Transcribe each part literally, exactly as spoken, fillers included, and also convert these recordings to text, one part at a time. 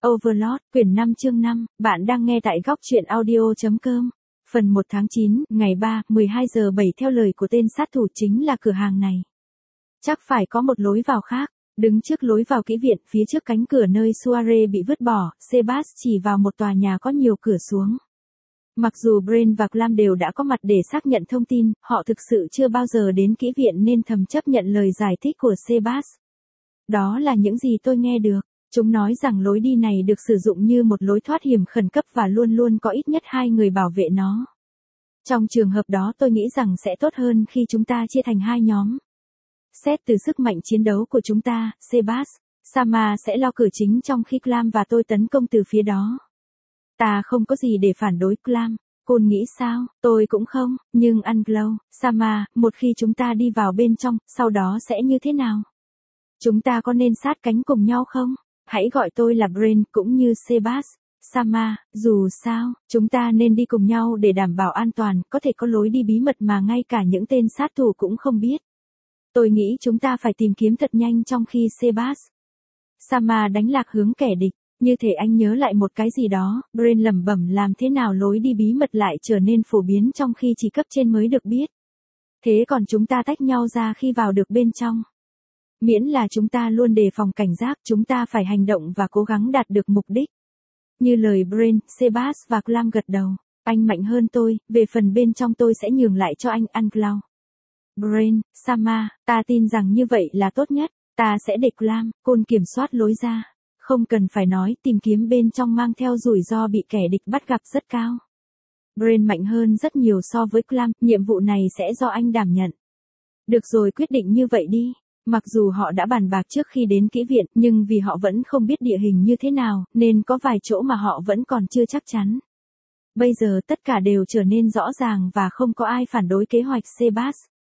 Overlord, quyển năm chương năm, bạn đang nghe tại góc truyện audio.com. Phần một tháng chín, ngày ba, mười hai giờ bảy theo lời của tên sát thủ chính là cửa hàng này. Chắc phải có một lối vào khác. Đứng trước lối vào kỹ viện, phía trước cánh cửa nơi Soare bị vứt bỏ, Sebas chỉ vào một tòa nhà có nhiều cửa xuống. Mặc dù Brain và Clam đều đã có mặt để xác nhận thông tin, họ thực sự chưa bao giờ đến kỹ viện nên thầm chấp nhận lời giải thích của Sebas. Đó là những gì tôi nghe được. Chúng nói rằng lối đi này được sử dụng như một lối thoát hiểm khẩn cấp và luôn luôn có ít nhất hai người bảo vệ nó. Trong trường hợp đó tôi nghĩ rằng sẽ tốt hơn khi chúng ta chia thành hai nhóm. Xét từ sức mạnh chiến đấu của chúng ta, Sebas, Sama sẽ lo cửa chính trong khi Clam và tôi tấn công từ phía đó. Ta không có gì để phản đối Clam. Cô nghĩ sao? Tôi cũng không, nhưng Anglo, Sama, một khi chúng ta đi vào bên trong, sau đó sẽ như thế nào? Chúng ta có nên sát cánh cùng nhau không? Hãy gọi tôi là Brain cũng như Sebas, Sama, dù sao, chúng ta nên đi cùng nhau để đảm bảo an toàn, có thể có lối đi bí mật mà ngay cả những tên sát thủ cũng không biết. Tôi nghĩ chúng ta phải tìm kiếm thật nhanh trong khi Sebas, Sama đánh lạc hướng kẻ địch, như thể anh nhớ lại một cái gì đó, Brain lẩm bẩm làm thế nào lối đi bí mật lại trở nên phổ biến trong khi chỉ cấp trên mới được biết. Thế còn chúng ta tách nhau ra khi vào được bên trong. Miễn là chúng ta luôn đề phòng cảnh giác, chúng ta phải hành động và cố gắng đạt được mục đích. Như lời Brain, Sebas và Clam gật đầu. Anh mạnh hơn tôi, về phần bên trong tôi sẽ nhường lại cho anh Anglo. Brain, Sama, ta tin rằng như vậy là tốt nhất. Ta sẽ để Clam, Côn kiểm soát lối ra. Không cần phải nói, tìm kiếm bên trong mang theo rủi ro bị kẻ địch bắt gặp rất cao. Brain mạnh hơn rất nhiều so với Clam, nhiệm vụ này sẽ do anh đảm nhận. Được rồi, quyết định như vậy đi. Mặc dù họ đã bàn bạc trước khi đến kỹ viện, nhưng vì họ vẫn không biết địa hình như thế nào, nên có vài chỗ mà họ vẫn còn chưa chắc chắn. Bây giờ tất cả đều trở nên rõ ràng và không có ai phản đối kế hoạch Sebas.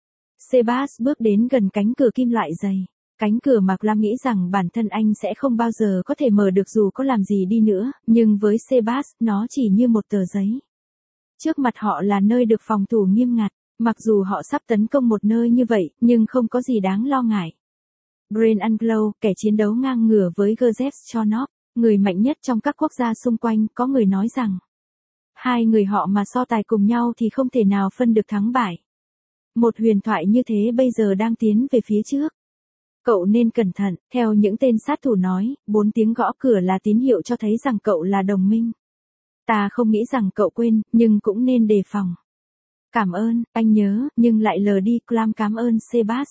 Sebas bước đến gần cánh cửa kim loại dày. Cánh cửa mà Clam nghĩ rằng bản thân anh sẽ không bao giờ có thể mở được dù có làm gì đi nữa, nhưng với Sebas, nó chỉ như một tờ giấy. Trước mặt họ là nơi được phòng thủ nghiêm ngặt. Mặc dù họ sắp tấn công một nơi như vậy, nhưng không có gì đáng lo ngại. Brain Anglo, kẻ chiến đấu ngang ngửa với Gerzev Chonov, người mạnh nhất trong các quốc gia xung quanh, có người nói rằng hai người họ mà so tài cùng nhau thì không thể nào phân được thắng bại. Một huyền thoại như thế bây giờ đang tiến về phía trước. Cậu nên cẩn thận, theo những tên sát thủ nói, bốn tiếng gõ cửa là tín hiệu cho thấy rằng cậu là đồng minh. Ta không nghĩ rằng cậu quên, nhưng cũng nên đề phòng. Cảm ơn, anh nhớ, nhưng lại lờ đi. Clam cảm ơn Sebas.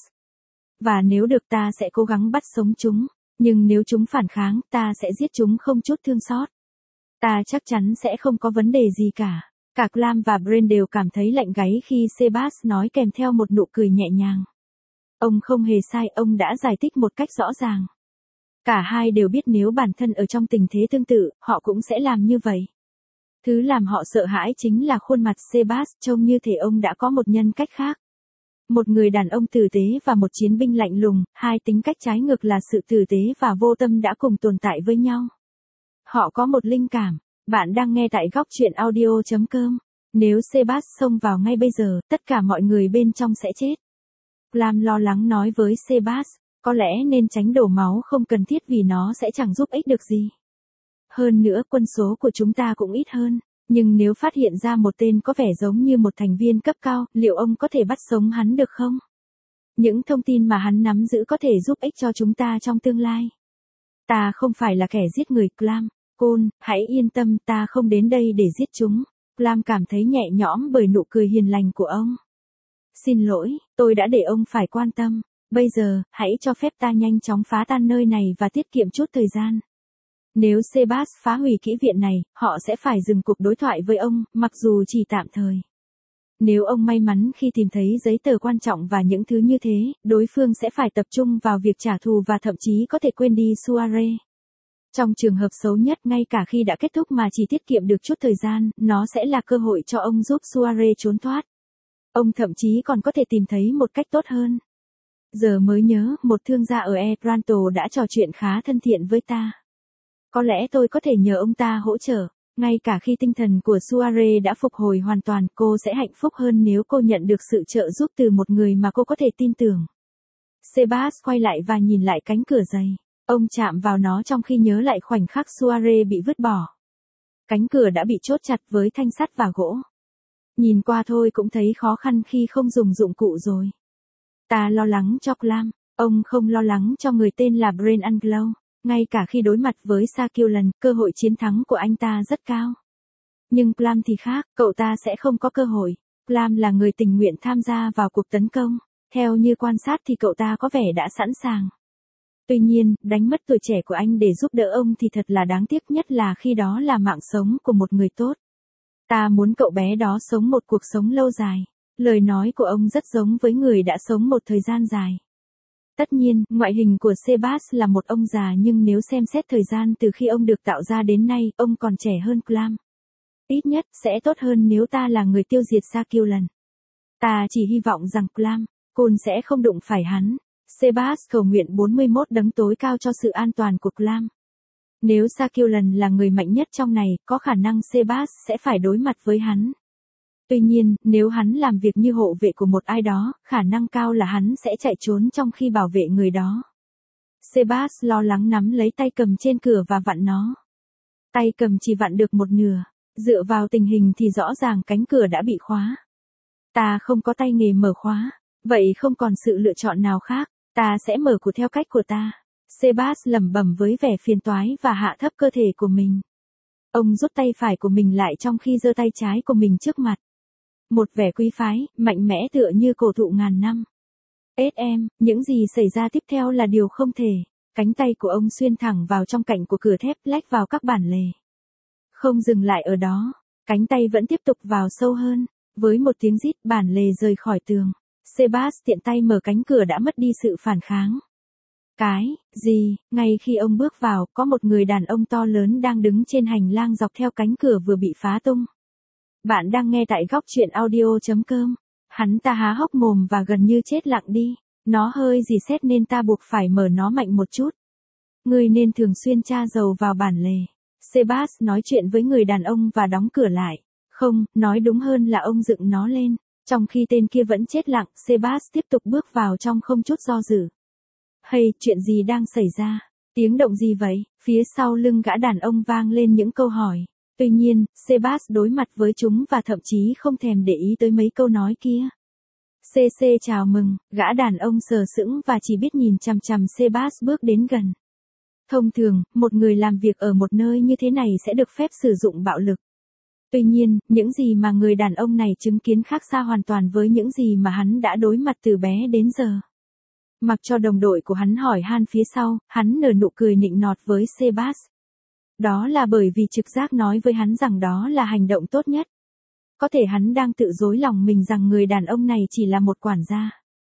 Và nếu được ta sẽ cố gắng bắt sống chúng, nhưng nếu chúng phản kháng, ta sẽ giết chúng không chút thương xót. Ta chắc chắn sẽ không có vấn đề gì cả. Cả Clam và Brain đều cảm thấy lạnh gáy khi Sebas nói kèm theo một nụ cười nhẹ nhàng. Ông không hề sai, ông đã giải thích một cách rõ ràng. Cả hai đều biết nếu bản thân ở trong tình thế tương tự, họ cũng sẽ làm như vậy. Thứ làm họ sợ hãi chính là khuôn mặt Sebas, trông như thể ông đã có một nhân cách khác. Một người đàn ông tử tế và một chiến binh lạnh lùng, hai tính cách trái ngược là sự tử tế và vô tâm đã cùng tồn tại với nhau. Họ có một linh cảm. Bạn đang nghe tại góc truyện audio.com. Nếu Sebas xông vào ngay bây giờ, tất cả mọi người bên trong sẽ chết. Clam lo lắng nói với Sebas, có lẽ nên tránh đổ máu không cần thiết vì nó sẽ chẳng giúp ích được gì. Hơn nữa quân số của chúng ta cũng ít hơn, nhưng nếu phát hiện ra một tên có vẻ giống như một thành viên cấp cao, liệu ông có thể bắt sống hắn được không? Những thông tin mà hắn nắm giữ có thể giúp ích cho chúng ta trong tương lai. Ta không phải là kẻ giết người, Clam. Cole, hãy yên tâm, ta không đến đây để giết chúng. Clam cảm thấy nhẹ nhõm bởi nụ cười hiền lành của ông. Xin lỗi, tôi đã để ông phải quan tâm. Bây giờ, hãy cho phép ta nhanh chóng phá tan nơi này và tiết kiệm chút thời gian. Nếu Sebas phá hủy kỹ viện này, họ sẽ phải dừng cuộc đối thoại với ông, mặc dù chỉ tạm thời. Nếu ông may mắn khi tìm thấy giấy tờ quan trọng và những thứ như thế, đối phương sẽ phải tập trung vào việc trả thù và thậm chí có thể quên đi Soare. Trong trường hợp xấu nhất, ngay cả khi đã kết thúc mà chỉ tiết kiệm được chút thời gian, nó sẽ là cơ hội cho ông giúp Soare trốn thoát. Ông thậm chí còn có thể tìm thấy một cách tốt hơn. Giờ mới nhớ, một thương gia ở Otranto đã trò chuyện khá thân thiện với ta. Có lẽ tôi có thể nhờ ông ta hỗ trợ. Ngay cả khi tinh thần của Soare đã phục hồi hoàn toàn, cô sẽ hạnh phúc hơn nếu cô nhận được sự trợ giúp từ một người mà cô có thể tin tưởng. Sebas quay lại và nhìn lại cánh cửa dày. Ông chạm vào nó trong khi nhớ lại khoảnh khắc Soare bị vứt bỏ. Cánh cửa đã bị chốt chặt với thanh sắt và gỗ. Nhìn qua thôi cũng thấy khó khăn khi không dùng dụng cụ rồi. Ta lo lắng cho Clam, ông không lo lắng cho người tên là Brain Anglo. Ngay cả khi đối mặt với Sakulan, cơ hội chiến thắng của anh ta rất cao. Nhưng Clam thì khác, cậu ta sẽ không có cơ hội. Clam là người tình nguyện tham gia vào cuộc tấn công. Theo như quan sát thì cậu ta có vẻ đã sẵn sàng. Tuy nhiên, đánh mất tuổi trẻ của anh để giúp đỡ ông thì thật là đáng tiếc, nhất là khi đó là mạng sống của một người tốt. Ta muốn cậu bé đó sống một cuộc sống lâu dài. Lời nói của ông rất giống với người đã sống một thời gian dài. Tất nhiên, ngoại hình của Sebas là một ông già, nhưng nếu xem xét thời gian từ khi ông được tạo ra đến nay, ông còn trẻ hơn Clam. Ít nhất, sẽ tốt hơn nếu ta là người tiêu diệt Sakulan. Ta chỉ hy vọng rằng Clam, Cole sẽ không đụng phải hắn. Sebas cầu nguyện bốn mươi mốt đấng tối cao cho sự an toàn của Clam. Nếu Sakulan là người mạnh nhất trong này, có khả năng Sebas sẽ phải đối mặt với hắn. Tuy nhiên, nếu hắn làm việc như hộ vệ của một ai đó, khả năng cao là hắn sẽ chạy trốn trong khi bảo vệ người đó. Sebas lo lắng nắm lấy tay cầm trên cửa và vặn nó. Tay cầm chỉ vặn được một nửa. Dựa vào tình hình thì rõ ràng cánh cửa đã bị khóa. Ta không có tay nghề mở khóa, vậy không còn sự lựa chọn nào khác, ta sẽ mở cửa theo cách của ta. Sebas lẩm bẩm với vẻ phiền toái và hạ thấp cơ thể của mình. Ông rút tay phải của mình lại trong khi giơ tay trái của mình trước mặt. Một vẻ quý phái, mạnh mẽ tựa như cổ thụ ngàn năm. ét em, những gì xảy ra tiếp theo là điều không thể. Cánh tay của ông xuyên thẳng vào trong cạnh của cửa thép, lách vào các bản lề. Không dừng lại ở đó, cánh tay vẫn tiếp tục vào sâu hơn. Với một tiếng rít, bản lề rời khỏi tường. Sebas tiện tay mở cánh cửa đã mất đi sự phản kháng. Cái gì? Ngay khi ông bước vào, có một người đàn ông to lớn đang đứng trên hành lang dọc theo cánh cửa vừa bị phá tung. Bạn đang nghe tại góc truyện audio chấm com. Hắn ta há hốc mồm và gần như chết lặng đi. Nó hơi rỉ sét nên ta buộc phải mở nó mạnh một chút. Ngươi nên thường xuyên tra dầu vào bản lề. Sebas nói chuyện với người đàn ông và đóng cửa lại. Không, nói đúng hơn là ông dựng nó lên. Trong khi tên kia vẫn chết lặng, Sebas tiếp tục bước vào trong không chút do dự. Hay, chuyện gì đang xảy ra? Tiếng động gì vậy? Phía sau lưng gã đàn ông vang lên những câu hỏi. Tuy nhiên, Sebas đối mặt với chúng và thậm chí không thèm để ý tới mấy câu nói kia. xê xê chào mừng, gã đàn ông sờ sững và chỉ biết nhìn chằm chằm Sebas bước đến gần. Thông thường, một người làm việc ở một nơi như thế này sẽ được phép sử dụng bạo lực. Tuy nhiên, những gì mà người đàn ông này chứng kiến khác xa hoàn toàn với những gì mà hắn đã đối mặt từ bé đến giờ. Mặc cho đồng đội của hắn hỏi han phía sau, hắn nở nụ cười nịnh nọt với Sebas. Đó là bởi vì trực giác nói với hắn rằng đó là hành động tốt nhất. Có thể hắn đang tự dối lòng mình rằng người đàn ông này chỉ là một quản gia.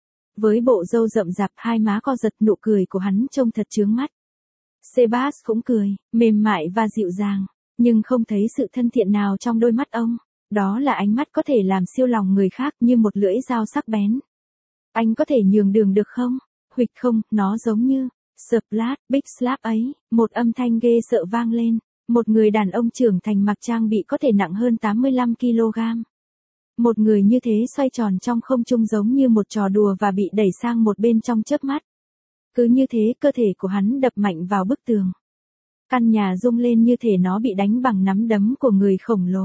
Với bộ râu rậm rạp, hai má co giật, nụ cười của hắn trông thật chướng mắt. Sebas cũng cười, mềm mại và dịu dàng, nhưng không thấy sự thân thiện nào trong đôi mắt ông. Đó là ánh mắt có thể làm siêu lòng người khác như một lưỡi dao sắc bén. Anh có thể nhường đường được không? Huỵch không, nó giống như Splat, Big Slap ấy, một âm thanh ghê sợ vang lên. Một người đàn ông trưởng thành mặc trang bị có thể nặng hơn tám mươi lăm ki lô gam. Một người như thế xoay tròn trong không trung giống như một trò đùa và bị đẩy sang một bên trong chớp mắt. Cứ như thế, cơ thể của hắn đập mạnh vào bức tường. Căn nhà rung lên như thể nó bị đánh bằng nắm đấm của người khổng lồ.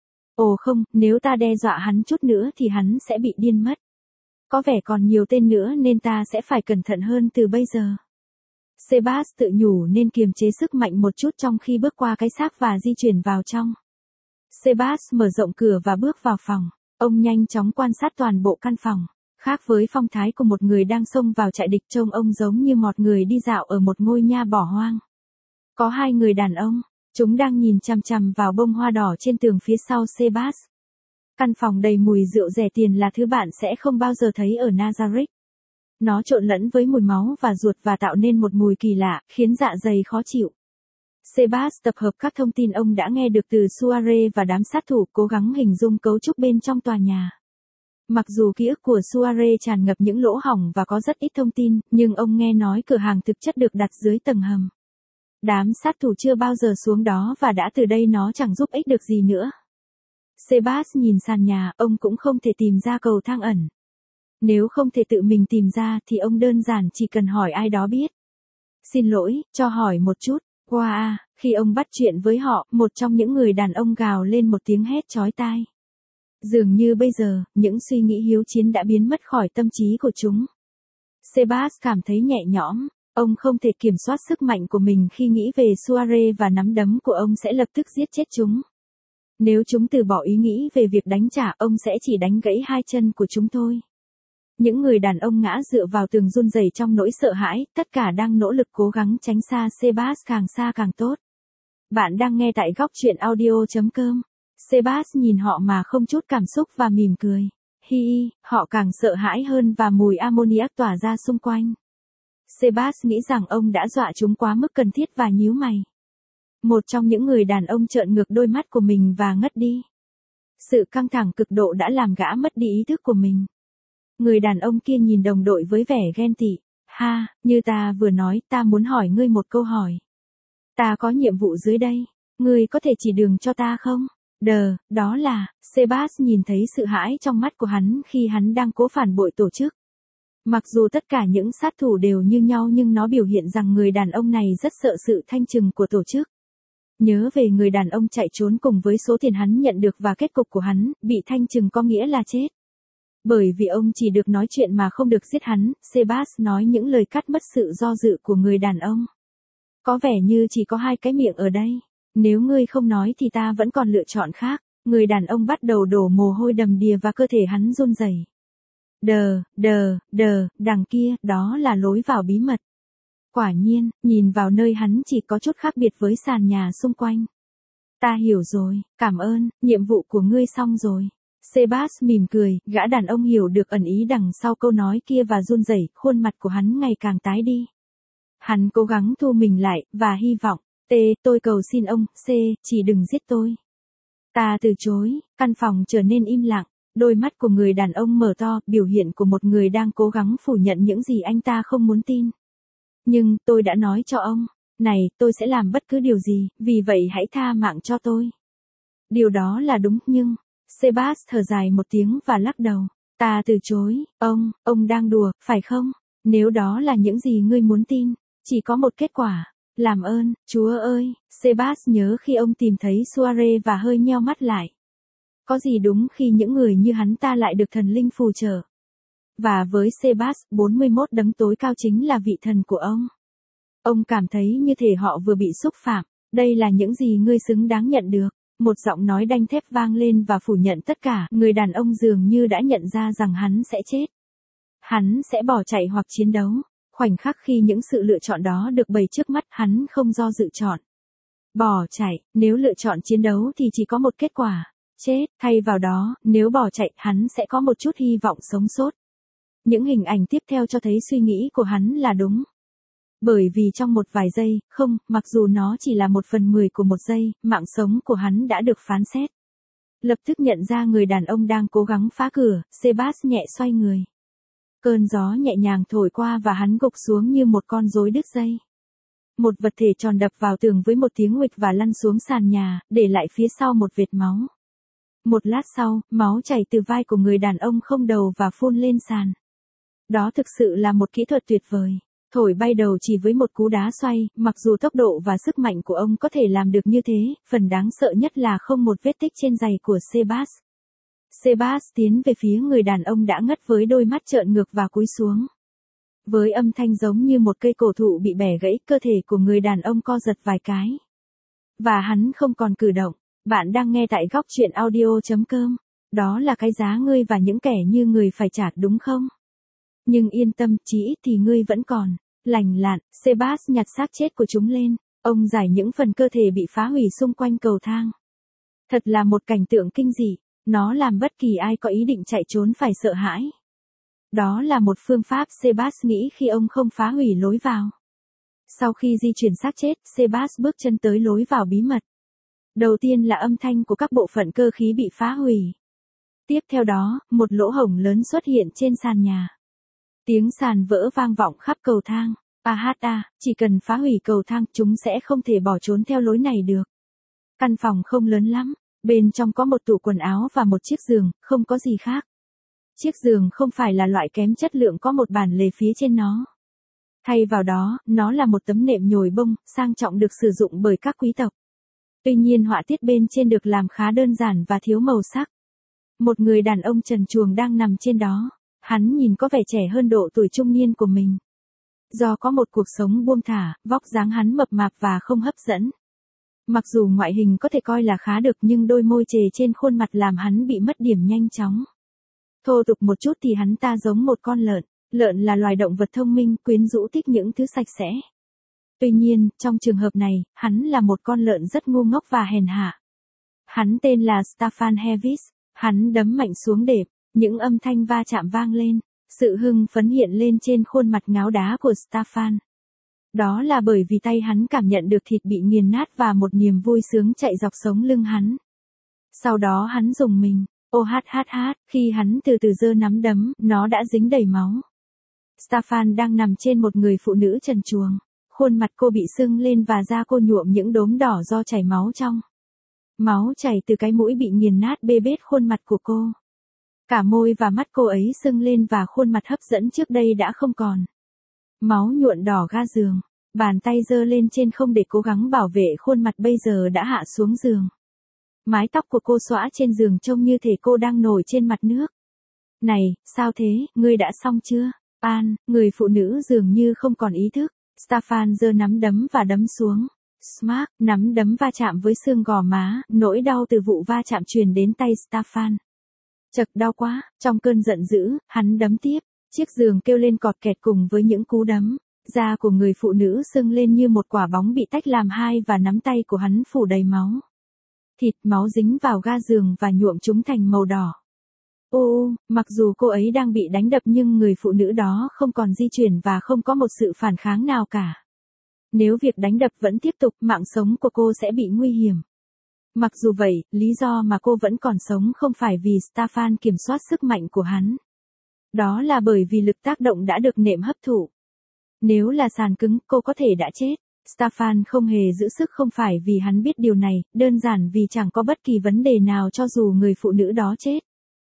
Ồ không, nếu ta đe dọa hắn chút nữa thì hắn sẽ bị điên mất. Có vẻ còn nhiều tên nữa nên ta sẽ phải cẩn thận hơn từ bây giờ. Sebas tự nhủ nên kiềm chế sức mạnh một chút trong khi bước qua cái xác và di chuyển vào trong. Sebas mở rộng cửa và bước vào phòng. Ông nhanh chóng quan sát toàn bộ căn phòng. Khác với phong thái của một người đang xông vào trại địch, trông ông giống như một người đi dạo ở một ngôi nhà bỏ hoang. Có hai người đàn ông, chúng đang nhìn chằm chằm vào bông hoa đỏ trên tường phía sau Sebas. Căn phòng đầy mùi rượu rẻ tiền là thứ bạn sẽ không bao giờ thấy ở Nazareth. Nó trộn lẫn với mùi máu và ruột và tạo nên một mùi kỳ lạ, khiến dạ dày khó chịu. Sebas tập hợp các thông tin ông đã nghe được từ Soare và đám sát thủ, cố gắng hình dung cấu trúc bên trong tòa nhà. Mặc dù ký ức của Soare tràn ngập những lỗ hổng và có rất ít thông tin, nhưng ông nghe nói cửa hàng thực chất được đặt dưới tầng hầm. Đám sát thủ chưa bao giờ xuống đó và đã từ đây nó chẳng giúp ích được gì nữa. Sebas nhìn sàn nhà, ông cũng không thể tìm ra cầu thang ẩn. Nếu không thể tự mình tìm ra thì ông đơn giản chỉ cần hỏi ai đó biết. Xin lỗi, cho hỏi một chút. Qua à, khi ông bắt chuyện với họ, một trong những người đàn ông gào lên một tiếng hét chói tai. Dường như bây giờ, những suy nghĩ hiếu chiến đã biến mất khỏi tâm trí của chúng. Sebas cảm thấy nhẹ nhõm, ông không thể kiểm soát sức mạnh của mình khi nghĩ về Suarez và nắm đấm của ông sẽ lập tức giết chết chúng. Nếu chúng từ bỏ ý nghĩ về việc đánh trả, ông sẽ chỉ đánh gãy hai chân của chúng thôi. Những người đàn ông ngã dựa vào tường run rẩy trong nỗi sợ hãi, tất cả đang nỗ lực cố gắng tránh xa Sebas càng xa càng tốt. Bạn đang nghe tại góc truyện audio chấm com. Sebas nhìn họ mà không chút cảm xúc và mỉm cười. Hi hi, họ càng sợ hãi hơn và mùi ammoniac tỏa ra xung quanh. Sebas nghĩ rằng ông đã dọa chúng quá mức cần thiết và nhíu mày. Một trong những người đàn ông trợn ngược đôi mắt của mình và ngất đi. Sự căng thẳng cực độ đã làm gã mất đi ý thức của mình. Người đàn ông kia nhìn đồng đội với vẻ ghen tị. Ha, như ta vừa nói, ta muốn hỏi ngươi một câu hỏi. Ta có nhiệm vụ dưới đây, ngươi có thể chỉ đường cho ta không? Đờ, đó là, Sebas nhìn thấy sự hãi trong mắt của hắn khi hắn đang cố phản bội tổ chức. Mặc dù tất cả những sát thủ đều như nhau nhưng nó biểu hiện rằng người đàn ông này rất sợ sự thanh trừng của tổ chức. Nhớ về người đàn ông chạy trốn cùng với số tiền hắn nhận được và kết cục của hắn, bị thanh trừng có nghĩa là chết. Bởi vì ông chỉ được nói chuyện mà không được giết hắn, Sebas nói những lời cắt mất sự do dự của người đàn ông. Có vẻ như chỉ có hai cái miệng ở đây. Nếu ngươi không nói thì ta vẫn còn lựa chọn khác. Người đàn ông bắt đầu đổ mồ hôi đầm đìa và cơ thể hắn run rẩy. Đờ, đờ, đờ, đằng kia, đó là lối vào bí mật. Quả nhiên, nhìn vào nơi hắn chỉ có chút khác biệt với sàn nhà xung quanh. Ta hiểu rồi, cảm ơn, nhiệm vụ của ngươi xong rồi. Sebas mỉm cười, gã đàn ông hiểu được ẩn ý đằng sau câu nói kia và run rẩy, khuôn mặt của hắn ngày càng tái đi. Hắn cố gắng thu mình lại, và hy vọng, T, tôi cầu xin ông, C, chỉ đừng giết tôi. Ta từ chối, căn phòng trở nên im lặng, đôi mắt của người đàn ông mở to, biểu hiện của một người đang cố gắng phủ nhận những gì anh ta không muốn tin. Nhưng, tôi đã nói cho ông, này, tôi sẽ làm bất cứ điều gì, vì vậy hãy tha mạng cho tôi. Điều đó là đúng, nhưng, Sebas thở dài một tiếng và lắc đầu. Ta từ chối, ông, ông đang đùa, phải không? Nếu đó là những gì ngươi muốn tin, chỉ có một kết quả. Làm ơn, Chúa ơi, Sebas nhớ khi ông tìm thấy Suarez và hơi nheo mắt lại. Có gì đúng khi những người như hắn ta lại được thần linh phù trợ. Và với Sebas, bốn mươi mốt đấng tối cao chính là vị thần của ông. Ông cảm thấy như thể họ vừa bị xúc phạm. Đây là những gì ngươi xứng đáng nhận được. Một giọng nói đanh thép vang lên và phủ nhận tất cả. Người đàn ông dường như đã nhận ra rằng hắn sẽ chết. Hắn sẽ bỏ chạy hoặc chiến đấu. Khoảnh khắc khi những sự lựa chọn đó được bày trước mắt, hắn không do dự chọn. Bỏ chạy, nếu lựa chọn chiến đấu thì chỉ có một kết quả, chết, thay vào đó, nếu bỏ chạy, hắn sẽ có một chút hy vọng sống sót. Những hình ảnh tiếp theo cho thấy suy nghĩ của hắn là đúng. Bởi vì trong một vài giây, không, mặc dù nó chỉ là một phần mười của một giây, mạng sống của hắn đã được phán xét. Lập tức nhận ra người đàn ông đang cố gắng phá cửa, Sebas nhẹ xoay người. Cơn gió nhẹ nhàng thổi qua và hắn gục xuống như một con rối đứt dây. Một vật thể tròn đập vào tường với một tiếng huỵch và lăn xuống sàn nhà, để lại phía sau một vệt máu. Một lát sau, máu chảy từ vai của người đàn ông không đầu và phun lên sàn. Đó thực sự là một kỹ thuật tuyệt vời. Thổi bay đầu chỉ với một cú đá xoay, mặc dù tốc độ và sức mạnh của ông có thể làm được như thế, phần đáng sợ nhất là không một vết tích trên giày của Sebas. Sebas tiến về phía người đàn ông đã ngất với đôi mắt trợn ngược và cúi xuống. Với âm thanh giống như một cây cổ thụ bị bẻ gãy, cơ thể của người đàn ông co giật vài cái. Và hắn không còn cử động. Bạn đang nghe tại góc truyện audio chấm com. Đó là cái giá ngươi và những kẻ như người phải trả, đúng không? Nhưng yên tâm, chí ít thì ngươi vẫn còn. Lành lặn, Sebas nhặt xác chết của chúng lên. Ông giải những phần cơ thể bị phá hủy xung quanh cầu thang. Thật là một cảnh tượng kinh dị. Nó làm bất kỳ ai có ý định chạy trốn phải sợ hãi. Đó là một phương pháp Sebas nghĩ khi ông không phá hủy lối vào. Sau khi di chuyển xác chết, Sebas bước chân tới lối vào bí mật. Đầu tiên là âm thanh của các bộ phận cơ khí bị phá hủy. Tiếp theo đó, một lỗ hổng lớn xuất hiện trên sàn nhà. Tiếng sàn vỡ vang vọng khắp cầu thang. A hát a, chỉ cần phá hủy cầu thang, chúng sẽ không thể bỏ trốn theo lối này được. Căn phòng không lớn lắm. Bên trong có một tủ quần áo và một chiếc giường, không có gì khác. Chiếc giường không phải là loại kém chất lượng, có một bàn lề phía trên nó. Thay vào đó, nó là một tấm nệm nhồi bông, sang trọng được sử dụng bởi các quý tộc. Tuy nhiên họa tiết bên trên được làm khá đơn giản và thiếu màu sắc. Một người đàn ông trần truồng đang nằm trên đó. Hắn nhìn có vẻ trẻ hơn độ tuổi trung niên của mình. Do có một cuộc sống buông thả, vóc dáng hắn mập mạp và không hấp dẫn. Mặc dù ngoại hình có thể coi là khá được nhưng đôi môi chề trên khuôn mặt làm hắn bị mất điểm nhanh chóng. Thô tục một chút thì hắn ta giống một con lợn. Lợn là loài động vật thông minh, quyến rũ thích những thứ sạch sẽ. Tuy nhiên, trong trường hợp này, hắn là một con lợn rất ngu ngốc và hèn hạ. Hắn tên là Stefan Hevis. Hắn đấm mạnh xuống đệm, những âm thanh va chạm vang lên. Sự hưng phấn hiện lên trên khuôn mặt ngáo đá của Stefan. Đó là bởi vì tay hắn cảm nhận được thịt bị nghiền nát và một niềm vui sướng chạy dọc sống lưng hắn. Sau đó hắn dùng mình, ô hát hát hát, khi hắn từ từ giơ nắm đấm, nó đã dính đầy máu. Stefan đang nằm trên một người phụ nữ trần truồng. Khuôn mặt cô bị sưng lên và da cô nhuộm những đốm đỏ do chảy máu trong. Máu chảy từ cái mũi bị nghiền nát bê bết khuôn mặt của cô. Cả môi và mắt cô ấy sưng lên và khuôn mặt hấp dẫn trước đây đã không còn. Máu nhuộn đỏ ga giường. Bàn tay giơ lên trên không để cố gắng bảo vệ khuôn mặt bây giờ đã hạ xuống giường. Mái tóc của cô xõa trên giường trông như thể cô đang nổi trên mặt nước. Này, sao thế, ngươi đã xong chưa? An, người phụ nữ dường như không còn ý thức. Stefan giơ nắm đấm và đấm xuống. Smack, nắm đấm va chạm với xương gò má, nỗi đau từ vụ va chạm truyền đến tay Stefan. Chật, đau quá, trong cơn giận dữ, hắn đấm tiếp. Chiếc giường kêu lên cọt kẹt cùng với những cú đấm. Da của người phụ nữ sưng lên như một quả bóng bị tách làm hai và nắm tay của hắn phủ đầy máu. Thịt máu dính vào ga giường và nhuộm chúng thành màu đỏ. Ô, mặc dù cô ấy đang bị đánh đập nhưng người phụ nữ đó không còn di chuyển và không có một sự phản kháng nào cả. Nếu việc đánh đập vẫn tiếp tục, mạng sống của cô sẽ bị nguy hiểm. Mặc dù vậy, lý do mà cô vẫn còn sống không phải vì Stefan kiểm soát sức mạnh của hắn. Đó là bởi vì lực tác động đã được nệm hấp thụ. Nếu là sàn cứng, cô có thể đã chết. Stefan không hề giữ sức không phải vì hắn biết điều này, đơn giản vì chẳng có bất kỳ vấn đề nào cho dù người phụ nữ đó chết.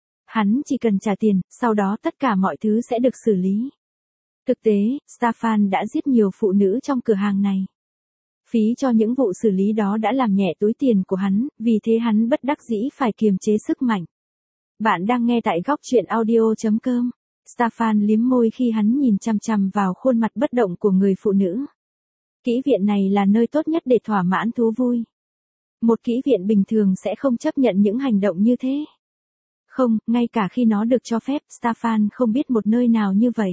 Hắn chỉ cần trả tiền, sau đó tất cả mọi thứ sẽ được xử lý. Thực tế, Stefan đã giết nhiều phụ nữ trong cửa hàng này. Phí cho những vụ xử lý đó đã làm nhẹ túi tiền của hắn, vì thế hắn bất đắc dĩ phải kiềm chế sức mạnh. Bạn đang nghe tại góc truyện audio chấm com. Stefan liếm môi khi hắn nhìn chằm chằm vào khuôn mặt bất động của người phụ nữ. Kỹ viện này là nơi tốt nhất để thỏa mãn thú vui. Một kỹ viện bình thường sẽ không chấp nhận những hành động như thế. Không, ngay cả khi nó được cho phép, Stefan không biết một nơi nào như vậy.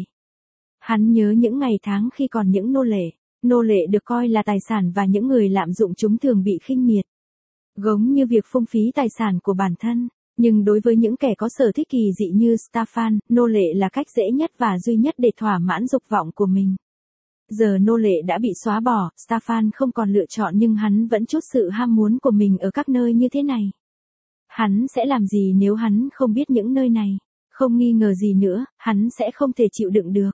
Hắn nhớ những ngày tháng khi còn những nô lệ. Nô lệ được coi là tài sản và những người lạm dụng chúng thường bị khinh miệt. Giống như việc phung phí tài sản của bản thân. Nhưng đối với những kẻ có sở thích kỳ dị như Stefan, nô lệ là cách dễ nhất và duy nhất để thỏa mãn dục vọng của mình. Giờ nô lệ đã bị xóa bỏ, Stefan không còn lựa chọn nhưng hắn vẫn chút sự ham muốn của mình ở các nơi như thế này. Hắn sẽ làm gì nếu hắn không biết những nơi này? Không nghi ngờ gì nữa, hắn sẽ không thể chịu đựng được.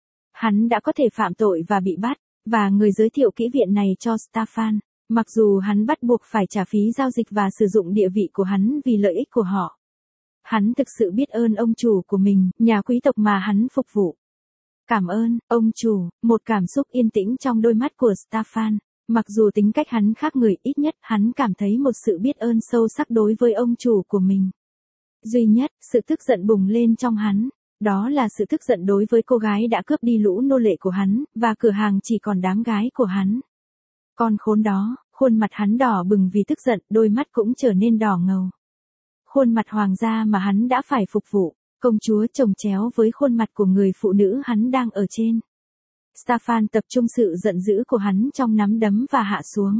Hắn đã có thể phạm tội và bị bắt, và người giới thiệu kỹ viện này cho Stefan. Mặc dù hắn bắt buộc phải trả phí giao dịch và sử dụng địa vị của hắn vì lợi ích của họ. Hắn thực sự biết ơn ông chủ của mình, nhà quý tộc mà hắn phục vụ. Cảm ơn, ông chủ, một cảm xúc yên tĩnh trong đôi mắt của Stefan. Mặc dù tính cách hắn khác người, ít nhất hắn cảm thấy một sự biết ơn sâu sắc đối với ông chủ của mình. Duy nhất, sự tức giận bùng lên trong hắn. Đó là sự tức giận đối với cô gái đã cướp đi lũ nô lệ của hắn, và cửa hàng chỉ còn đám gái của hắn. Con khốn đó, khuôn mặt hắn đỏ bừng vì tức giận, đôi mắt cũng trở nên đỏ ngầu. Khuôn mặt hoàng gia mà hắn đã phải phục vụ, công chúa chồng chéo với khuôn mặt của người phụ nữ hắn đang ở trên. Stefan tập trung sự giận dữ của hắn trong nắm đấm và hạ xuống.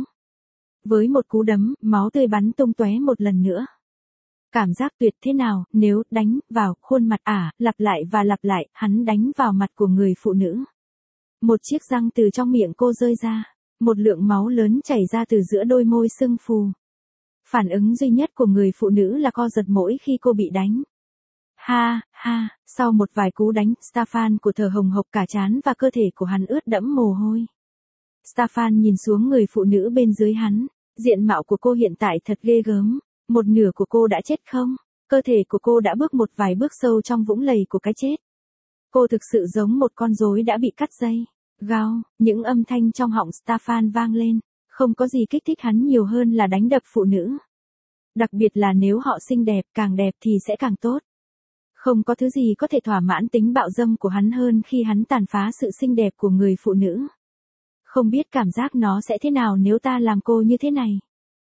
Với một cú đấm, máu tươi bắn tung tóe một lần nữa. Cảm giác tuyệt thế nào, nếu đánh vào khuôn mặt ả, lặp lại và lặp lại, hắn đánh vào mặt của người phụ nữ. Một chiếc răng từ trong miệng cô rơi ra. Một lượng máu lớn chảy ra từ giữa đôi môi sưng phù. Phản ứng duy nhất của người phụ nữ là co giật mỗi khi cô bị đánh. Ha, ha, sau một vài cú đánh, Stefan của thở hồng hộc cả trán và cơ thể của hắn ướt đẫm mồ hôi. Stefan nhìn xuống người phụ nữ bên dưới hắn. Diện mạo của cô hiện tại thật ghê gớm. Một nửa của cô đã chết không? Cơ thể của cô đã bước một vài bước sâu trong vũng lầy của cái chết. Cô thực sự giống một con rối đã bị cắt dây. Gào, những âm thanh trong họng Stefan vang lên, không có gì kích thích hắn nhiều hơn là đánh đập phụ nữ. Đặc biệt là nếu họ xinh đẹp, càng đẹp thì sẽ càng tốt. Không có thứ gì có thể thỏa mãn tính bạo dâm của hắn hơn khi hắn tàn phá sự xinh đẹp của người phụ nữ. Không biết cảm giác nó sẽ thế nào nếu ta làm cô như thế này.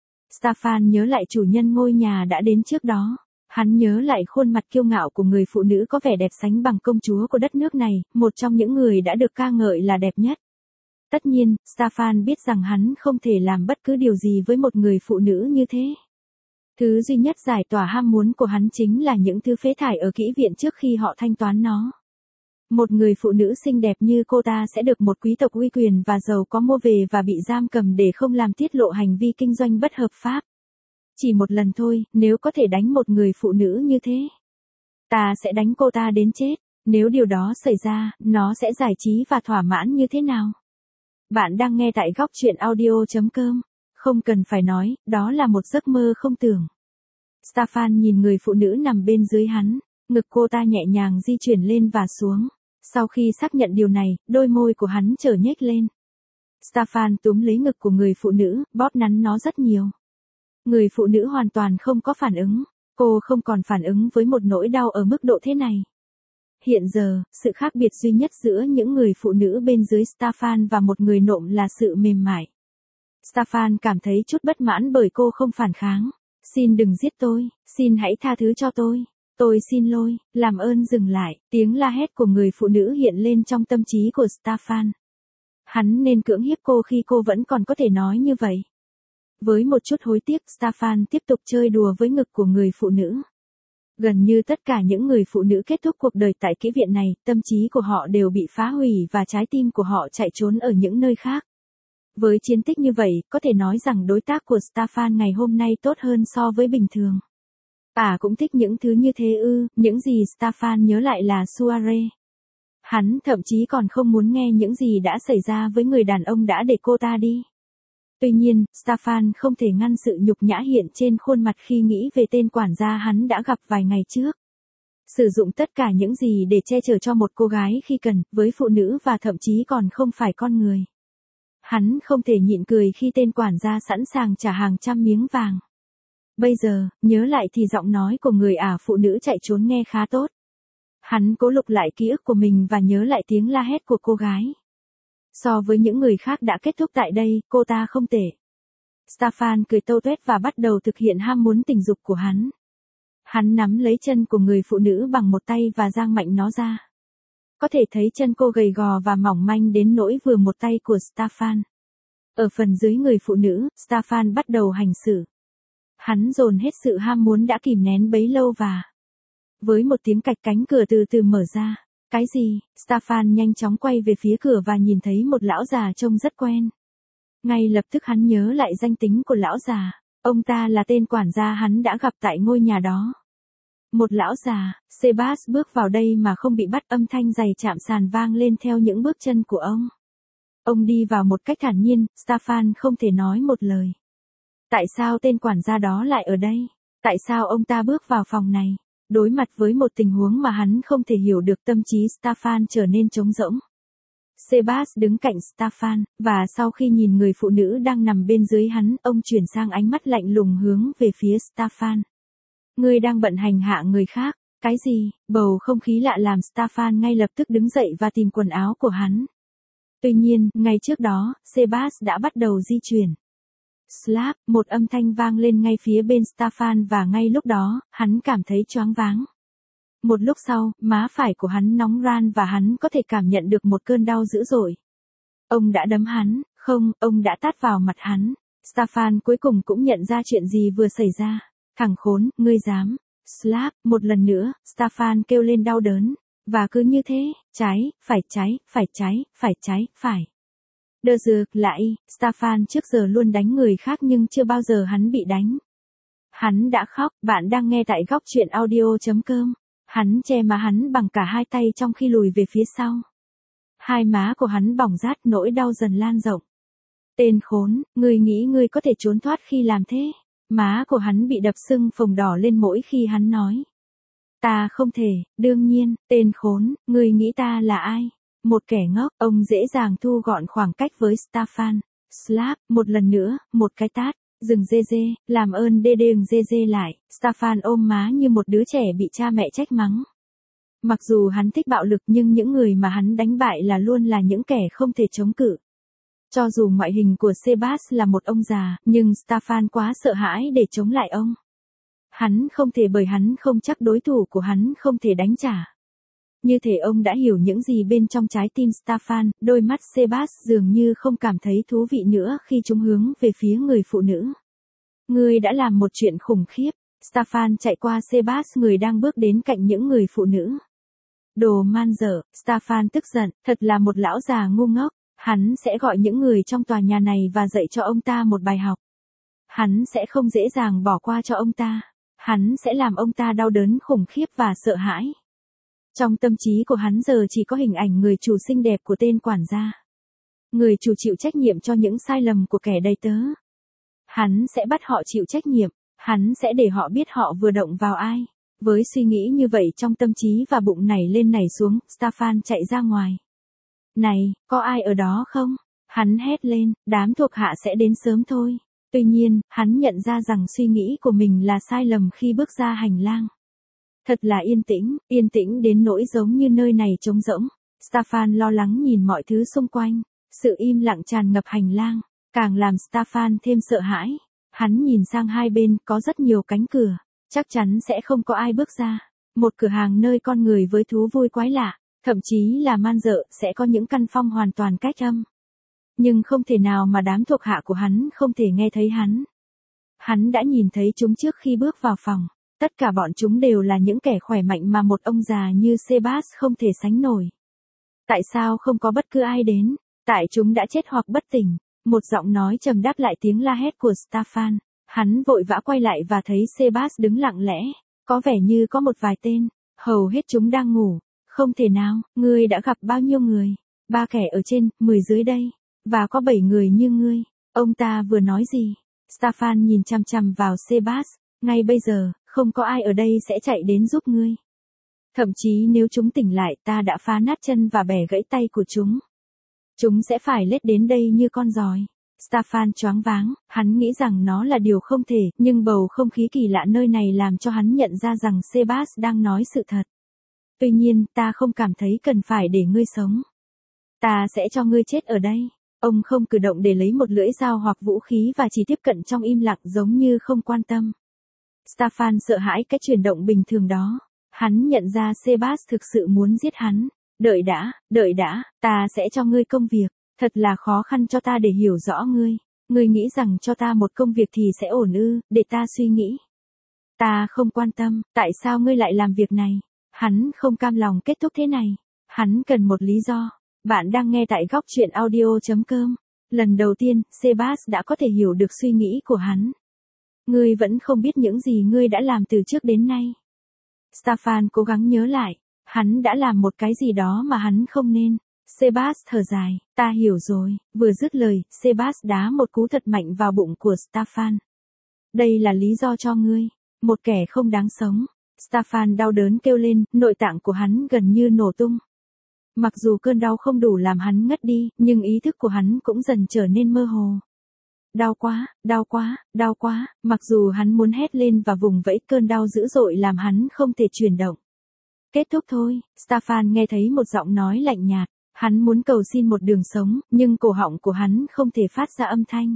Stefan nhớ lại chủ nhân ngôi nhà đã đến trước đó. Hắn nhớ lại khuôn mặt kiêu ngạo của người phụ nữ có vẻ đẹp sánh bằng công chúa của đất nước này, một trong những người đã được ca ngợi là đẹp nhất. Tất nhiên, Stefan biết rằng hắn không thể làm bất cứ điều gì với một người phụ nữ như thế. Thứ duy nhất giải tỏa ham muốn của hắn chính là những thứ phế thải ở kỹ viện trước khi họ thanh toán nó. Một người phụ nữ xinh đẹp như cô ta sẽ được một quý tộc uy quyền và giàu có mua về và bị giam cầm để không làm tiết lộ hành vi kinh doanh bất hợp pháp. Chỉ một lần thôi, nếu có thể đánh một người phụ nữ như thế, ta sẽ đánh cô ta đến chết. Nếu điều đó xảy ra, nó sẽ giải trí và thỏa mãn như thế nào? Bạn đang nghe tại góc truyện audio chấm com. Không cần phải nói, đó là một giấc mơ không tưởng. Stefan nhìn người phụ nữ nằm bên dưới hắn, ngực cô ta nhẹ nhàng di chuyển lên và xuống. Sau khi xác nhận điều này, đôi môi của hắn trở nhếch lên. Stefan túm lấy ngực của người phụ nữ, bóp nắn nó rất nhiều. Người phụ nữ hoàn toàn không có phản ứng, cô không còn phản ứng với một nỗi đau ở mức độ thế này. Hiện giờ, sự khác biệt duy nhất giữa những người phụ nữ bên dưới Stefan và một người nộm là sự mềm mại. Stefan cảm thấy chút bất mãn bởi cô không phản kháng. Xin đừng giết tôi, xin hãy tha thứ cho tôi, tôi xin lỗi, làm ơn dừng lại. Tiếng la hét của người phụ nữ hiện lên trong tâm trí của Stefan. Hắn nên cưỡng hiếp cô khi cô vẫn còn có thể nói như vậy. Với một chút hối tiếc, Stefan tiếp tục chơi đùa với ngực của người phụ nữ. Gần như tất cả những người phụ nữ kết thúc cuộc đời tại kỹ viện này, tâm trí của họ đều bị phá hủy và trái tim của họ chạy trốn ở những nơi khác. Với chiến tích như vậy, có thể nói rằng đối tác của Stefan ngày hôm nay tốt hơn so với bình thường. À cũng thích những thứ như thế ư, những gì Stefan nhớ lại là soirée. Hắn thậm chí còn không muốn nghe những gì đã xảy ra với người đàn ông đã để cô ta đi. Tuy nhiên, Stefan không thể ngăn sự nhục nhã hiện trên khuôn mặt khi nghĩ về tên quản gia hắn đã gặp vài ngày trước. Sử dụng tất cả những gì để che chở cho một cô gái khi cần, với phụ nữ và thậm chí còn không phải con người. Hắn không thể nhịn cười khi tên quản gia sẵn sàng trả hàng trăm miếng vàng. Bây giờ, nhớ lại thì giọng nói của người ả phụ nữ chạy trốn nghe khá tốt. Hắn cố lục lại ký ức của mình và nhớ lại tiếng la hét của cô gái. So với những người khác đã kết thúc tại đây, cô ta không tệ. Stefan cười tâu tuét và bắt đầu thực hiện ham muốn tình dục của hắn. Hắn nắm lấy chân của người phụ nữ bằng một tay và giang mạnh nó ra. Có thể thấy chân cô gầy gò và mỏng manh đến nỗi vừa một tay của Stefan. Ở phần dưới người phụ nữ, Stefan bắt đầu hành xử. Hắn dồn hết sự ham muốn đã kìm nén bấy lâu và... Với một tiếng cạch cánh cửa từ từ mở ra. Cái gì? Stefan nhanh chóng quay về phía cửa và nhìn thấy một lão già trông rất quen. Ngay lập tức hắn nhớ lại danh tính của lão già. Ông ta là tên quản gia hắn đã gặp tại ngôi nhà đó. Một lão già, Sebas bước vào đây mà không bị bắt, âm thanh giày chạm sàn vang lên theo những bước chân của ông. Ông đi vào một cách thản nhiên, Stefan không thể nói một lời. Tại sao tên quản gia đó lại ở đây? Tại sao ông ta bước vào phòng này? Đối mặt với một tình huống mà hắn không thể hiểu được, tâm trí Stefan trở nên trống rỗng. Sebas đứng cạnh Stefan, và sau khi nhìn người phụ nữ đang nằm bên dưới hắn, ông chuyển sang ánh mắt lạnh lùng hướng về phía Stefan. Ngươi đang bận hành hạ người khác, cái gì? Bầu không khí lạ làm Stefan ngay lập tức đứng dậy và tìm quần áo của hắn. Tuy nhiên, ngay trước đó, Sebas đã bắt đầu di chuyển. Slap, một âm thanh vang lên ngay phía bên Stefan và ngay lúc đó, hắn cảm thấy choáng váng. Một lúc sau, má phải của hắn nóng ran và hắn có thể cảm nhận được một cơn đau dữ dội. Ông đã đấm hắn, không, ông đã tát vào mặt hắn. Stefan cuối cùng cũng nhận ra chuyện gì vừa xảy ra. Thằng khốn, ngươi dám. Slap, một lần nữa, Stefan kêu lên đau đớn. Và cứ như thế, trái, phải trái, phải trái, phải trái, phải. Đơ dược lại, Stefan trước giờ luôn đánh người khác nhưng chưa bao giờ hắn bị đánh. Hắn đã khóc, bạn đang nghe tại góc truyện audio chấm com. Hắn che má hắn bằng cả hai tay trong khi lùi về phía sau. Hai má của hắn bỏng rát, nỗi đau dần lan rộng. Tên khốn, ngươi nghĩ ngươi có thể trốn thoát khi làm thế? Má của hắn bị đập sưng phồng đỏ lên mỗi khi hắn nói. Ta không thể, đương nhiên, tên khốn, ngươi nghĩ ta là ai? Một kẻ ngốc, ông dễ dàng thu gọn khoảng cách với Stefan. Slap, một lần nữa, một cái tát. Dừng dê dê, làm ơn đê đê đừng dê dê lại. Stefan ôm má như một đứa trẻ bị cha mẹ trách mắng. Mặc dù hắn thích bạo lực nhưng những người mà hắn đánh bại là luôn là những kẻ không thể chống cự. Cho dù ngoại hình của Sebas là một ông già, nhưng Stefan quá sợ hãi để chống lại ông. Hắn không thể bởi hắn không chắc đối thủ của hắn không thể đánh trả. Như thể ông đã hiểu những gì bên trong trái tim Stefan, đôi mắt Sebas dường như không cảm thấy thú vị nữa khi chúng hướng về phía người phụ nữ. Ngươi đã làm một chuyện khủng khiếp. Stefan chạy qua Sebas người đang bước đến cạnh những người phụ nữ. Đồ man dở, Stefan tức giận, thật là một lão già ngu ngốc. Hắn sẽ gọi những người trong tòa nhà này và dạy cho ông ta một bài học. Hắn sẽ không dễ dàng bỏ qua cho ông ta. Hắn sẽ làm ông ta đau đớn khủng khiếp và sợ hãi. Trong tâm trí của hắn giờ chỉ có hình ảnh người chủ xinh đẹp của tên quản gia. Người chủ chịu trách nhiệm cho những sai lầm của kẻ đầy tớ. Hắn sẽ bắt họ chịu trách nhiệm. Hắn sẽ để họ biết họ vừa động vào ai. Với suy nghĩ như vậy trong tâm trí và bụng nảy lên nảy xuống, Stefan chạy ra ngoài. Này, có ai ở đó không? Hắn hét lên, đám thuộc hạ sẽ đến sớm thôi. Tuy nhiên, hắn nhận ra rằng suy nghĩ của mình là sai lầm khi bước ra hành lang. Thật là yên tĩnh, yên tĩnh đến nỗi giống như nơi này trống rỗng. Stefan lo lắng nhìn mọi thứ xung quanh. Sự im lặng tràn ngập hành lang, càng làm Stefan thêm sợ hãi. Hắn nhìn sang hai bên, có rất nhiều cánh cửa. Chắc chắn sẽ không có ai bước ra. Một cửa hàng nơi con người với thú vui quái lạ. Thậm chí là man dợ sẽ có những căn phòng hoàn toàn cách âm. Nhưng không thể nào mà đám thuộc hạ của hắn không thể nghe thấy hắn. Hắn đã nhìn thấy chúng trước khi bước vào phòng. Tất cả bọn chúng đều là những kẻ khỏe mạnh mà một ông già như Sebas không thể sánh nổi. Tại sao không có bất cứ ai đến? Tại chúng đã chết hoặc bất tỉnh. Một giọng nói trầm đáp lại tiếng la hét của Stefan. Hắn vội vã quay lại và thấy Sebas đứng lặng lẽ. Có vẻ như có một vài tên. Hầu hết chúng đang ngủ. Không thể nào, ngươi đã gặp bao nhiêu người? Ba kẻ ở trên, mười dưới đây. Và có bảy người như ngươi. Ông ta vừa nói gì? Stefan nhìn chằm chằm vào Sebas. Ngay bây giờ, không có ai ở đây sẽ chạy đến giúp ngươi. Thậm chí nếu chúng tỉnh lại ta đã phá nát chân và bẻ gãy tay của chúng. Chúng sẽ phải lết đến đây như con giòi. Stefan choáng váng, hắn nghĩ rằng nó là điều không thể, nhưng bầu không khí kỳ lạ nơi này làm cho hắn nhận ra rằng Sebas đang nói sự thật. Tuy nhiên, ta không cảm thấy cần phải để ngươi sống. Ta sẽ cho ngươi chết ở đây. Ông không cử động để lấy một lưỡi dao hoặc vũ khí và chỉ tiếp cận trong im lặng giống như không quan tâm. Stefan sợ hãi cái chuyển động bình thường đó. Hắn nhận ra Sebas thực sự muốn giết hắn. Đợi đã, đợi đã, ta sẽ cho ngươi công việc. Thật là khó khăn cho ta để hiểu rõ ngươi. Ngươi nghĩ rằng cho ta một công việc thì sẽ ổn ư, để ta suy nghĩ. Ta không quan tâm, tại sao ngươi lại làm việc này? Hắn không cam lòng kết thúc thế này. Hắn cần một lý do. Bạn đang nghe tại góc truyện audio chấm com. Lần đầu tiên, Sebas đã có thể hiểu được suy nghĩ của hắn. Ngươi vẫn không biết những gì ngươi đã làm từ trước đến nay. Stefan cố gắng nhớ lại. Hắn đã làm một cái gì đó mà hắn không nên. Sebas thở dài, ta hiểu rồi. Vừa dứt lời, Sebas đá một cú thật mạnh vào bụng của Stefan. Đây là lý do cho ngươi. Một kẻ không đáng sống. Stefan đau đớn kêu lên, nội tạng của hắn gần như nổ tung. Mặc dù cơn đau không đủ làm hắn ngất đi, nhưng ý thức của hắn cũng dần trở nên mơ hồ. Đau quá, đau quá, đau quá, mặc dù hắn muốn hét lên và vùng vẫy cơn đau dữ dội làm hắn không thể chuyển động. Kết thúc thôi, Stefan nghe thấy một giọng nói lạnh nhạt. Hắn muốn cầu xin một đường sống, nhưng cổ họng của hắn không thể phát ra âm thanh.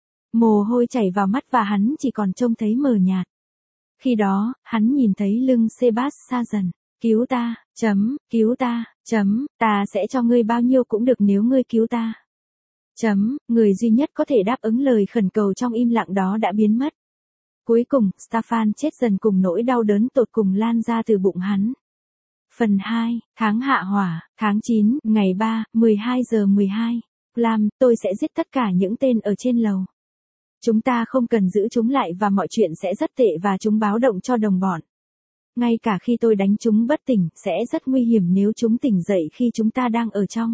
Mồ hôi chảy vào mắt và hắn chỉ còn trông thấy mờ nhạt. Khi đó, hắn nhìn thấy lưng Sebas xa dần. Cứu ta, chấm, cứu ta, chấm, ta sẽ cho ngươi bao nhiêu cũng được nếu ngươi cứu ta. Chấm, người duy nhất có thể đáp ứng lời khẩn cầu trong im lặng đó đã biến mất. Cuối cùng, Stefan chết dần cùng nỗi đau đớn tột cùng lan ra từ bụng hắn. Phần hai, tháng hạ hỏa, tháng chín, ngày ba, mười hai giờ mười hai. Lam, tôi sẽ giết tất cả những tên ở trên lầu. Chúng ta không cần giữ chúng lại và mọi chuyện sẽ rất tệ và chúng báo động cho đồng bọn. Ngay cả khi tôi đánh chúng bất tỉnh, sẽ rất nguy hiểm nếu chúng tỉnh dậy khi chúng ta đang ở trong.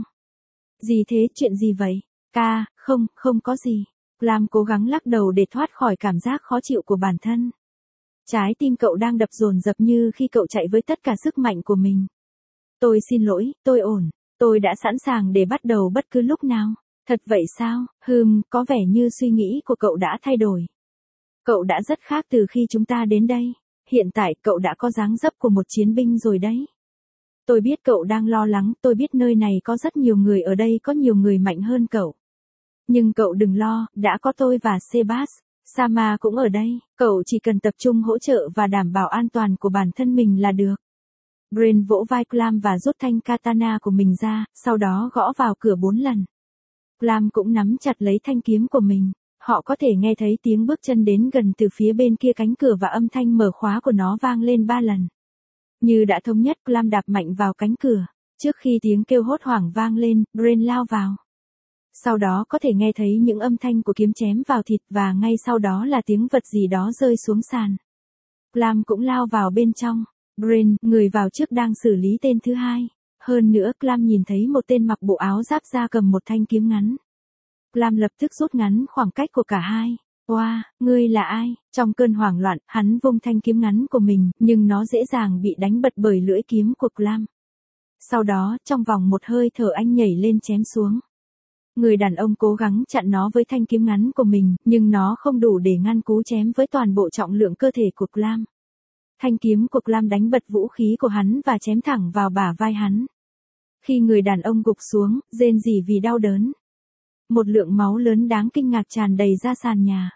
Gì thế, chuyện gì vậy? Ca, không, không có gì. Lam cố gắng lắc đầu để thoát khỏi cảm giác khó chịu của bản thân. Trái tim cậu đang đập dồn dập như khi cậu chạy với tất cả sức mạnh của mình. Tôi xin lỗi, tôi ổn. Tôi đã sẵn sàng để bắt đầu bất cứ lúc nào. Thật vậy sao? Hừm, có vẻ như suy nghĩ của cậu đã thay đổi. Cậu đã rất khác từ khi chúng ta đến đây. Hiện tại cậu đã có dáng dấp của một chiến binh rồi đấy. Tôi biết cậu đang lo lắng, tôi biết nơi này có rất nhiều người ở đây, có nhiều người mạnh hơn cậu. Nhưng cậu đừng lo, đã có tôi và Sebas, Sama cũng ở đây, cậu chỉ cần tập trung hỗ trợ và đảm bảo an toàn của bản thân mình là được. Brain vỗ vai Clam và rút thanh katana của mình ra, sau đó gõ vào cửa bốn lần. Clam cũng nắm chặt lấy thanh kiếm của mình. Họ có thể nghe thấy tiếng bước chân đến gần từ phía bên kia cánh cửa và âm thanh mở khóa của nó vang lên ba lần. Như đã thống nhất, Clam đạp mạnh vào cánh cửa. Trước khi tiếng kêu hốt hoảng vang lên, Brain lao vào. Sau đó có thể nghe thấy những âm thanh của kiếm chém vào thịt và ngay sau đó là tiếng vật gì đó rơi xuống sàn. Clam cũng lao vào bên trong. Brain, người vào trước đang xử lý tên thứ hai. Hơn nữa, Clam nhìn thấy một tên mặc bộ áo giáp da cầm một thanh kiếm ngắn. Clam lập tức rút ngắn khoảng cách của cả hai. Oa, wow, ngươi là ai? Trong cơn hoảng loạn, hắn vung thanh kiếm ngắn của mình, nhưng nó dễ dàng bị đánh bật bởi lưỡi kiếm của Clam. Sau đó, trong vòng một hơi thở anh nhảy lên chém xuống. Người đàn ông cố gắng chặn nó với thanh kiếm ngắn của mình, nhưng nó không đủ để ngăn cú chém với toàn bộ trọng lượng cơ thể của Clam. Thanh kiếm của Clam đánh bật vũ khí của hắn và chém thẳng vào bả vai hắn. Khi người đàn ông gục xuống, rên rỉ vì đau đớn. Một lượng máu lớn đáng kinh ngạc tràn đầy ra sàn nhà.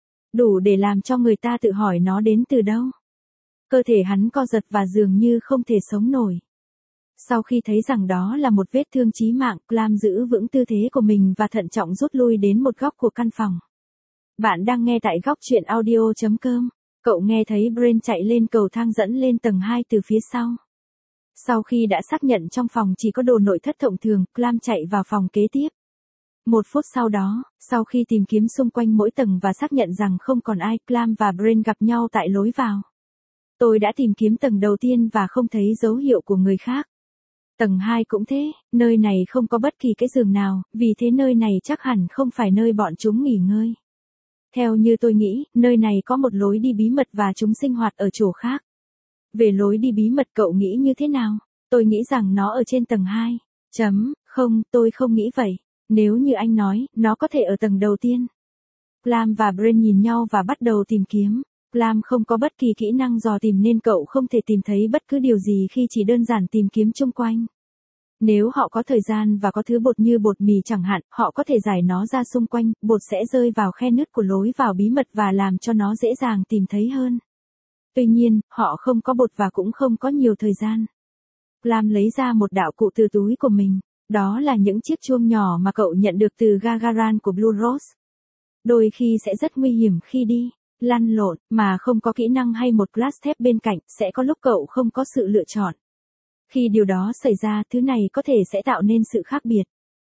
Đủ để làm cho người ta tự hỏi nó đến từ đâu. Cơ thể hắn co giật và dường như không thể sống nổi. Sau khi thấy rằng đó là một vết thương chí mạng, Clam giữ vững tư thế của mình và thận trọng rút lui đến một góc của căn phòng. Bạn đang nghe tại góc truyện audio chấm com. Cậu nghe thấy Brain chạy lên cầu thang dẫn lên tầng hai từ phía sau. Sau khi đã xác nhận trong phòng chỉ có đồ nội thất thông thường, Clam chạy vào phòng kế tiếp. Một phút sau đó, sau khi tìm kiếm xung quanh mỗi tầng và xác nhận rằng không còn ai, Clam và Brain gặp nhau tại lối vào. Tôi đã tìm kiếm tầng đầu tiên và không thấy dấu hiệu của người khác. Tầng hai cũng thế, nơi này không có bất kỳ cái giường nào, vì thế nơi này chắc hẳn không phải nơi bọn chúng nghỉ ngơi. Theo như tôi nghĩ, nơi này có một lối đi bí mật và chúng sinh hoạt ở chỗ khác. Về lối đi bí mật cậu nghĩ như thế nào? Tôi nghĩ rằng nó ở trên tầng hai. Chấm, không, tôi không nghĩ vậy. Nếu như anh nói, nó có thể ở tầng đầu tiên. Clam và Brain nhìn nhau và bắt đầu tìm kiếm. Clam không có bất kỳ kỹ năng dò tìm nên cậu không thể tìm thấy bất cứ điều gì khi chỉ đơn giản tìm kiếm chung quanh. Nếu họ có thời gian và có thứ bột như bột mì chẳng hạn, họ có thể giải nó ra xung quanh, bột sẽ rơi vào khe nứt của lối vào bí mật và làm cho nó dễ dàng tìm thấy hơn. Tuy nhiên, họ không có bột và cũng không có nhiều thời gian. Clam lấy ra một đạo cụ từ túi của mình. Đó là những chiếc chuông nhỏ mà cậu nhận được từ Gagarin của Blue Rose. Đôi khi sẽ rất nguy hiểm khi đi, lăn lộn, mà không có kỹ năng hay một glass thép bên cạnh, sẽ có lúc cậu không có sự lựa chọn. Khi điều đó xảy ra, thứ này có thể sẽ tạo nên sự khác biệt.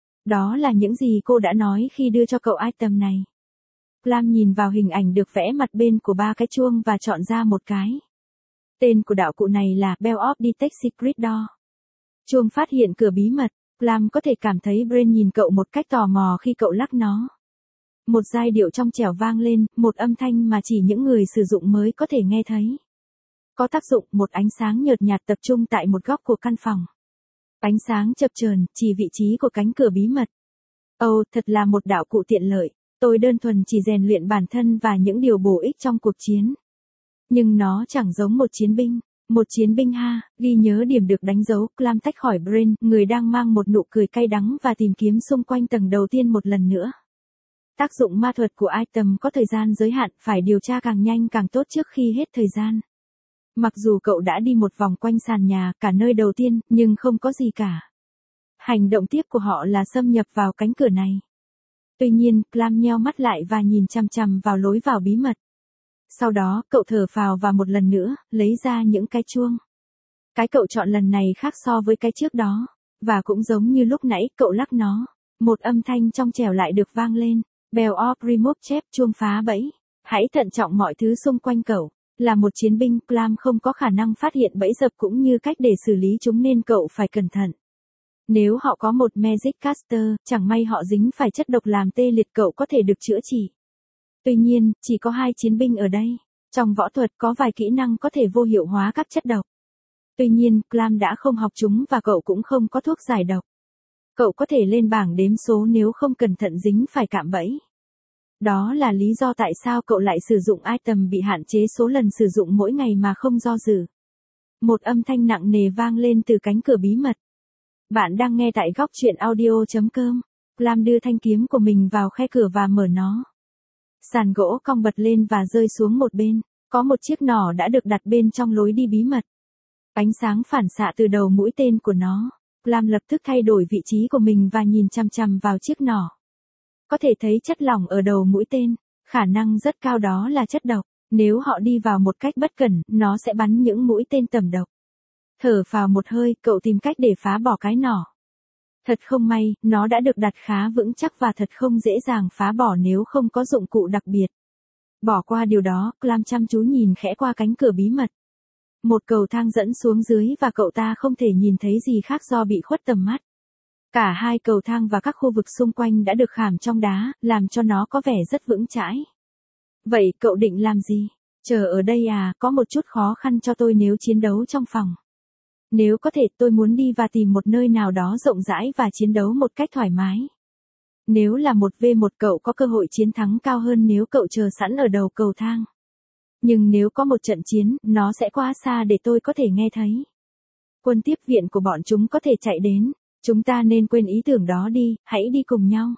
Đó là những gì cô đã nói khi đưa cho cậu item này. Clam nhìn vào hình ảnh được vẽ mặt bên của ba cái chuông và chọn ra một cái. Tên của đạo cụ này là Bell of Detect Secret Door. Chuông phát hiện cửa bí mật. Clam có thể cảm thấy Brain nhìn cậu một cách tò mò khi cậu lắc nó. Một giai điệu trong trẻo vang lên, một âm thanh mà chỉ những người sử dụng mới có thể nghe thấy. Có tác dụng, một ánh sáng nhợt nhạt tập trung tại một góc của căn phòng. Ánh sáng chập chờn chỉ vị trí của cánh cửa bí mật. Ồ, oh, thật là một đạo cụ tiện lợi. Tôi đơn thuần chỉ rèn luyện bản thân và những điều bổ ích trong cuộc chiến. Nhưng nó chẳng giống một chiến binh. Một chiến binh ha, ghi nhớ điểm được đánh dấu, Clam tách khỏi Brain, người đang mang một nụ cười cay đắng và tìm kiếm xung quanh tầng đầu tiên một lần nữa. Tác dụng ma thuật của item có thời gian giới hạn, phải điều tra càng nhanh càng tốt trước khi hết thời gian. Mặc dù cậu đã đi một vòng quanh sàn nhà, cả nơi đầu tiên, nhưng không có gì cả. Hành động tiếp của họ là xâm nhập vào cánh cửa này. Tuy nhiên, Clam nheo mắt lại và nhìn chằm chằm vào lối vào bí mật. Sau đó, cậu thở phào và một lần nữa, lấy ra những cái chuông. Cái cậu chọn lần này khác so với cái trước đó. Và cũng giống như lúc nãy, cậu lắc nó. Một âm thanh trong trẻo lại được vang lên. Bell of Remove Chép, chuông phá bẫy. Hãy thận trọng mọi thứ xung quanh cậu. Là một chiến binh, Clam không có khả năng phát hiện bẫy dập cũng như cách để xử lý chúng nên cậu phải cẩn thận. Nếu họ có một Magic Caster, chẳng may họ dính phải chất độc làm tê liệt cậu có thể được chữa trị. Tuy nhiên, chỉ có hai chiến binh ở đây. Trong võ thuật có vài kỹ năng có thể vô hiệu hóa các chất độc. Tuy nhiên, Clam đã không học chúng và cậu cũng không có thuốc giải độc. Cậu có thể lên bảng đếm số nếu không cẩn thận dính phải cạm bẫy. Đó là lý do tại sao cậu lại sử dụng item bị hạn chế số lần sử dụng mỗi ngày mà không do dự. Một âm thanh nặng nề vang lên từ cánh cửa bí mật. Bạn đang nghe tại góc chuyện audio chấm com. Clam đưa thanh kiếm của mình vào khe cửa và mở nó. Sàn gỗ cong bật lên và rơi xuống một bên. Có một chiếc nỏ đã được đặt bên trong lối đi bí mật. Ánh sáng phản xạ từ đầu mũi tên của nó. Clam lập tức thay đổi vị trí của mình và nhìn chằm chằm vào chiếc nỏ. Có thể thấy chất lỏng ở đầu mũi tên. Khả năng rất cao đó là chất độc. Nếu họ đi vào một cách bất cẩn, nó sẽ bắn những mũi tên tầm độc. Thở phào một hơi, cậu tìm cách để phá bỏ cái nỏ. Thật không may, nó đã được đặt khá vững chắc và thật không dễ dàng phá bỏ nếu không có dụng cụ đặc biệt. Bỏ qua điều đó, Clam chăm chú nhìn khẽ qua cánh cửa bí mật. Một cầu thang dẫn xuống dưới và cậu ta không thể nhìn thấy gì khác do bị khuất tầm mắt. Cả hai cầu thang và các khu vực xung quanh đã được khảm trong đá, làm cho nó có vẻ rất vững chãi. Vậy cậu định làm gì? Chờ ở đây à, có một chút khó khăn cho tôi nếu chiến đấu trong phòng. Nếu có thể tôi muốn đi và tìm một nơi nào đó rộng rãi và chiến đấu một cách thoải mái. Nếu là một vs một cậu có cơ hội chiến thắng cao hơn nếu cậu chờ sẵn ở đầu cầu thang. Nhưng nếu có một trận chiến, nó sẽ quá xa để tôi có thể nghe thấy. Quân tiếp viện của bọn chúng có thể chạy đến. Chúng ta nên quên ý tưởng đó đi, hãy đi cùng nhau.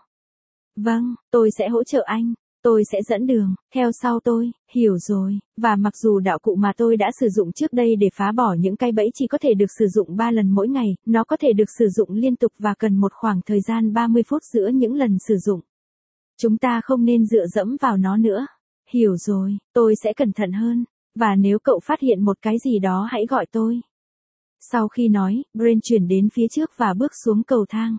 Vâng, tôi sẽ hỗ trợ anh. Tôi sẽ dẫn đường, theo sau tôi, hiểu rồi, và mặc dù đạo cụ mà tôi đã sử dụng trước đây để phá bỏ những cái bẫy chỉ có thể được sử dụng ba lần mỗi ngày, nó có thể được sử dụng liên tục và cần một khoảng thời gian ba mươi phút giữa những lần sử dụng. Chúng ta không nên dựa dẫm vào nó nữa. Hiểu rồi, tôi sẽ cẩn thận hơn, và nếu cậu phát hiện một cái gì đó hãy gọi tôi. Sau khi nói, Brain chuyển đến phía trước và bước xuống cầu thang.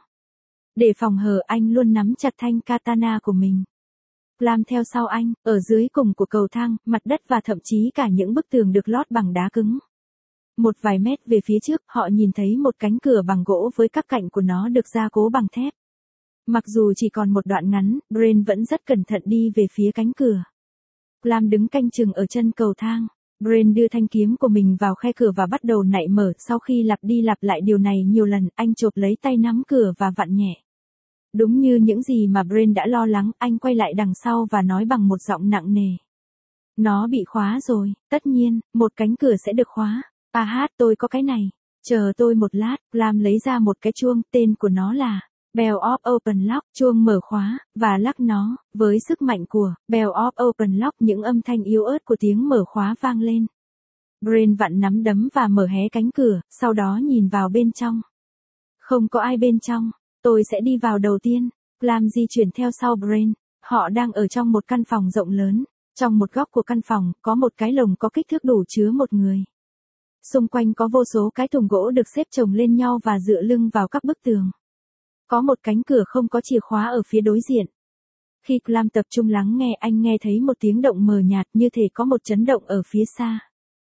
Để phòng hờ anh luôn nắm chặt thanh katana của mình. Clam theo sau anh, ở dưới cùng của cầu thang, mặt đất và thậm chí cả những bức tường được lót bằng đá cứng. Một vài mét về phía trước, họ nhìn thấy một cánh cửa bằng gỗ với các cạnh của nó được gia cố bằng thép. Mặc dù chỉ còn một đoạn ngắn, Brain vẫn rất cẩn thận đi về phía cánh cửa. Clam đứng canh chừng ở chân cầu thang. Brain đưa thanh kiếm của mình vào khe cửa và bắt đầu nạy mở. Sau khi lặp đi lặp lại điều này nhiều lần, anh chộp lấy tay nắm cửa và vặn nhẹ. Đúng như những gì mà Brain đã lo lắng, anh quay lại đằng sau và nói bằng một giọng nặng nề. Nó bị khóa rồi, tất nhiên, một cánh cửa sẽ được khóa. À hát, tôi có cái này. Chờ tôi một lát, Clam lấy ra một cái chuông, tên của nó là Bell of Open Lock, chuông mở khóa, và lắc nó. Với sức mạnh của Bell of Open Lock, những âm thanh yếu ớt của tiếng mở khóa vang lên. Brain vặn nắm đấm và mở hé cánh cửa, sau đó nhìn vào bên trong. Không có ai bên trong. Tôi sẽ đi vào đầu tiên. Clam di chuyển theo sau Brain. Họ đang ở trong một căn phòng rộng lớn. Trong một góc của căn phòng, có một cái lồng có kích thước đủ chứa một người. Xung quanh có vô số cái thùng gỗ được xếp chồng lên nhau và dựa lưng vào các bức tường. Có một cánh cửa không có chìa khóa ở phía đối diện. Khi Clam tập trung lắng nghe, anh nghe thấy một tiếng động mờ nhạt như thể có một chấn động ở phía xa.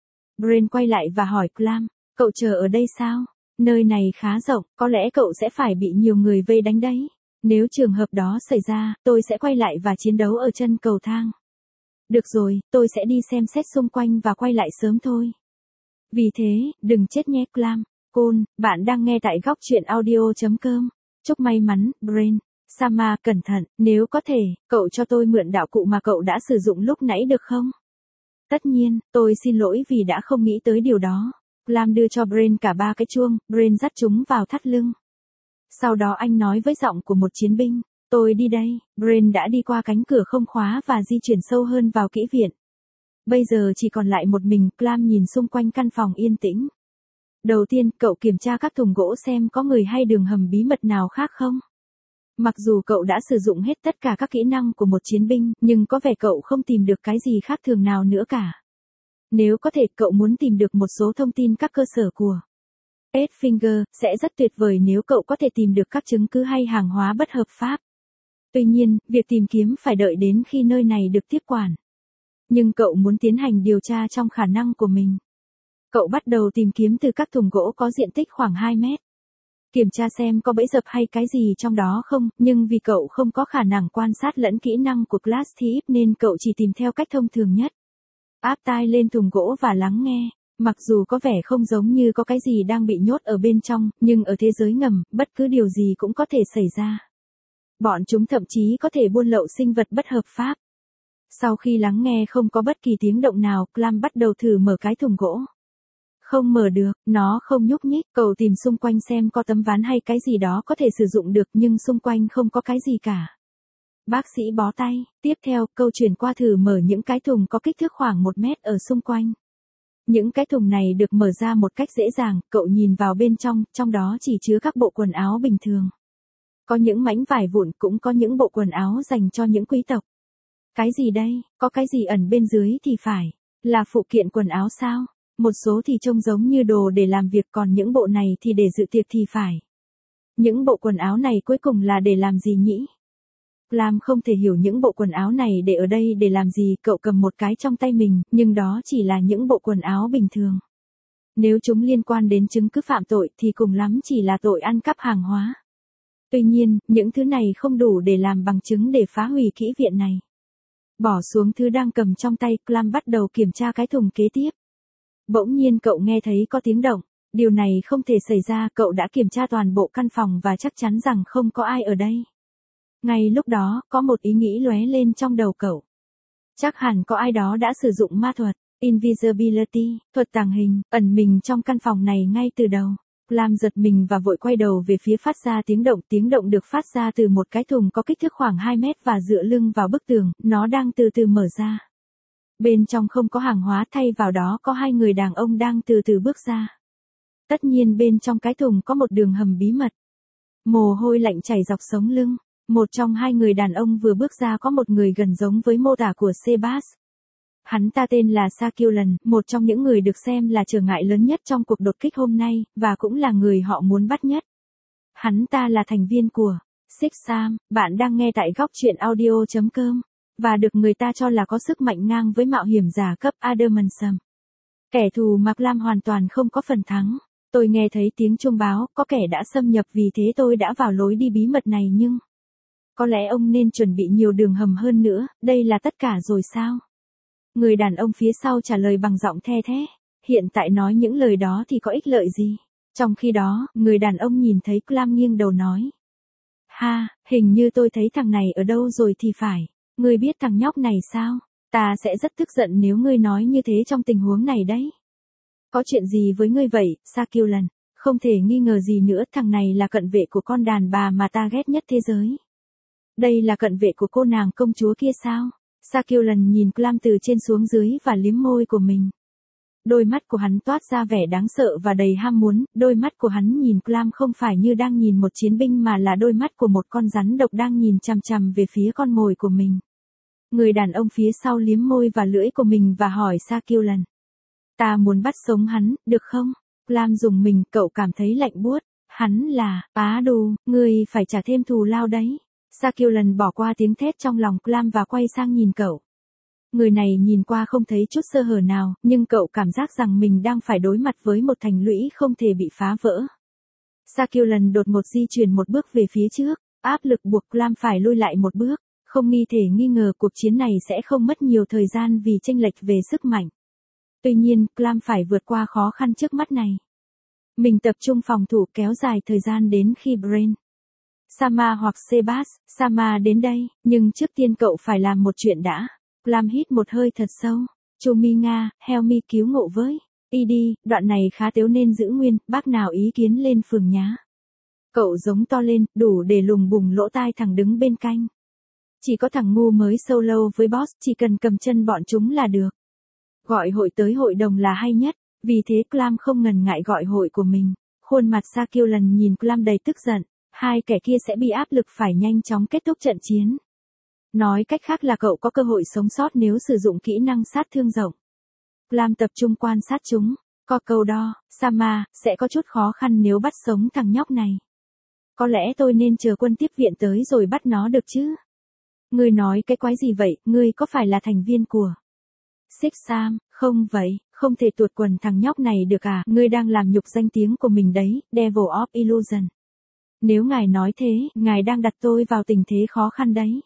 Brain quay lại và hỏi Clam, cậu chờ ở đây sao? Nơi này khá rộng, có lẽ cậu sẽ phải bị nhiều người vây đánh đấy. Nếu trường hợp đó xảy ra, tôi sẽ quay lại và chiến đấu ở chân cầu thang. Được rồi, tôi sẽ đi xem xét xung quanh và quay lại sớm thôi. Vì thế, đừng chết nhé Clam. Côn, bạn đang nghe tại góc chuyện audio chấm com. Chúc may mắn, Brain. Sama, cẩn thận, nếu có thể, cậu cho tôi mượn đạo cụ mà cậu đã sử dụng lúc nãy được không? Tất nhiên, tôi xin lỗi vì đã không nghĩ tới điều đó. Clam đưa cho Brain cả ba cái chuông, Brain dắt chúng vào thắt lưng. Sau đó anh nói với giọng của một chiến binh, tôi đi đây. Brain đã đi qua cánh cửa không khóa và di chuyển sâu hơn vào kỹ viện. Bây giờ chỉ còn lại một mình, Clam nhìn xung quanh căn phòng yên tĩnh. Đầu tiên, cậu kiểm tra các thùng gỗ xem có người hay đường hầm bí mật nào khác không. Mặc dù cậu đã sử dụng hết tất cả các kỹ năng của một chiến binh, nhưng có vẻ cậu không tìm được cái gì khác thường nào nữa cả. Nếu có thể, cậu muốn tìm được một số thông tin các cơ sở của Edfinger, sẽ rất tuyệt vời nếu cậu có thể tìm được các chứng cứ hay hàng hóa bất hợp pháp. Tuy nhiên, việc tìm kiếm phải đợi đến khi nơi này được tiếp quản. Nhưng cậu muốn tiến hành điều tra trong khả năng của mình. Cậu bắt đầu tìm kiếm từ các thùng gỗ có diện tích khoảng hai mét. Kiểm tra xem có bẫy dập hay cái gì trong đó không, nhưng vì cậu không có khả năng quan sát lẫn kỹ năng của Glass Thief nên cậu chỉ tìm theo cách thông thường nhất. Áp tai lên thùng gỗ và lắng nghe. Mặc dù có vẻ không giống như có cái gì đang bị nhốt ở bên trong, nhưng ở thế giới ngầm, bất cứ điều gì cũng có thể xảy ra. Bọn chúng thậm chí có thể buôn lậu sinh vật bất hợp pháp. Sau khi lắng nghe không có bất kỳ tiếng động nào, Clam bắt đầu thử mở cái thùng gỗ. Không mở được, nó không nhúc nhích, cậu tìm xung quanh xem có tấm ván hay cái gì đó có thể sử dụng được nhưng xung quanh không có cái gì cả. Bác sĩ bó tay, tiếp theo, câu chuyển qua thử mở những cái thùng có kích thước khoảng một mét ở xung quanh. Những cái thùng này được mở ra một cách dễ dàng, cậu nhìn vào bên trong, trong đó chỉ chứa các bộ quần áo bình thường. Có những mảnh vải vụn, cũng có những bộ quần áo dành cho những quý tộc. Cái gì đây, có cái gì ẩn bên dưới thì phải, là phụ kiện quần áo sao? Một số thì trông giống như đồ để làm việc, còn những bộ này thì để dự tiệc thì phải. Những bộ quần áo này cuối cùng là để làm gì nhỉ? Clam không thể hiểu những bộ quần áo này để ở đây để làm gì, cậu cầm một cái trong tay mình, nhưng đó chỉ là những bộ quần áo bình thường. Nếu chúng liên quan đến chứng cứ phạm tội thì cùng lắm chỉ là tội ăn cắp hàng hóa. Tuy nhiên, những thứ này không đủ để làm bằng chứng để phá hủy kỹ viện này. Bỏ xuống thứ đang cầm trong tay, Clam bắt đầu kiểm tra cái thùng kế tiếp. Bỗng nhiên cậu nghe thấy có tiếng động. Điều này không thể xảy ra, cậu đã kiểm tra toàn bộ căn phòng và chắc chắn rằng không có ai ở đây. Ngay lúc đó, có một ý nghĩ lóe lên trong đầu cậu. Chắc hẳn có ai đó đã sử dụng ma thuật, invisibility, thuật tàng hình, ẩn mình trong căn phòng này ngay từ đầu. Clam giật mình và vội quay đầu về phía phát ra tiếng động. Tiếng động được phát ra từ một cái thùng có kích thước khoảng hai mét và dựa lưng vào bức tường, nó đang từ từ mở ra. Bên trong không có hàng hóa, thay vào đó có hai người đàn ông đang từ từ bước ra. Tất nhiên bên trong cái thùng có một đường hầm bí mật. Mồ hôi lạnh chảy dọc sống lưng. Một trong hai người đàn ông vừa bước ra có một người gần giống với mô tả của Sebas. Hắn ta tên là Sakulan, một trong những người được xem là trở ngại lớn nhất trong cuộc đột kích hôm nay, và cũng là người họ muốn bắt nhất. Hắn ta là thành viên của Six Sam, bạn đang nghe tại góc truyện audio chấm com, và được người ta cho là có sức mạnh ngang với mạo hiểm giả cấp Adamantson. Kẻ thù mà Clam hoàn toàn không có phần thắng. Tôi nghe thấy tiếng chuông báo, có kẻ đã xâm nhập, vì thế tôi đã vào lối đi bí mật này, nhưng có lẽ ông nên chuẩn bị nhiều đường hầm hơn nữa, đây là tất cả rồi sao? Người đàn ông phía sau trả lời bằng giọng the thé. Hiện tại nói những lời đó thì có ích lợi gì? Trong khi đó, người đàn ông nhìn thấy Clam nghiêng đầu nói. Ha, hình như tôi thấy thằng này ở đâu rồi thì phải. Ngươi biết thằng nhóc này sao? Ta sẽ rất tức giận nếu ngươi nói như thế trong tình huống này đấy. Có chuyện gì với ngươi vậy, Sakulan? Không thể nghi ngờ gì nữa, thằng này là cận vệ của con đàn bà mà ta ghét nhất thế giới. Đây là cận vệ của cô nàng công chúa kia sao? Sakulan nhìn Clam từ trên xuống dưới và liếm môi của mình. Đôi mắt của hắn toát ra vẻ đáng sợ và đầy ham muốn, đôi mắt của hắn nhìn Clam không phải như đang nhìn một chiến binh mà là đôi mắt của một con rắn độc đang nhìn chằm chằm về phía con mồi của mình. Người đàn ông phía sau liếm môi và lưỡi của mình và hỏi Sakulan. Ta muốn bắt sống hắn, được không? Clam dùng mình, cậu cảm thấy lạnh buốt. Hắn là, á đù, ngươi phải trả thêm thù lao đấy. Sakulan bỏ qua tiếng thét trong lòng Clam và quay sang nhìn cậu. Người này nhìn qua không thấy chút sơ hở nào, nhưng cậu cảm giác rằng mình đang phải đối mặt với một thành lũy không thể bị phá vỡ. Sakulan đột ngột di chuyển một bước về phía trước, áp lực buộc Clam phải lui lại một bước. Không nghi thể nghi ngờ cuộc chiến này sẽ không mất nhiều thời gian vì chênh lệch về sức mạnh. Tuy nhiên, Clam phải vượt qua khó khăn trước mắt này. Mình tập trung phòng thủ kéo dài thời gian đến khi Brain, Sama hoặc Sebas, Sama đến đây, nhưng trước tiên cậu phải làm một chuyện đã. Clam hít một hơi thật sâu. Chumi Nga, help me cứu ngộ với. Y đi, đoạn này khá tếu nên giữ nguyên, bác nào ý kiến lên phường nhá. Cậu giống to lên, đủ để lùng bùng lỗ tai thằng đứng bên cạnh. Chỉ có thằng ngu mới solo với boss, chỉ cần cầm chân bọn chúng là được. Gọi hội tới hội đồng là hay nhất, vì thế Clam không ngần ngại gọi hội của mình. Khuôn mặt Sakulan nhìn Clam đầy tức giận, hai kẻ kia sẽ bị áp lực phải nhanh chóng kết thúc trận chiến. Nói cách khác là cậu có cơ hội sống sót nếu sử dụng kỹ năng sát thương rộng. Clam tập trung quan sát chúng, có câu đo, Sama, sẽ có chút khó khăn nếu bắt sống thằng nhóc này. Có lẽ tôi nên chờ quân tiếp viện tới rồi bắt nó được chứ? Ngươi nói cái quái gì vậy, ngươi có phải là thành viên của Six Sam? Không vậy, không thể tuột quần thằng nhóc này được à, ngươi đang làm nhục danh tiếng của mình đấy, Devil of Illusion. Nếu ngài nói thế, ngài đang đặt tôi vào tình thế khó khăn đấy.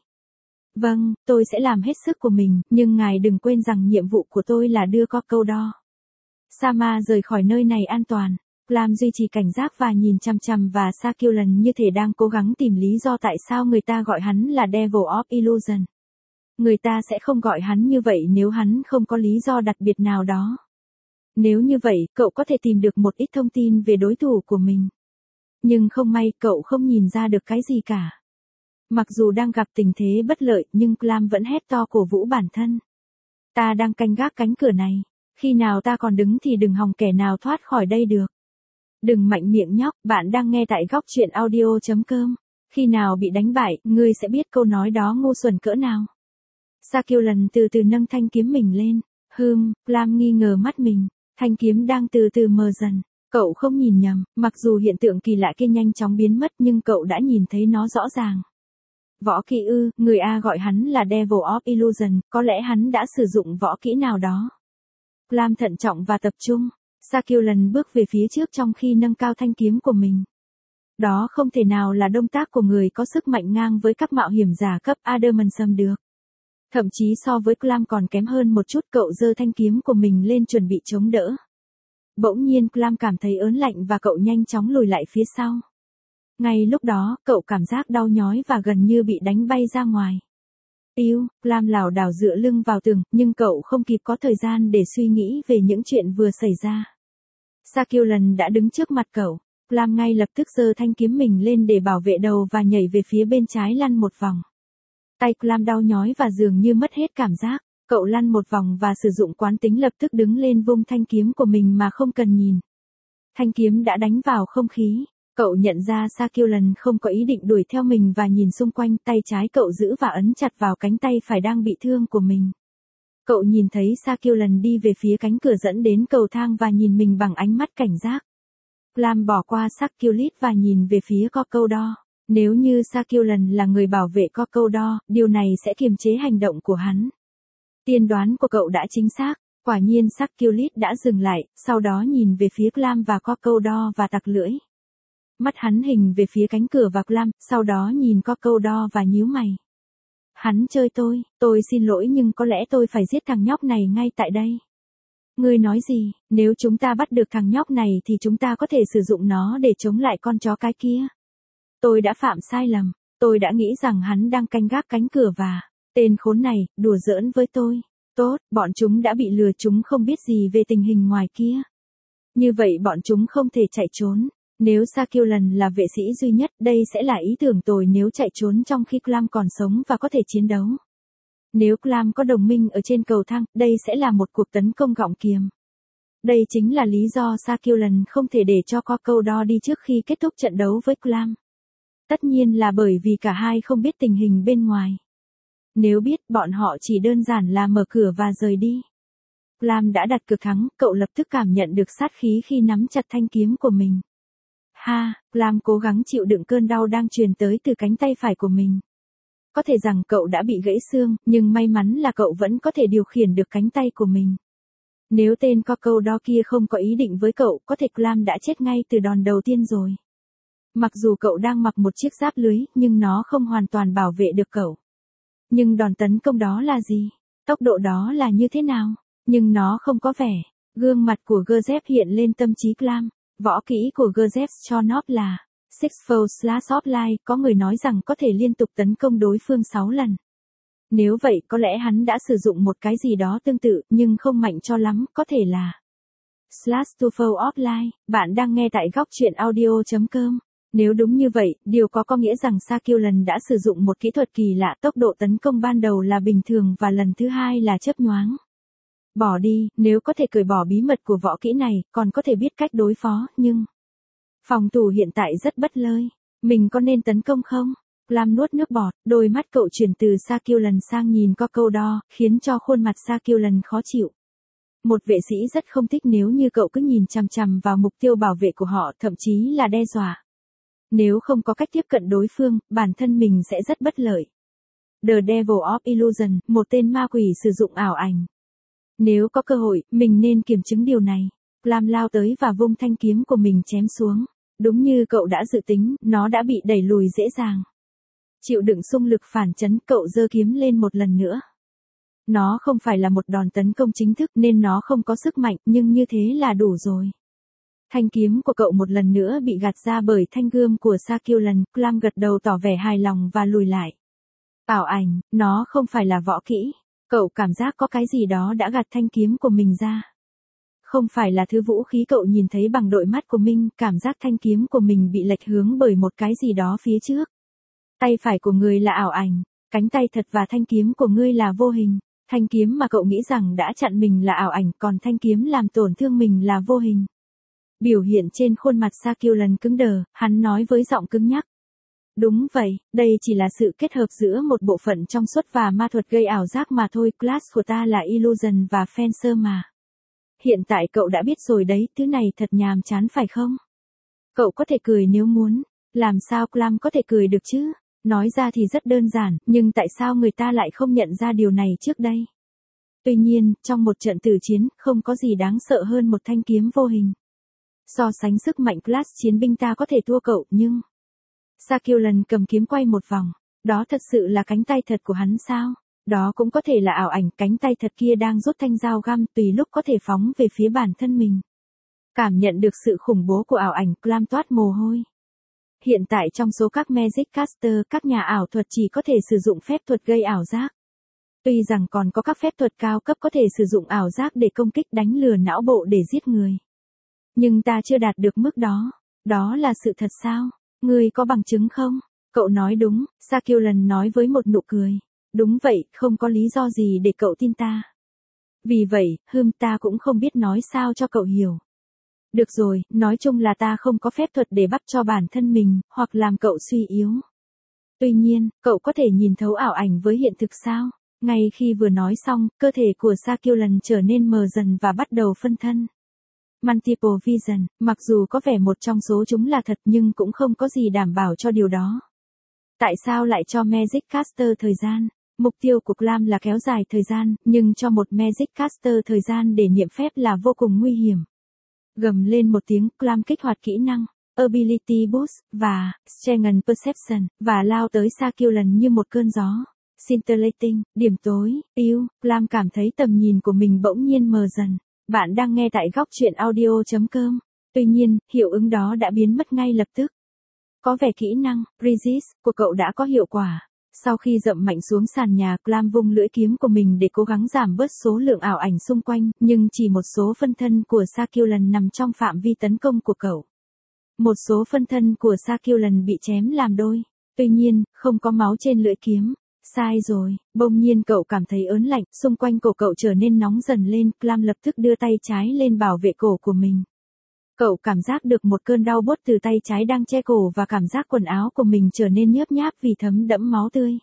Vâng, tôi sẽ làm hết sức của mình, nhưng ngài đừng quên rằng nhiệm vụ của tôi là đưa có câu đo. Sama rời khỏi nơi này an toàn. Clam duy trì cảnh giác và nhìn chằm chằm và Sakulan như thể đang cố gắng tìm lý do tại sao người ta gọi hắn là Devil of Illusion. Người ta sẽ không gọi hắn như vậy nếu hắn không có lý do đặc biệt nào đó. Nếu như vậy, cậu có thể tìm được một ít thông tin về đối thủ của mình. Nhưng không may, cậu không nhìn ra được cái gì cả. Mặc dù đang gặp tình thế bất lợi, nhưng Clam vẫn hét to cổ vũ bản thân. Ta đang canh gác cánh cửa này. Khi nào ta còn đứng thì đừng hòng kẻ nào thoát khỏi đây được. Đừng mạnh miệng nhóc, bạn đang nghe tại góc truyện audio chấm com. Khi nào bị đánh bại, ngươi sẽ biết câu nói đó ngu xuẩn cỡ nào. Sakulan từ từ nâng thanh kiếm mình lên. Hừm, Clam nghi ngờ mắt mình. Thanh kiếm đang từ từ mờ dần. Cậu không nhìn nhầm, mặc dù hiện tượng kỳ lạ kia nhanh chóng biến mất nhưng cậu đã nhìn thấy nó rõ ràng. Võ kỹ ư, người A gọi hắn là Devil of Illusion, có lẽ hắn đã sử dụng võ kỹ nào đó. Clam thận trọng và tập trung. Sakulan bước về phía trước trong khi nâng cao thanh kiếm của mình. Đó không thể nào là động tác của người có sức mạnh ngang với các mạo hiểm giả cấp Adamantson được. Thậm chí so với Clam còn kém hơn một chút, cậu giơ thanh kiếm của mình lên chuẩn bị chống đỡ. Bỗng nhiên Clam cảm thấy ớn lạnh và cậu nhanh chóng lùi lại phía sau. Ngay lúc đó, cậu cảm giác đau nhói và gần như bị đánh bay ra ngoài. Yêu, Clam lảo đảo dựa lưng vào tường, nhưng cậu không kịp có thời gian để suy nghĩ về những chuyện vừa xảy ra. Sakulan đã đứng trước mặt cậu. Clam ngay lập tức giơ thanh kiếm mình lên để bảo vệ đầu và nhảy về phía bên trái lăn một vòng. Tay Clam đau nhói và dường như mất hết cảm giác. Cậu lăn một vòng và sử dụng quán tính lập tức đứng lên vung thanh kiếm của mình mà không cần nhìn. Thanh kiếm đã đánh vào không khí. Cậu nhận ra Sakulan không có ý định đuổi theo mình và nhìn xung quanh, tay trái cậu giữ và ấn chặt vào cánh tay phải đang bị thương của mình. Cậu nhìn thấy Sakulan đi về phía cánh cửa dẫn đến cầu thang và nhìn mình bằng ánh mắt cảnh giác. Clam bỏ qua Sakulan và nhìn về phía Crocodile. Nếu như Sakulan là người bảo vệ Crocodile, điều này sẽ kiềm chế hành động của hắn. Tiên đoán của cậu đã chính xác. Quả nhiên Sakulan đã dừng lại, sau đó nhìn về phía Clam và Crocodile và tặc lưỡi. Mắt hắn hình về phía cánh cửa và Clam, sau đó nhìn Crocodile và nhíu mày. Hắn chơi tôi, tôi xin lỗi nhưng có lẽ tôi phải giết thằng nhóc này ngay tại đây. Ngươi nói gì, nếu chúng ta bắt được thằng nhóc này thì chúng ta có thể sử dụng nó để chống lại con chó cái kia. Tôi đã phạm sai lầm, tôi đã nghĩ rằng hắn đang canh gác cánh cửa và, tên khốn này, đùa giỡn với tôi. Tốt, bọn chúng đã bị lừa, chúng không biết gì về tình hình ngoài kia. Như vậy bọn chúng không thể chạy trốn. Nếu Sakulan là vệ sĩ duy nhất, đây sẽ là ý tưởng tồi nếu chạy trốn trong khi Clam còn sống và có thể chiến đấu. Nếu Clam có đồng minh ở trên cầu thang, đây sẽ là một cuộc tấn công gọng kiềm. Đây chính là lý do Sakulan không thể để cho Crocodile đi trước khi kết thúc trận đấu với Clam. Tất nhiên là bởi vì cả hai không biết tình hình bên ngoài. Nếu biết, bọn họ chỉ đơn giản là mở cửa và rời đi. Clam đã đặt cược thắng, cậu lập tức cảm nhận được sát khí khi nắm chặt thanh kiếm của mình. Ha, Clam cố gắng chịu đựng cơn đau đang truyền tới từ cánh tay phải của mình. Có thể rằng cậu đã bị gãy xương, nhưng may mắn là cậu vẫn có thể điều khiển được cánh tay của mình. Nếu tên Crocodile kia không có ý định với cậu, có thể Clam đã chết ngay từ đòn đầu tiên rồi. Mặc dù cậu đang mặc một chiếc giáp lưới, nhưng nó không hoàn toàn bảo vệ được cậu. Nhưng đòn tấn công đó là gì? Tốc độ đó là như thế nào? Nhưng nó không có vẻ. Gương mặt của Gerzev hiện lên tâm trí Clam. Võ kỹ của Gerzev cho nó là Sixfold Slash Offline, có người nói rằng có thể liên tục tấn công đối phương sáu lần. Nếu vậy có lẽ hắn đã sử dụng một cái gì đó tương tự, nhưng không mạnh cho lắm, có thể là Slash Twofold Offline. Bạn đang nghe tại góc truyện audio chấm com. Nếu đúng như vậy, điều có có nghĩa rằng Sakulan đã sử dụng một kỹ thuật kỳ lạ, tốc độ tấn công ban đầu là bình thường và lần thứ hai là chớp nhoáng. Bỏ đi, nếu có thể cởi bỏ bí mật của võ kỹ này, còn có thể biết cách đối phó, nhưng phòng thủ hiện tại rất bất lợi. Mình có nên tấn công không? Clam nuốt nước bọt, đôi mắt cậu chuyển từ Sakulan sang nhìn Crocodile, khiến cho khuôn mặt Sakulan khó chịu. Một vệ sĩ rất không thích nếu như cậu cứ nhìn chằm chằm vào mục tiêu bảo vệ của họ, thậm chí là đe dọa. Nếu không có cách tiếp cận đối phương, bản thân mình sẽ rất bất lợi. The Devil of Illusion, một tên ma quỷ sử dụng ảo ảnh. Nếu có cơ hội, mình nên kiểm chứng điều này. Clam lao tới và vung thanh kiếm của mình chém xuống. Đúng như cậu đã dự tính, nó đã bị đẩy lùi dễ dàng. Chịu đựng xung lực phản chấn, cậu giơ kiếm lên một lần nữa. Nó không phải là một đòn tấn công chính thức nên nó không có sức mạnh, nhưng như thế là đủ rồi. Thanh kiếm của cậu một lần nữa bị gạt ra bởi thanh gươm của Sakulan, Clam gật đầu tỏ vẻ hài lòng và lùi lại. Ảo ảnh, nó không phải là võ kỹ. Cậu cảm giác có cái gì đó đã gạt thanh kiếm của mình ra. Không phải là thứ vũ khí cậu nhìn thấy bằng đôi mắt của mình, cảm giác thanh kiếm của mình bị lệch hướng bởi một cái gì đó phía trước. Tay phải của người là ảo ảnh, cánh tay thật và thanh kiếm của ngươi là vô hình. Thanh kiếm mà cậu nghĩ rằng đã chặn mình là ảo ảnh, còn thanh kiếm làm tổn thương mình là vô hình. Biểu hiện trên khuôn mặt Sakulan cứng đờ, hắn nói với giọng cứng nhắc. Đúng vậy, đây chỉ là sự kết hợp giữa một bộ phận trong suốt và ma thuật gây ảo giác mà thôi, class của ta là illusion và fencer mà. Hiện tại cậu đã biết rồi đấy, thứ này thật nhàm chán phải không? Cậu có thể cười nếu muốn. Làm sao Clam có thể cười được chứ? Nói ra thì rất đơn giản, nhưng tại sao người ta lại không nhận ra điều này trước đây? Tuy nhiên, trong một trận tử chiến, không có gì đáng sợ hơn một thanh kiếm vô hình. So sánh sức mạnh class chiến binh ta có thể thua cậu, nhưng... Sakulan cầm kiếm quay một vòng. Đó thật sự là cánh tay thật của hắn sao? Đó cũng có thể là ảo ảnh, cánh tay thật kia đang rút thanh dao găm tùy lúc có thể phóng về phía bản thân mình. Cảm nhận được sự khủng bố của ảo ảnh, Clam toát mồ hôi. Hiện tại trong số các Magic Caster, các nhà ảo thuật chỉ có thể sử dụng phép thuật gây ảo giác. Tuy rằng còn có các phép thuật cao cấp có thể sử dụng ảo giác để công kích, đánh lừa não bộ để giết người. Nhưng ta chưa đạt được mức đó. Đó là sự thật sao? Ngươi có bằng chứng không? Cậu nói đúng, Sakulan nói với một nụ cười. Đúng vậy, không có lý do gì để cậu tin ta. Vì vậy, hừm ta cũng không biết nói sao cho cậu hiểu. Được rồi, nói chung là ta không có phép thuật để bắt cho bản thân mình, hoặc làm cậu suy yếu. Tuy nhiên, cậu có thể nhìn thấu ảo ảnh với hiện thực sao? Ngay khi vừa nói xong, cơ thể của Sakulan trở nên mờ dần và bắt đầu phân thân. Multiple Vision, mặc dù có vẻ một trong số chúng là thật nhưng cũng không có gì đảm bảo cho điều đó. Tại sao lại cho Magic Caster thời gian? Mục tiêu của Clam là kéo dài thời gian, nhưng cho một Magic Caster thời gian để niệm phép là vô cùng nguy hiểm. Gầm lên một tiếng, Clam kích hoạt kỹ năng Ability Boost và Strength Perception và lao tới Sakulan như một cơn gió. Scintillating, điểm tối, yêu, Clam cảm thấy tầm nhìn của mình bỗng nhiên mờ dần. Bạn đang nghe tại góc truyện audio chấm com. Tuy nhiên, hiệu ứng đó đã biến mất ngay lập tức. Có vẻ kỹ năng Resist của cậu đã có hiệu quả. Sau khi dậm mạnh xuống sàn nhà, Clam vung lưỡi kiếm của mình để cố gắng giảm bớt số lượng ảo ảnh xung quanh, nhưng chỉ một số phân thân của Sakulan nằm trong phạm vi tấn công của cậu. Một số phân thân của Sakulan bị chém làm đôi. Tuy nhiên, không có máu trên lưỡi kiếm. Sai rồi, bỗng nhiên cậu cảm thấy ớn lạnh, xung quanh cổ cậu trở nên nóng dần lên, Clam lập tức đưa tay trái lên bảo vệ cổ của mình. Cậu cảm giác được một cơn đau buốt từ tay trái đang che cổ và cảm giác quần áo của mình trở nên nhớp nháp vì thấm đẫm máu tươi.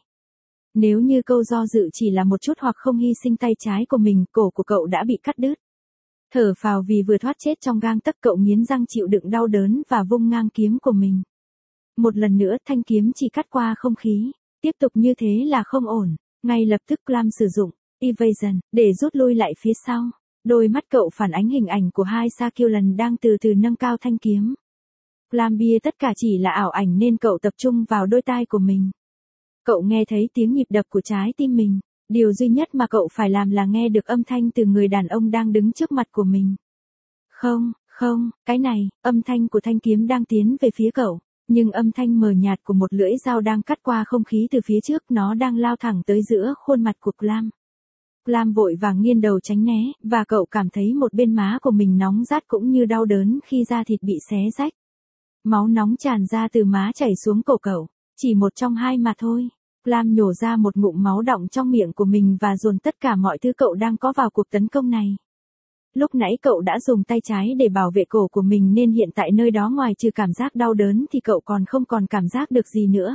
Nếu như câu do dự chỉ là một chút hoặc không hy sinh tay trái của mình, cổ của cậu đã bị cắt đứt. Thở phào vì vừa thoát chết trong gang tấc, cậu nghiến răng chịu đựng đau đớn và vung ngang kiếm của mình. Một lần nữa thanh kiếm chỉ cắt qua không khí. Tiếp tục như thế là không ổn. Ngay lập tức Clam sử dụng Evasion để rút lui lại phía sau. Đôi mắt cậu phản ánh hình ảnh của hai Sakulan đang từ từ nâng cao thanh kiếm. Clam bia tất cả chỉ là ảo ảnh nên cậu tập trung vào đôi tai của mình. Cậu nghe thấy tiếng nhịp đập của trái tim mình. Điều duy nhất mà cậu phải làm là nghe được âm thanh từ người đàn ông đang đứng trước mặt của mình. Không, không, cái này, âm thanh của thanh kiếm đang tiến về phía cậu. Nhưng âm thanh mờ nhạt của một lưỡi dao đang cắt qua không khí từ phía trước, nó đang lao thẳng tới giữa khuôn mặt của Clam. Clam vội vàng nghiêng đầu tránh né, và cậu cảm thấy một bên má của mình nóng rát cũng như đau đớn khi da thịt bị xé rách. Máu nóng tràn ra từ má chảy xuống cổ cậu, chỉ một trong hai mà thôi. Clam nhổ ra một ngụm máu đọng trong miệng của mình và dồn tất cả mọi thứ cậu đang có vào cuộc tấn công này. Lúc nãy cậu đã dùng tay trái để bảo vệ cổ của mình nên hiện tại nơi đó ngoài trừ cảm giác đau đớn thì cậu còn không còn cảm giác được gì nữa.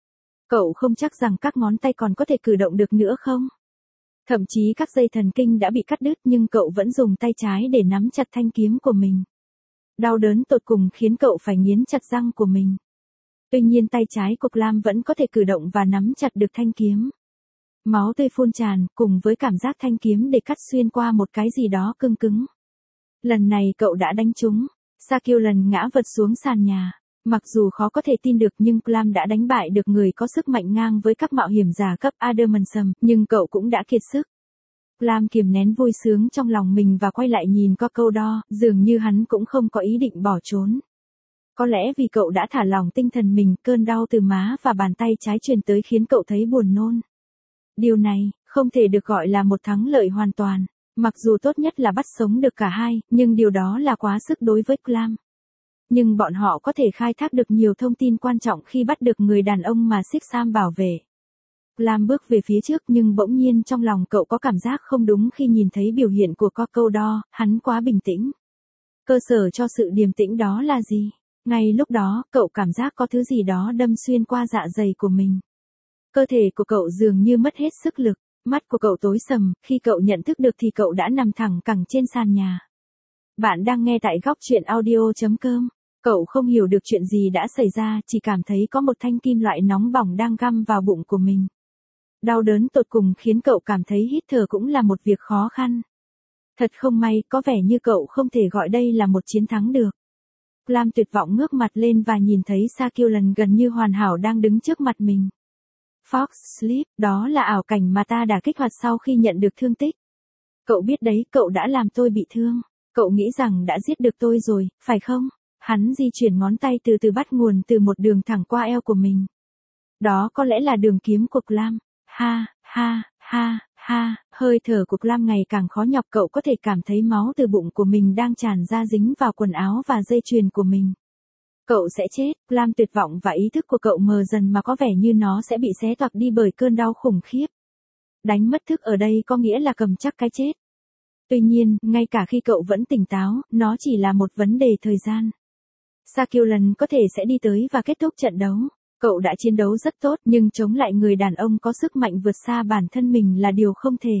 Cậu không chắc rằng các ngón tay còn có thể cử động được nữa không? Thậm chí các dây thần kinh đã bị cắt đứt nhưng cậu vẫn dùng tay trái để nắm chặt thanh kiếm của mình. Đau đớn tột cùng khiến cậu phải nghiến chặt răng của mình. Tuy nhiên tay trái của Clam vẫn có thể cử động và nắm chặt được thanh kiếm. Máu tươi phun tràn, cùng với cảm giác thanh kiếm để cắt xuyên qua một cái gì đó cứng cứng. Lần này cậu đã đánh trúng. Sakulan ngã vật xuống sàn nhà. Mặc dù khó có thể tin được nhưng Clam đã đánh bại được người có sức mạnh ngang với các mạo hiểm giả cấp Adamantrum, nhưng cậu cũng đã kiệt sức. Clam kiềm nén vui sướng trong lòng mình và quay lại nhìn Crocodile, dường như hắn cũng không có ý định bỏ trốn. Có lẽ vì cậu đã thả lỏng tinh thần mình, cơn đau từ má và bàn tay trái truyền tới khiến cậu thấy buồn nôn. Điều này, không thể được gọi là một thắng lợi hoàn toàn. Mặc dù tốt nhất là bắt sống được cả hai, nhưng điều đó là quá sức đối với Clam. Nhưng bọn họ có thể khai thác được nhiều thông tin quan trọng khi bắt được người đàn ông mà Six Sam bảo vệ. Clam bước về phía trước nhưng bỗng nhiên trong lòng cậu có cảm giác không đúng khi nhìn thấy biểu hiện của Crocodile, hắn quá bình tĩnh. Cơ sở cho sự điềm tĩnh đó là gì? Ngay lúc đó, cậu cảm giác có thứ gì đó đâm xuyên qua dạ dày của mình. Cơ thể của cậu dường như mất hết sức lực, mắt của cậu tối sầm, khi cậu nhận thức được thì cậu đã nằm thẳng cẳng trên sàn nhà. Bạn đang nghe tại góc truyện audio chấm com. Cậu không hiểu được chuyện gì đã xảy ra, chỉ cảm thấy có một thanh kim loại nóng bỏng đang găm vào bụng của mình. Đau đớn tột cùng khiến cậu cảm thấy hít thở cũng là một việc khó khăn. Thật không may, có vẻ như cậu không thể gọi đây là một chiến thắng được. Clam tuyệt vọng ngước mặt lên và nhìn thấy Sakulan gần như hoàn hảo đang đứng trước mặt mình. Fox Sleep, đó là ảo cảnh mà ta đã kích hoạt sau khi nhận được thương tích. Cậu biết đấy, cậu đã làm tôi bị thương. Cậu nghĩ rằng đã giết được tôi rồi, phải không? Hắn di chuyển ngón tay từ từ bắt nguồn từ một đường thẳng qua eo của mình. Đó có lẽ là đường kiếm của Clam. Ha, ha, ha, ha, hơi thở của Clam ngày càng khó nhọc, cậu có thể cảm thấy máu từ bụng của mình đang tràn ra dính vào quần áo và dây chuyền của mình. Cậu sẽ chết, Clam tuyệt vọng và ý thức của cậu mờ dần mà có vẻ như nó sẽ bị xé toạc đi bởi cơn đau khủng khiếp. Đánh mất thức ở đây có nghĩa là cầm chắc cái chết. Tuy nhiên, ngay cả khi cậu vẫn tỉnh táo, nó chỉ là một vấn đề thời gian. Sakulan có thể sẽ đi tới và kết thúc trận đấu. Cậu đã chiến đấu rất tốt nhưng chống lại người đàn ông có sức mạnh vượt xa bản thân mình là điều không thể.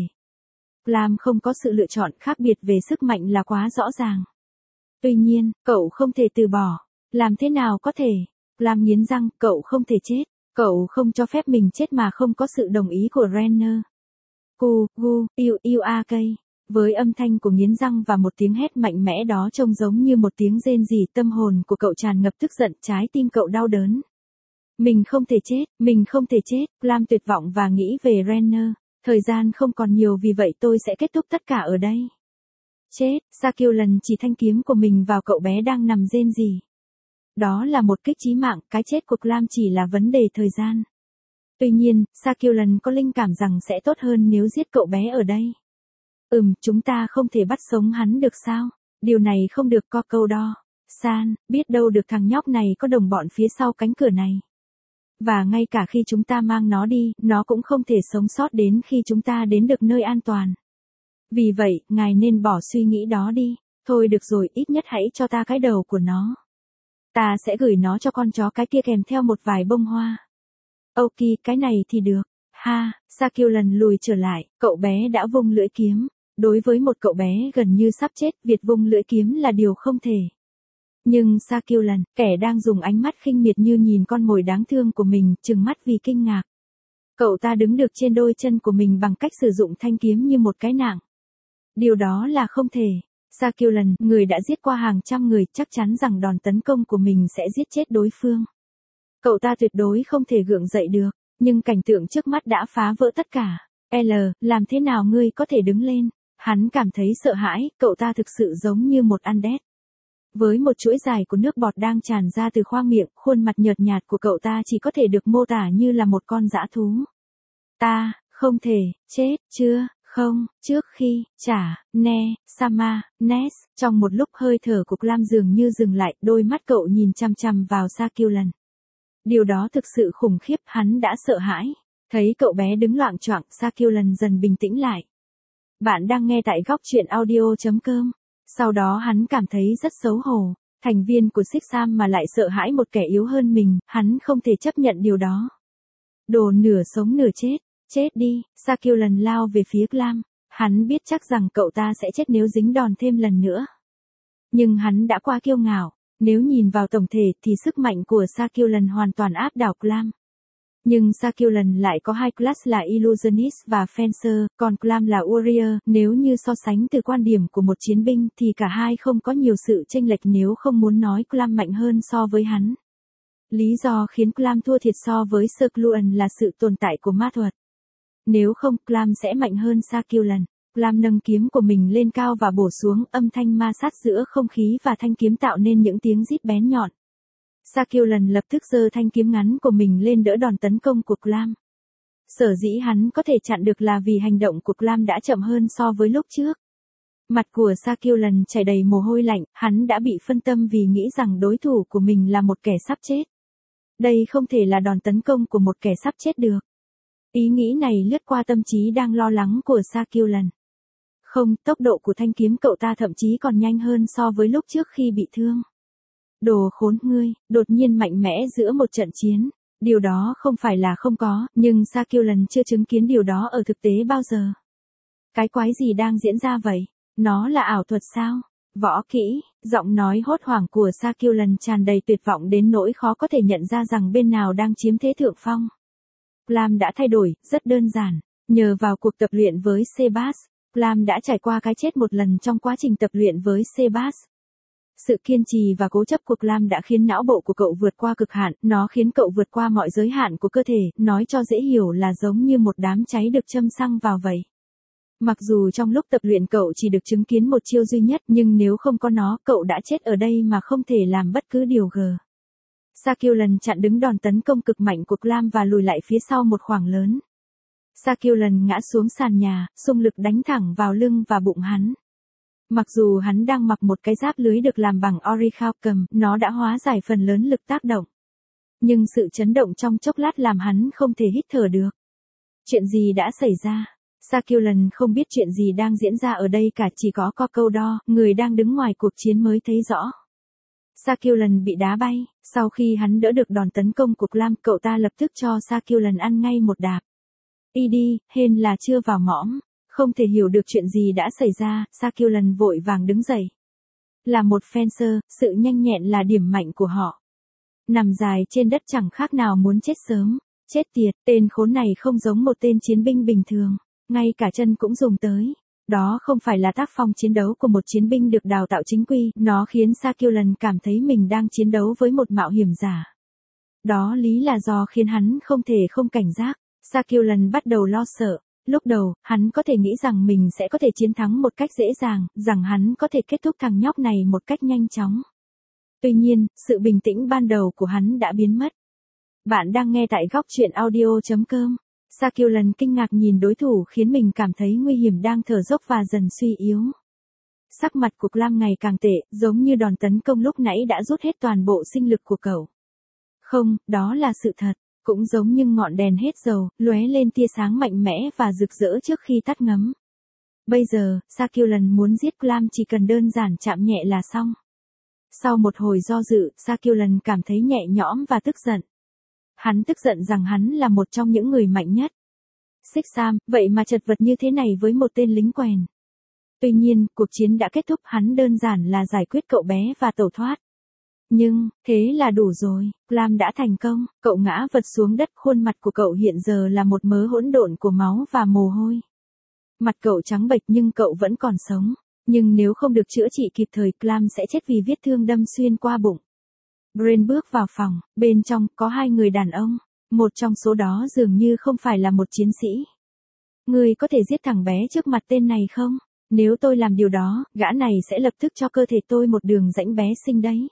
Clam không có sự lựa chọn, khác biệt về sức mạnh là quá rõ ràng. Tuy nhiên, cậu không thể từ bỏ. Làm thế nào có thể? Clam nghiến răng, cậu không thể chết. Cậu không cho phép mình chết mà không có sự đồng ý của Renner. Cu, gu, yêu, yêu a cây. Với âm thanh của nghiến răng và một tiếng hét mạnh mẽ đó trông giống như một tiếng rên rỉ, tâm hồn của cậu tràn ngập tức giận, trái tim cậu đau đớn. Mình không thể chết, mình không thể chết, Clam tuyệt vọng và nghĩ về Renner. Thời gian không còn nhiều vì vậy tôi sẽ kết thúc tất cả ở đây. Chết, Sakulan chỉ thanh kiếm của mình vào cậu bé đang nằm rên rỉ. Đó là một kích chí mạng, cái chết của Clam chỉ là vấn đề thời gian. Tuy nhiên, Sakulan có linh cảm rằng sẽ tốt hơn nếu giết cậu bé ở đây. Ừm, chúng ta không thể bắt sống hắn được sao? Điều này không được, Crocodile. San, biết đâu được thằng nhóc này có đồng bọn phía sau cánh cửa này. Và ngay cả khi chúng ta mang nó đi, nó cũng không thể sống sót đến khi chúng ta đến được nơi an toàn. Vì vậy, ngài nên bỏ suy nghĩ đó đi. Thôi được rồi, ít nhất hãy cho ta cái đầu của nó. Ta sẽ gửi nó cho con chó cái kia kèm theo một vài bông hoa. Ok, cái này thì được. Ha, Sakulan lùi trở lại, cậu bé đã vung lưỡi kiếm. Đối với một cậu bé gần như sắp chết, việc vung lưỡi kiếm là điều không thể. Nhưng Sakulan, kẻ đang dùng ánh mắt khinh miệt như nhìn con mồi đáng thương của mình, trừng mắt vì kinh ngạc. Cậu ta đứng được trên đôi chân của mình bằng cách sử dụng thanh kiếm như một cái nạng. Điều đó là không thể. Sakulan, người đã giết qua hàng trăm người, chắc chắn rằng đòn tấn công của mình sẽ giết chết đối phương. Cậu ta tuyệt đối không thể gượng dậy được, nhưng cảnh tượng trước mắt đã phá vỡ tất cả. L, làm thế nào ngươi có thể đứng lên? Hắn cảm thấy sợ hãi, cậu ta thực sự giống như một undead. Với một chuỗi dài của nước bọt đang tràn ra từ khoang miệng, khuôn mặt nhợt nhạt của cậu ta chỉ có thể được mô tả như là một con dã thú. Ta, không thể, chết, chưa, không, trước khi, chả, ne, sama, nes, trong một lúc hơi thở của Clam dường như dừng lại, đôi mắt cậu nhìn chằm chằm vào Sakulan. Điều đó thực sự khủng khiếp, hắn đã sợ hãi. Thấy cậu bé đứng loạng choạng, Sakulan dần bình tĩnh lại. Bạn đang nghe tại góc truyện audio chấm com. Sau đó hắn cảm thấy rất xấu hổ. Thành viên của Six Sam mà lại sợ hãi một kẻ yếu hơn mình, hắn không thể chấp nhận điều đó. Đồ nửa sống nửa chết, chết đi, Sakulan lao về phía Clam. Hắn biết chắc rằng cậu ta sẽ chết nếu dính đòn thêm lần nữa. Nhưng hắn đã quá kiêu ngạo. Nếu nhìn vào tổng thể thì sức mạnh của Sakulan hoàn toàn áp đảo Clam. Nhưng Sakulan lại có hai class là Illusionist và Fencer, còn Clam là Warrior. Nếu như so sánh từ quan điểm của một chiến binh thì cả hai không có nhiều sự chênh lệch, nếu không muốn nói Clam mạnh hơn so với hắn. Lý do khiến Clam thua thiệt so với Sakulan là sự tồn tại của ma thuật. Nếu không, Clam sẽ mạnh hơn Sakulan. Clam nâng kiếm của mình lên cao và bổ xuống, âm thanh ma sát giữa không khí và thanh kiếm tạo nên những tiếng rít bén nhọn. Sakyulan lập tức giơ thanh kiếm ngắn của mình lên đỡ đòn tấn công của Clam. Sở dĩ hắn có thể chặn được là vì hành động của Clam đã chậm hơn so với lúc trước. Mặt của Sakyulan chảy đầy mồ hôi lạnh, hắn đã bị phân tâm vì nghĩ rằng đối thủ của mình là một kẻ sắp chết. Đây không thể là đòn tấn công của một kẻ sắp chết được. Ý nghĩ này lướt qua tâm trí đang lo lắng của Sakyulan. Không, tốc độ của thanh kiếm cậu ta thậm chí còn nhanh hơn so với lúc trước khi bị thương. Đồ khốn ngươi, đột nhiên mạnh mẽ giữa một trận chiến. Điều đó không phải là không có, nhưng Sakyulan chưa chứng kiến điều đó ở thực tế bao giờ. Cái quái gì đang diễn ra vậy? Nó là ảo thuật sao? Võ kỹ, giọng nói hốt hoảng của Sakyulan tràn đầy tuyệt vọng đến nỗi khó có thể nhận ra rằng bên nào đang chiếm thế thượng phong. Clam đã thay đổi, rất đơn giản. Nhờ vào cuộc tập luyện với Sebas, Clam đã trải qua cái chết một lần trong quá trình tập luyện với Sebas. Sự kiên trì và cố chấp của Clam đã khiến não bộ của cậu vượt qua cực hạn, nó khiến cậu vượt qua mọi giới hạn của cơ thể, nói cho dễ hiểu là giống như một đám cháy được châm xăng vào vậy. Mặc dù trong lúc tập luyện cậu chỉ được chứng kiến một chiêu duy nhất, nhưng nếu không có nó, cậu đã chết ở đây mà không thể làm bất cứ điều g. Sakyulan chặn đứng đòn tấn công cực mạnh của Clam và lùi lại phía sau một khoảng lớn. Sakyulan ngã xuống sàn nhà, xung lực đánh thẳng vào lưng và bụng hắn. Mặc dù hắn đang mặc một cái giáp lưới được làm bằng orichalcum, nó đã hóa giải phần lớn lực tác động. Nhưng sự chấn động trong chốc lát làm hắn không thể hít thở được. Chuyện gì đã xảy ra? Sakyulan không biết chuyện gì đang diễn ra ở đây cả, chỉ có Kokodo, người đang đứng ngoài cuộc chiến mới thấy rõ. Sakyulan bị đá bay, sau khi hắn đỡ được đòn tấn công của Clam, cậu ta lập tức cho Sakyulan ăn ngay một đạp. Y đi, hên là chưa vào mõm. Không thể hiểu được chuyện gì đã xảy ra, Sakyulan vội vàng đứng dậy. Là một fencer, sự nhanh nhẹn là điểm mạnh của họ. Nằm dài trên đất chẳng khác nào muốn chết sớm. Chết tiệt, tên khốn này không giống một tên chiến binh bình thường. Ngay cả chân cũng dùng tới. Đó không phải là tác phong chiến đấu của một chiến binh được đào tạo chính quy, nó khiến Sakyulan cảm thấy mình đang chiến đấu với một mạo hiểm giả. Đó lý là do khiến hắn không thể không cảnh giác. Sakyulan bắt đầu lo sợ. Lúc đầu, hắn có thể nghĩ rằng mình sẽ có thể chiến thắng một cách dễ dàng, rằng hắn có thể kết thúc thằng nhóc này một cách nhanh chóng. Tuy nhiên, sự bình tĩnh ban đầu của hắn đã biến mất. Bạn đang nghe tại góc truyện audio chấm com. Sakyulan kinh ngạc nhìn đối thủ khiến mình cảm thấy nguy hiểm đang thở dốc và dần suy yếu. Sắc mặt của Clam ngày càng tệ, giống như đòn tấn công lúc nãy đã rút hết toàn bộ sinh lực của cậu. Không, đó là sự thật. Cũng giống như ngọn đèn hết dầu, lóe lên tia sáng mạnh mẽ và rực rỡ trước khi tắt ngấm. Bây giờ, Sakyulan muốn giết Clam chỉ cần đơn giản chạm nhẹ là xong. Sau một hồi do dự, Sakyulan cảm thấy nhẹ nhõm và tức giận. Hắn tức giận rằng hắn là một trong những người mạnh nhất. Xích Sam, vậy mà chật vật như thế này với một tên lính quèn. Tuy nhiên, cuộc chiến đã kết thúc, hắn đơn giản là giải quyết cậu bé và tẩu thoát. Nhưng, thế là đủ rồi, Clam đã thành công, cậu ngã vật xuống đất, khuôn mặt của cậu hiện giờ là một mớ hỗn độn của máu và mồ hôi. Mặt cậu trắng bệch nhưng cậu vẫn còn sống, nhưng nếu không được chữa trị kịp thời, Clam sẽ chết vì vết thương đâm xuyên qua bụng. Brain bước vào phòng, bên trong có hai người đàn ông, một trong số đó dường như không phải là một chiến sĩ. Ngươi có thể giết thằng bé trước mặt tên này không? Nếu tôi làm điều đó, gã này sẽ lập tức cho cơ thể tôi một đường rãnh bé xinh đấy.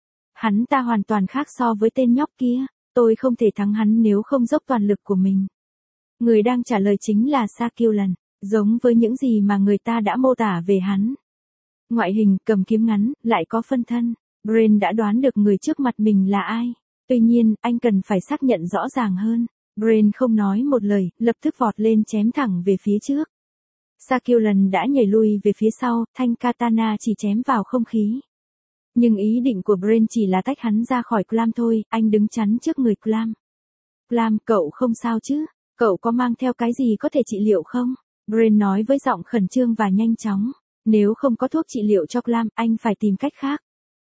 Hắn ta hoàn toàn khác so với tên nhóc kia, tôi không thể thắng hắn nếu không dốc toàn lực của mình. Người đang trả lời chính là Sakyulan, giống với những gì mà người ta đã mô tả về hắn. Ngoại hình, cầm kiếm ngắn, lại có phân thân. Brain đã đoán được người trước mặt mình là ai. Tuy nhiên, anh cần phải xác nhận rõ ràng hơn. Brain không nói một lời, lập tức vọt lên chém thẳng về phía trước. Sakyulan đã nhảy lui về phía sau, thanh katana chỉ chém vào không khí. Nhưng ý định của Brain chỉ là tách hắn ra khỏi Clam thôi, anh đứng chắn trước người Clam. Clam, cậu không sao chứ? Cậu có mang theo cái gì có thể trị liệu không? Brain nói với giọng khẩn trương và nhanh chóng. Nếu không có thuốc trị liệu cho Clam, anh phải tìm cách khác.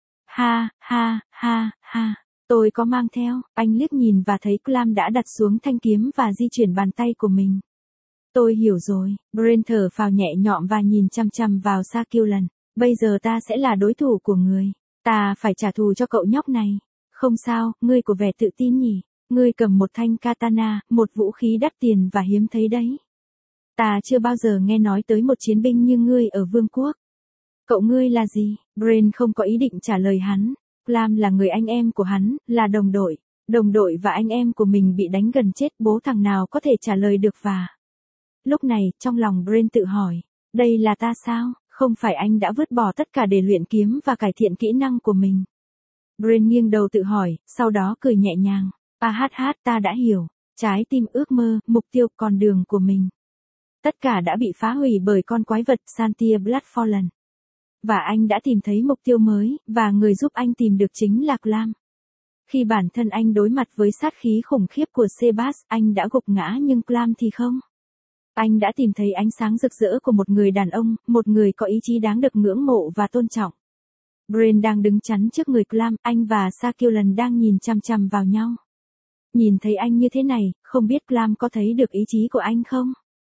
Ha, ha, ha, ha. Tôi có mang theo, anh liếc nhìn và thấy Clam đã đặt xuống thanh kiếm và di chuyển bàn tay của mình. Tôi hiểu rồi, Brain thở phào nhẹ nhõm và nhìn chăm chăm vào Sakyulan. Bây giờ ta sẽ là đối thủ của người. Ta phải trả thù cho cậu nhóc này. Không sao, ngươi có vẻ tự tin nhỉ. Ngươi cầm một thanh katana, một vũ khí đắt tiền và hiếm thấy đấy. Ta chưa bao giờ nghe nói tới một chiến binh như ngươi ở vương quốc. Cậu ngươi là gì? Brain không có ý định trả lời hắn. Clam là người anh em của hắn, là đồng đội. Đồng đội và anh em của mình bị đánh gần chết, bố thằng nào có thể trả lời được và... Lúc này, trong lòng Brain tự hỏi, đây là ta sao? Không phải anh đã vứt bỏ tất cả để luyện kiếm và cải thiện kỹ năng của mình. Brain nghiêng đầu tự hỏi, sau đó cười nhẹ nhàng. A hát hát, ta đã hiểu. Trái tim ước mơ, mục tiêu, con đường của mình. Tất cả đã bị phá hủy bởi con quái vật Santia Bloodfallen. Và anh đã tìm thấy mục tiêu mới, và người giúp anh tìm được chính là Clam. Khi bản thân anh đối mặt với sát khí khủng khiếp của Sebas, anh đã gục ngã nhưng Clam thì không. Anh đã tìm thấy ánh sáng rực rỡ của một người đàn ông, một người có ý chí đáng được ngưỡng mộ và tôn trọng. Brain đang đứng chắn trước người Clam, anh và Sakulan đang nhìn chằm chằm vào nhau. Nhìn thấy anh như thế này, không biết Clam có thấy được ý chí của anh không?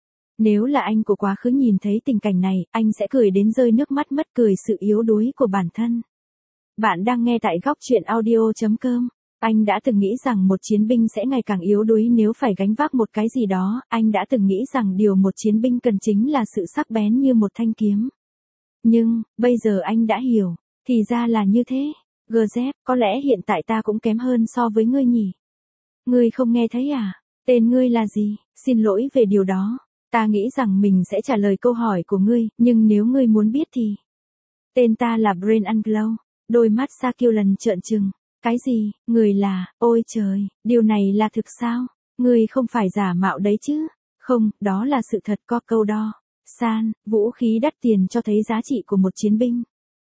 Nếu là anh của quá khứ nhìn thấy tình cảnh này, anh sẽ cười đến rơi nước mắt mất cười sự yếu đuối của bản thân. Bạn đang nghe tại góc truyện audio chấm com. Anh đã từng nghĩ rằng một chiến binh sẽ ngày càng yếu đuối nếu phải gánh vác một cái gì đó, anh đã từng nghĩ rằng điều một chiến binh cần chính là sự sắc bén như một thanh kiếm. Nhưng, bây giờ anh đã hiểu, thì ra là như thế. Gzep, có lẽ hiện tại ta cũng kém hơn so với ngươi nhỉ? Ngươi không nghe thấy à? Tên ngươi là gì? Xin lỗi về điều đó. Ta nghĩ rằng mình sẽ trả lời câu hỏi của ngươi, nhưng nếu ngươi muốn biết thì... Tên ta là Brain Anglo. Đôi mắt Sakulan trợn trừng. Cái gì? Người là... Ôi trời, điều này là thực sao? Ngươi không phải giả mạo đấy chứ? Không, đó là sự thật. Có câu đo. San, vũ khí đắt tiền cho thấy giá trị của một chiến binh.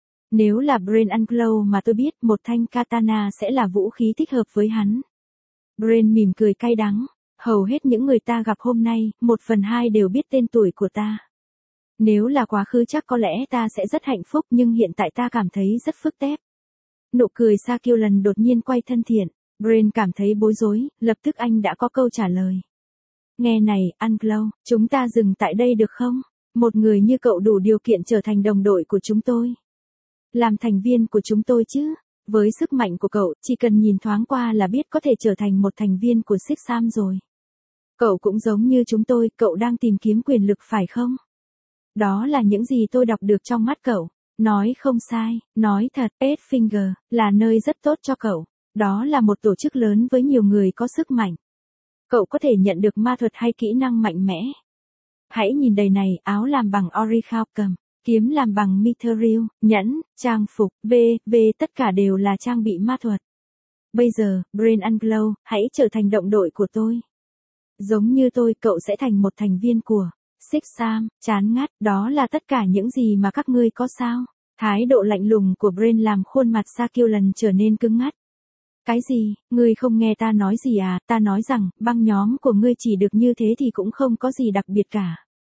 Nếu là Brain Anglo mà tôi biết, một thanh katana sẽ là vũ khí thích hợp với hắn. Brain mỉm cười cay đắng. Hầu hết những người ta gặp hôm nay, một phần hai đều biết tên tuổi của ta. Nếu là quá khứ chắc có lẽ ta sẽ rất hạnh phúc, nhưng hiện tại ta cảm thấy rất phức tép. Nụ cười Sakulan đột nhiên quay thân thiện. Brain cảm thấy bối rối, lập tức anh đã có câu trả lời. Nghe này, Anglo, chúng ta dừng tại đây được không? Một người như cậu đủ điều kiện trở thành đồng đội của chúng tôi. Làm thành viên của chúng tôi chứ? Với sức mạnh của cậu, chỉ cần nhìn thoáng qua là biết có thể trở thành một thành viên của Six Sam rồi. Cậu cũng giống như chúng tôi, cậu đang tìm kiếm quyền lực phải không? Đó là những gì tôi đọc được trong mắt cậu. Nói không sai, nói thật, Eight-Finger là nơi rất tốt cho cậu. Đó là một tổ chức lớn với nhiều người có sức mạnh. Cậu có thể nhận được ma thuật hay kỹ năng mạnh mẽ. Hãy nhìn đầy này, áo làm bằng orichalcum, kiếm làm bằng mithril, nhẫn, trang phục, v, v tất cả đều là trang bị ma thuật. Bây giờ, Brain Anglo, hãy trở thành động đội của tôi. Giống như tôi, cậu sẽ thành một thành viên của Six Sam. Chán ngắt, đó là tất cả những gì mà các ngươi có sao? Thái độ lạnh lùng của Brain làm khuôn mặt Sakulan trở nên cứng ngắt. Cái gì? Ngươi không nghe ta nói gì à? Ta nói rằng, băng nhóm của ngươi chỉ được như thế thì cũng không có gì đặc biệt cả.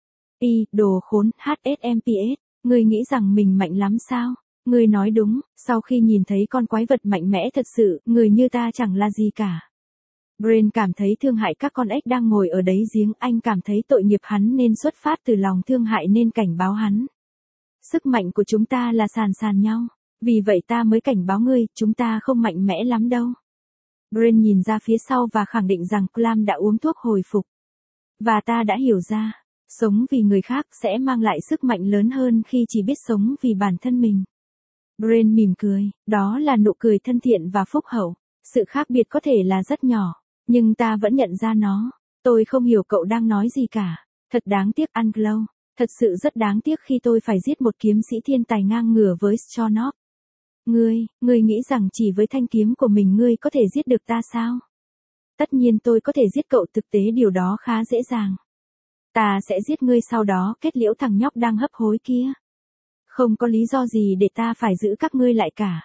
Y, đồ khốn, hát ét em pê ét, ngươi nghĩ rằng mình mạnh lắm sao? Ngươi nói đúng, sau khi nhìn thấy con quái vật mạnh mẽ thật sự, người như ta chẳng là gì cả. Brain cảm thấy thương hại các con ếch đang ngồi ở đáy giếng, anh cảm thấy tội nghiệp hắn nên xuất phát từ lòng thương hại nên cảnh báo hắn. Sức mạnh của chúng ta là sàn sàn nhau, vì vậy ta mới cảnh báo ngươi, chúng ta không mạnh mẽ lắm đâu. Brain nhìn ra phía sau và khẳng định rằng Clam đã uống thuốc hồi phục. Và ta đã hiểu ra, sống vì người khác sẽ mang lại sức mạnh lớn hơn khi chỉ biết sống vì bản thân mình. Brain mỉm cười, đó là nụ cười thân thiện và phúc hậu. Sự khác biệt có thể là rất nhỏ, nhưng ta vẫn nhận ra nó. Tôi không hiểu cậu đang nói gì cả. Thật đáng tiếc Anglo. Thật sự rất đáng tiếc khi tôi phải giết một kiếm sĩ thiên tài ngang ngửa với Stornok. Ngươi, ngươi nghĩ rằng chỉ với thanh kiếm của mình ngươi có thể giết được ta sao? Tất nhiên tôi có thể giết cậu, thực tế điều đó khá dễ dàng. Ta sẽ giết ngươi sau đó kết liễu thằng nhóc đang hấp hối kia. Không có lý do gì để ta phải giữ các ngươi lại cả.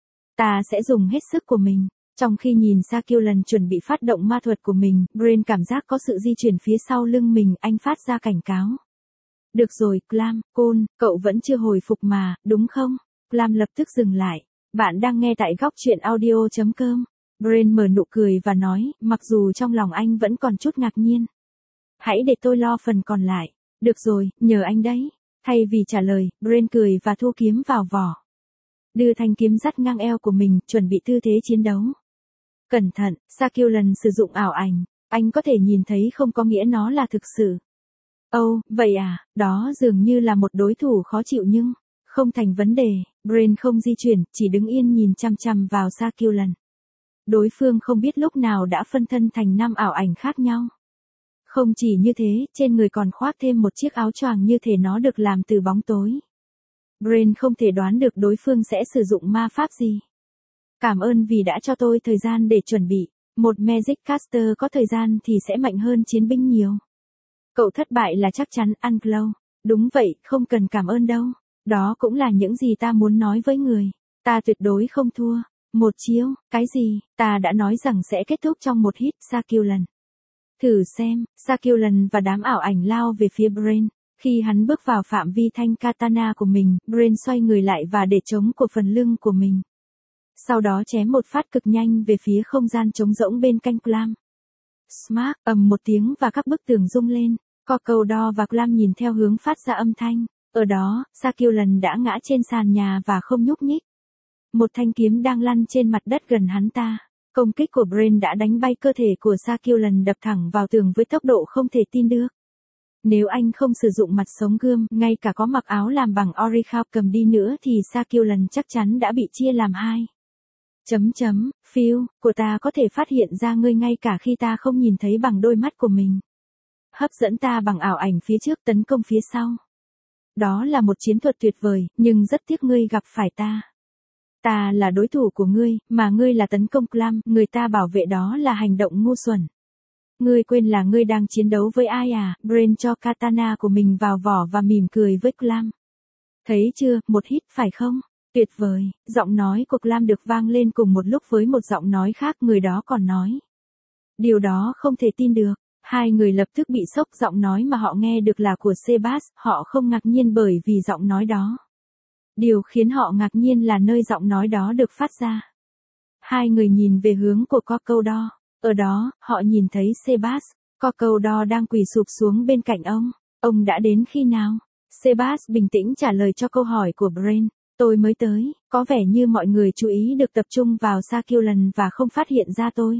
Ta sẽ dùng hết sức của mình. Trong khi nhìn Sakulan chuẩn bị phát động ma thuật của mình, Brain cảm giác có sự di chuyển phía sau lưng mình, anh phát ra cảnh cáo. Được rồi, Clam, Cole, cậu vẫn chưa hồi phục mà, đúng không? Clam lập tức dừng lại. Bạn đang nghe tại góc truyện audio chấm com. Brain mở nụ cười và nói, mặc dù trong lòng anh vẫn còn chút ngạc nhiên. Hãy để tôi lo phần còn lại. Được rồi, nhờ anh đấy. Thay vì trả lời, Brain cười và thu kiếm vào vỏ. Đưa thanh kiếm dắt ngang eo của mình, chuẩn bị tư thế chiến đấu. Cẩn thận, Sakulan sử dụng ảo ảnh. Anh có thể nhìn thấy không có nghĩa nó là thực sự. Ồ, oh, vậy à, đó dường như là một đối thủ khó chịu nhưng, không thành vấn đề, Brain không di chuyển, chỉ đứng yên nhìn chằm chằm vào Sakulan. Đối phương không biết lúc nào đã phân thân thành năm ảo ảnh khác nhau. Không chỉ như thế, trên người còn khoác thêm một chiếc áo choàng như thể nó được làm từ bóng tối. Brain không thể đoán được đối phương sẽ sử dụng ma pháp gì. Cảm ơn vì đã cho tôi thời gian để chuẩn bị, một Magic Caster có thời gian thì sẽ mạnh hơn chiến binh nhiều. Cậu thất bại là chắc chắn, Anglo. Đúng vậy, không cần cảm ơn đâu. Đó cũng là những gì ta muốn nói với người. Ta tuyệt đối không thua. Một chiêu, cái gì, ta đã nói rằng sẽ kết thúc trong một hit, Sakulan. Thử xem, Sakulan và đám ảo ảnh lao về phía Brain. Khi hắn bước vào phạm vi thanh katana của mình, Brain xoay người lại và để chống của phần lưng của mình. Sau đó chém một phát cực nhanh về phía không gian trống rỗng bên cạnh Clam. Smack, ầm một tiếng và các bức tường rung lên. Crocodile và Clam nhìn theo hướng phát ra âm thanh. Ở đó, Sakulan đã ngã trên sàn nhà và không nhúc nhích. Một thanh kiếm đang lăn trên mặt đất gần hắn ta. Công kích của Brain đã đánh bay cơ thể của Sakulan đập thẳng vào tường với tốc độ không thể tin được. Nếu anh không sử dụng mặt sống gươm, ngay cả có mặc áo làm bằng Orichalcum cầm đi nữa thì Sakulan chắc chắn đã bị chia làm hai. Chấm chấm, Phil, của ta có thể phát hiện ra ngươi ngay cả khi ta không nhìn thấy bằng đôi mắt của mình. Hấp dẫn ta bằng ảo ảnh phía trước tấn công phía sau. Đó là một chiến thuật tuyệt vời, nhưng rất tiếc ngươi gặp phải ta. Ta là đối thủ của ngươi, mà ngươi là tấn công Clam, người ta bảo vệ đó là hành động ngu xuẩn. Ngươi quên là ngươi đang chiến đấu với ai à? Brain cho katana của mình vào vỏ và mỉm cười với Clam. Thấy chưa, một hit phải không? Tuyệt vời, giọng nói của Clam được vang lên cùng một lúc với một giọng nói khác, người đó còn nói. Điều đó không thể tin được. Hai người lập tức bị sốc, giọng nói mà họ nghe được là của Sebas, họ không ngạc nhiên bởi vì giọng nói đó. Điều khiến họ ngạc nhiên là nơi giọng nói đó được phát ra. Hai người nhìn về hướng của Crocodile. Ở đó, họ nhìn thấy Sebas. Crocodile đang quỳ sụp xuống bên cạnh ông. Ông đã đến khi nào? Sebas bình tĩnh trả lời cho câu hỏi của Brain. Tôi mới tới, có vẻ như mọi người chú ý được tập trung vào Sakulan và không phát hiện ra tôi.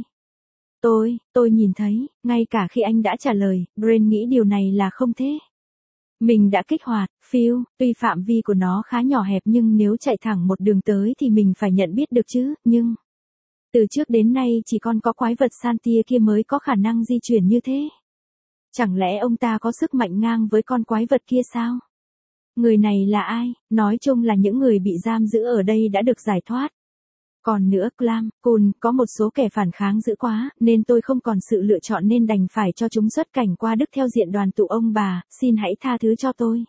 Tôi, tôi nhìn thấy, ngay cả khi anh đã trả lời, Brain nghĩ điều này là không thế. Mình đã kích hoạt, Phil, tuy phạm vi của nó khá nhỏ hẹp nhưng nếu chạy thẳng một đường tới thì mình phải nhận biết được chứ, nhưng... Từ trước đến nay chỉ còn có quái vật Santia kia mới có khả năng di chuyển như thế. Chẳng lẽ ông ta có sức mạnh ngang với con quái vật kia sao? Người này là ai? Nói chung là những người bị giam giữ ở đây đã được giải thoát. Còn nữa, Clam, Cun, có một số kẻ phản kháng dữ quá, nên tôi không còn sự lựa chọn nên đành phải cho chúng xuất cảnh qua Đức theo diện đoàn tụ ông bà, xin hãy tha thứ cho tôi.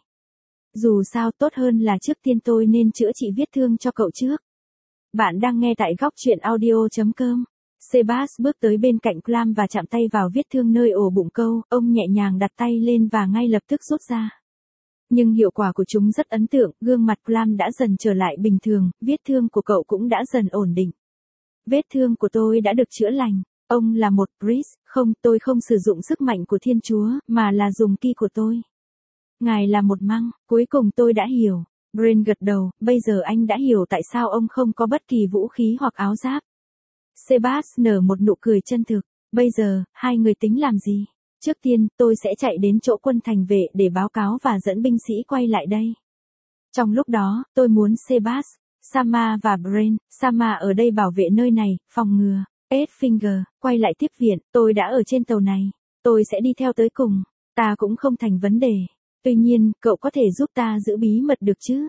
Dù sao tốt hơn là trước tiên tôi nên chữa trị vết thương cho cậu trước. Bạn đang nghe tại góc truyện audio chấm com. Sebas bước tới bên cạnh Clam và chạm tay vào vết thương nơi ổ bụng câu, ông nhẹ nhàng đặt tay lên và ngay lập tức rút ra. Nhưng hiệu quả của chúng rất ấn tượng, gương mặt Clam đã dần trở lại bình thường, vết thương của cậu cũng đã dần ổn định. Vết thương của tôi đã được chữa lành. Ông là một priest, không, tôi không sử dụng sức mạnh của Thiên Chúa, mà là dùng ki của tôi. Ngài là một măng, cuối cùng tôi đã hiểu. Brain gật đầu, bây giờ anh đã hiểu tại sao ông không có bất kỳ vũ khí hoặc áo giáp. Sebas nở một nụ cười chân thực. Bây giờ, hai người tính làm gì? Trước tiên, tôi sẽ chạy đến chỗ quân thành vệ để báo cáo và dẫn binh sĩ quay lại đây. Trong lúc đó, tôi muốn Sebas, Sama và Brain, Sama ở đây bảo vệ nơi này, phòng ngừa. Edfinger, quay lại tiếp viện, tôi đã ở trên tàu này. Tôi sẽ đi theo tới cùng. Ta cũng không thành vấn đề. Tuy nhiên, cậu có thể giúp ta giữ bí mật được chứ?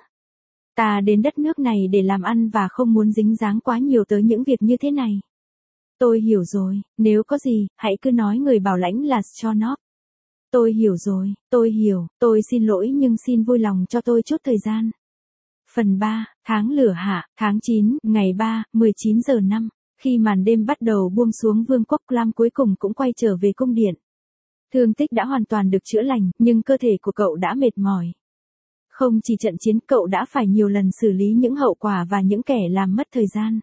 Ta đến đất nước này để làm ăn và không muốn dính dáng quá nhiều tới những việc như thế này. Tôi hiểu rồi, nếu có gì, hãy cứ nói người bảo lãnh là Schonop. Tôi hiểu rồi, tôi hiểu, tôi xin lỗi nhưng xin vui lòng cho tôi chút thời gian. Phần ba, tháng lửa hạ, tháng chín, ngày ba, mười chín giờ năm, khi màn đêm bắt đầu buông xuống vương quốc Clam cuối cùng cũng quay trở về cung điện. Thương tích đã hoàn toàn được chữa lành, nhưng cơ thể của cậu đã mệt mỏi. Không chỉ trận chiến, cậu đã phải nhiều lần xử lý những hậu quả và những kẻ làm mất thời gian.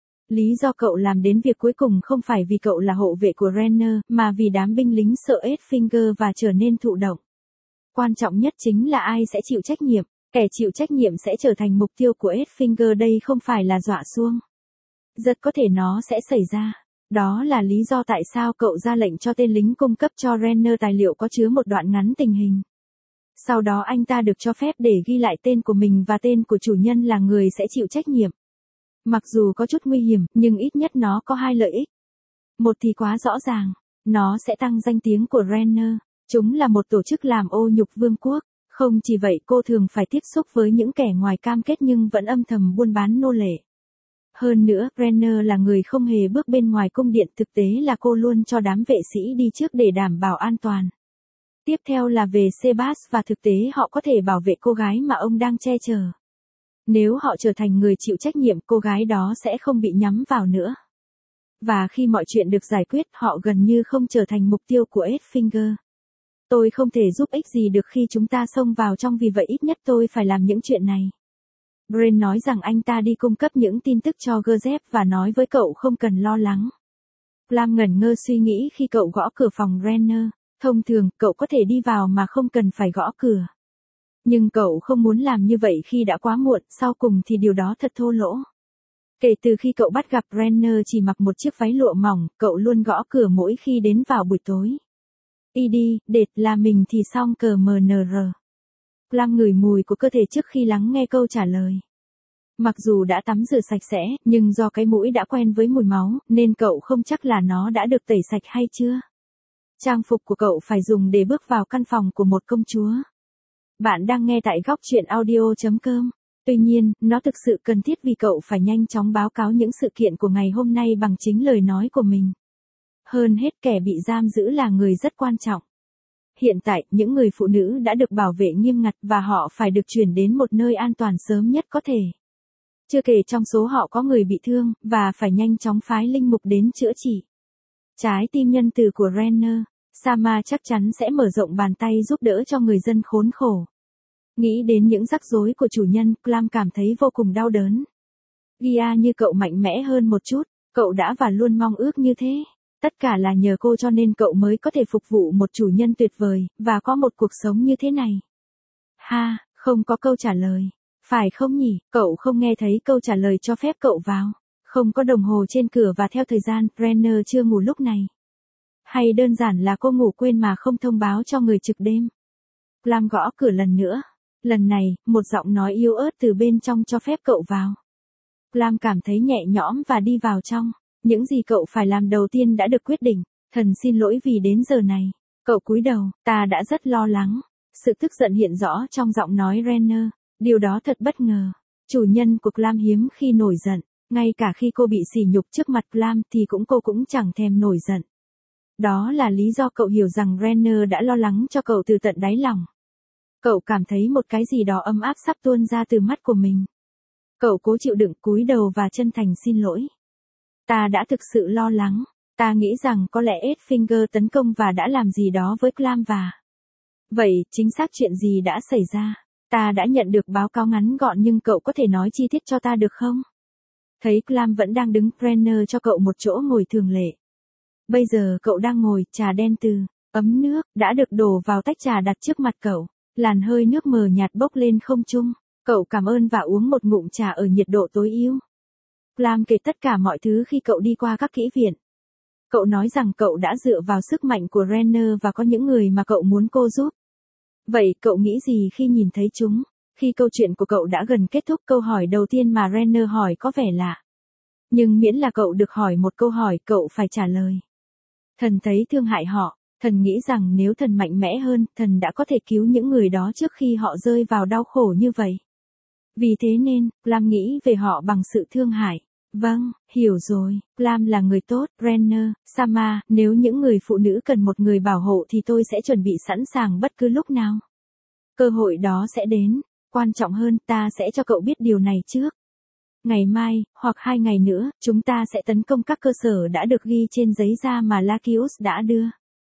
Lý do cậu làm đến việc cuối cùng không phải vì cậu là hộ vệ của Renner, mà vì đám binh lính sợ Edfinger và trở nên thụ động. Quan trọng nhất chính là ai sẽ chịu trách nhiệm. Kẻ chịu trách nhiệm sẽ trở thành mục tiêu của Edfinger, đây không phải là dọa xuông. Rất có thể nó sẽ xảy ra. Đó là lý do tại sao cậu ra lệnh cho tên lính cung cấp cho Renner tài liệu có chứa một đoạn ngắn tình hình. Sau đó anh ta được cho phép để ghi lại tên của mình và tên của chủ nhân là người sẽ chịu trách nhiệm. Mặc dù có chút nguy hiểm, nhưng ít nhất nó có hai lợi ích. Một thì quá rõ ràng, nó sẽ tăng danh tiếng của Renner. Chúng là một tổ chức làm ô nhục vương quốc. Không chỉ vậy, cô thường phải tiếp xúc với những kẻ ngoài cam kết nhưng vẫn âm thầm buôn bán nô lệ. Hơn nữa, Renner là người không hề bước bên ngoài cung điện, thực tế là cô luôn cho đám vệ sĩ đi trước để đảm bảo an toàn. Tiếp theo là về Sebas và thực tế họ có thể bảo vệ cô gái mà ông đang che chở. Nếu họ trở thành người chịu trách nhiệm, cô gái đó sẽ không bị nhắm vào nữa. Và khi mọi chuyện được giải quyết, họ gần như không trở thành mục tiêu của Edfinger. Tôi không thể giúp ích gì được khi chúng ta xông vào trong, vì vậy ít nhất tôi phải làm những chuyện này. Brain nói rằng anh ta đi cung cấp những tin tức cho Joseph và nói với cậu không cần lo lắng. Clam ngẩn ngơ suy nghĩ khi cậu gõ cửa phòng Renner. Thông thường, cậu có thể đi vào mà không cần phải gõ cửa. Nhưng cậu không muốn làm như vậy khi đã quá muộn, sau cùng thì điều đó thật thô lỗ. Kể từ khi cậu bắt gặp Renner chỉ mặc một chiếc váy lụa mỏng, cậu luôn gõ cửa mỗi khi đến vào buổi tối. Y đi, đệt là mình thì xong cờ mờ nờ rờ. Clam ngửi mùi của cơ thể trước khi lắng nghe câu trả lời. Mặc dù đã tắm rửa sạch sẽ, nhưng do cái mũi đã quen với mùi máu, nên cậu không chắc là nó đã được tẩy sạch hay chưa. Trang phục của cậu phải dùng để bước vào căn phòng của một công chúa. Bạn đang nghe tại góc chuyện audio chấm com. Tuy nhiên, nó thực sự cần thiết vì cậu phải nhanh chóng báo cáo những sự kiện của ngày hôm nay bằng chính lời nói của mình. Hơn hết, kẻ bị giam giữ là người rất quan trọng. Hiện tại, những người phụ nữ đã được bảo vệ nghiêm ngặt và họ phải được chuyển đến một nơi an toàn sớm nhất có thể. Chưa kể trong số họ có người bị thương, và phải nhanh chóng phái linh mục đến chữa trị. Trái tim nhân từ của Renner, Sama chắc chắn sẽ mở rộng bàn tay giúp đỡ cho người dân khốn khổ. Nghĩ đến những rắc rối của chủ nhân, Clam cảm thấy vô cùng đau đớn. Gia như cậu mạnh mẽ hơn một chút, cậu đã và luôn mong ước như thế. Tất cả là nhờ cô cho nên cậu mới có thể phục vụ một chủ nhân tuyệt vời, và có một cuộc sống như thế này. Ha, không có câu trả lời. Phải không nhỉ, cậu không nghe thấy câu trả lời cho phép cậu vào. Không có đồng hồ trên cửa và theo thời gian, Renner chưa ngủ lúc này. Hay đơn giản là cô ngủ quên mà không thông báo cho người trực đêm. Clam gõ cửa lần nữa. Lần này, một giọng nói yếu ớt từ bên trong cho phép cậu vào. Clam cảm thấy nhẹ nhõm và đi vào trong. Những gì cậu phải làm đầu tiên đã được quyết định. Thần xin lỗi vì đến giờ này. Cậu cúi đầu, ta đã rất lo lắng. Sự tức giận hiện rõ trong giọng nói Renner. Điều đó thật bất ngờ. Chủ nhân của Clam hiếm khi nổi giận. Ngay cả khi cô bị sỉ nhục trước mặt Clam thì cũng cô cũng chẳng thèm nổi giận. Đó là lý do cậu hiểu rằng Renner đã lo lắng cho cậu từ tận đáy lòng. Cậu cảm thấy một cái gì đó ấm áp sắp tuôn ra từ mắt của mình. Cậu cố chịu đựng, cúi đầu và chân thành xin lỗi. Ta đã thực sự lo lắng. Ta nghĩ rằng có lẽ Edfinger tấn công và đã làm gì đó với Clam và... Vậy, chính xác chuyện gì đã xảy ra? Ta đã nhận được báo cáo ngắn gọn nhưng cậu có thể nói chi tiết cho ta được không? Thấy Clam vẫn đang đứng, Renner cho cậu một chỗ ngồi thường lệ. Bây giờ cậu đang ngồi, trà đen từ ấm nước đã được đổ vào tách trà đặt trước mặt cậu. Làn hơi nước mờ nhạt bốc lên không trung. Cậu cảm ơn và uống một ngụm trà ở nhiệt độ tối ưu. Clam kể tất cả mọi thứ khi cậu đi qua các kỹ viện. Cậu nói rằng cậu đã dựa vào sức mạnh của Renner và có những người mà cậu muốn cô giúp. Vậy cậu nghĩ gì khi nhìn thấy chúng? Khi câu chuyện của cậu đã gần kết thúc, câu hỏi đầu tiên mà Renner hỏi có vẻ lạ. Nhưng miễn là cậu được hỏi một câu hỏi, cậu phải trả lời. Thần thấy thương hại họ. Thần nghĩ rằng nếu thần mạnh mẽ hơn, thần đã có thể cứu những người đó trước khi họ rơi vào đau khổ như vậy. Vì thế nên, Clam nghĩ về họ bằng sự thương hại. Vâng, hiểu rồi, Clam là người tốt, Renner, Sama, nếu những người phụ nữ cần một người bảo hộ thì tôi sẽ chuẩn bị sẵn sàng bất cứ lúc nào. Cơ hội đó sẽ đến, quan trọng hơn ta sẽ cho cậu biết điều này trước. Ngày mai, hoặc hai ngày nữa, chúng ta sẽ tấn công các cơ sở đã được ghi trên giấy da mà Lakius đã đưa.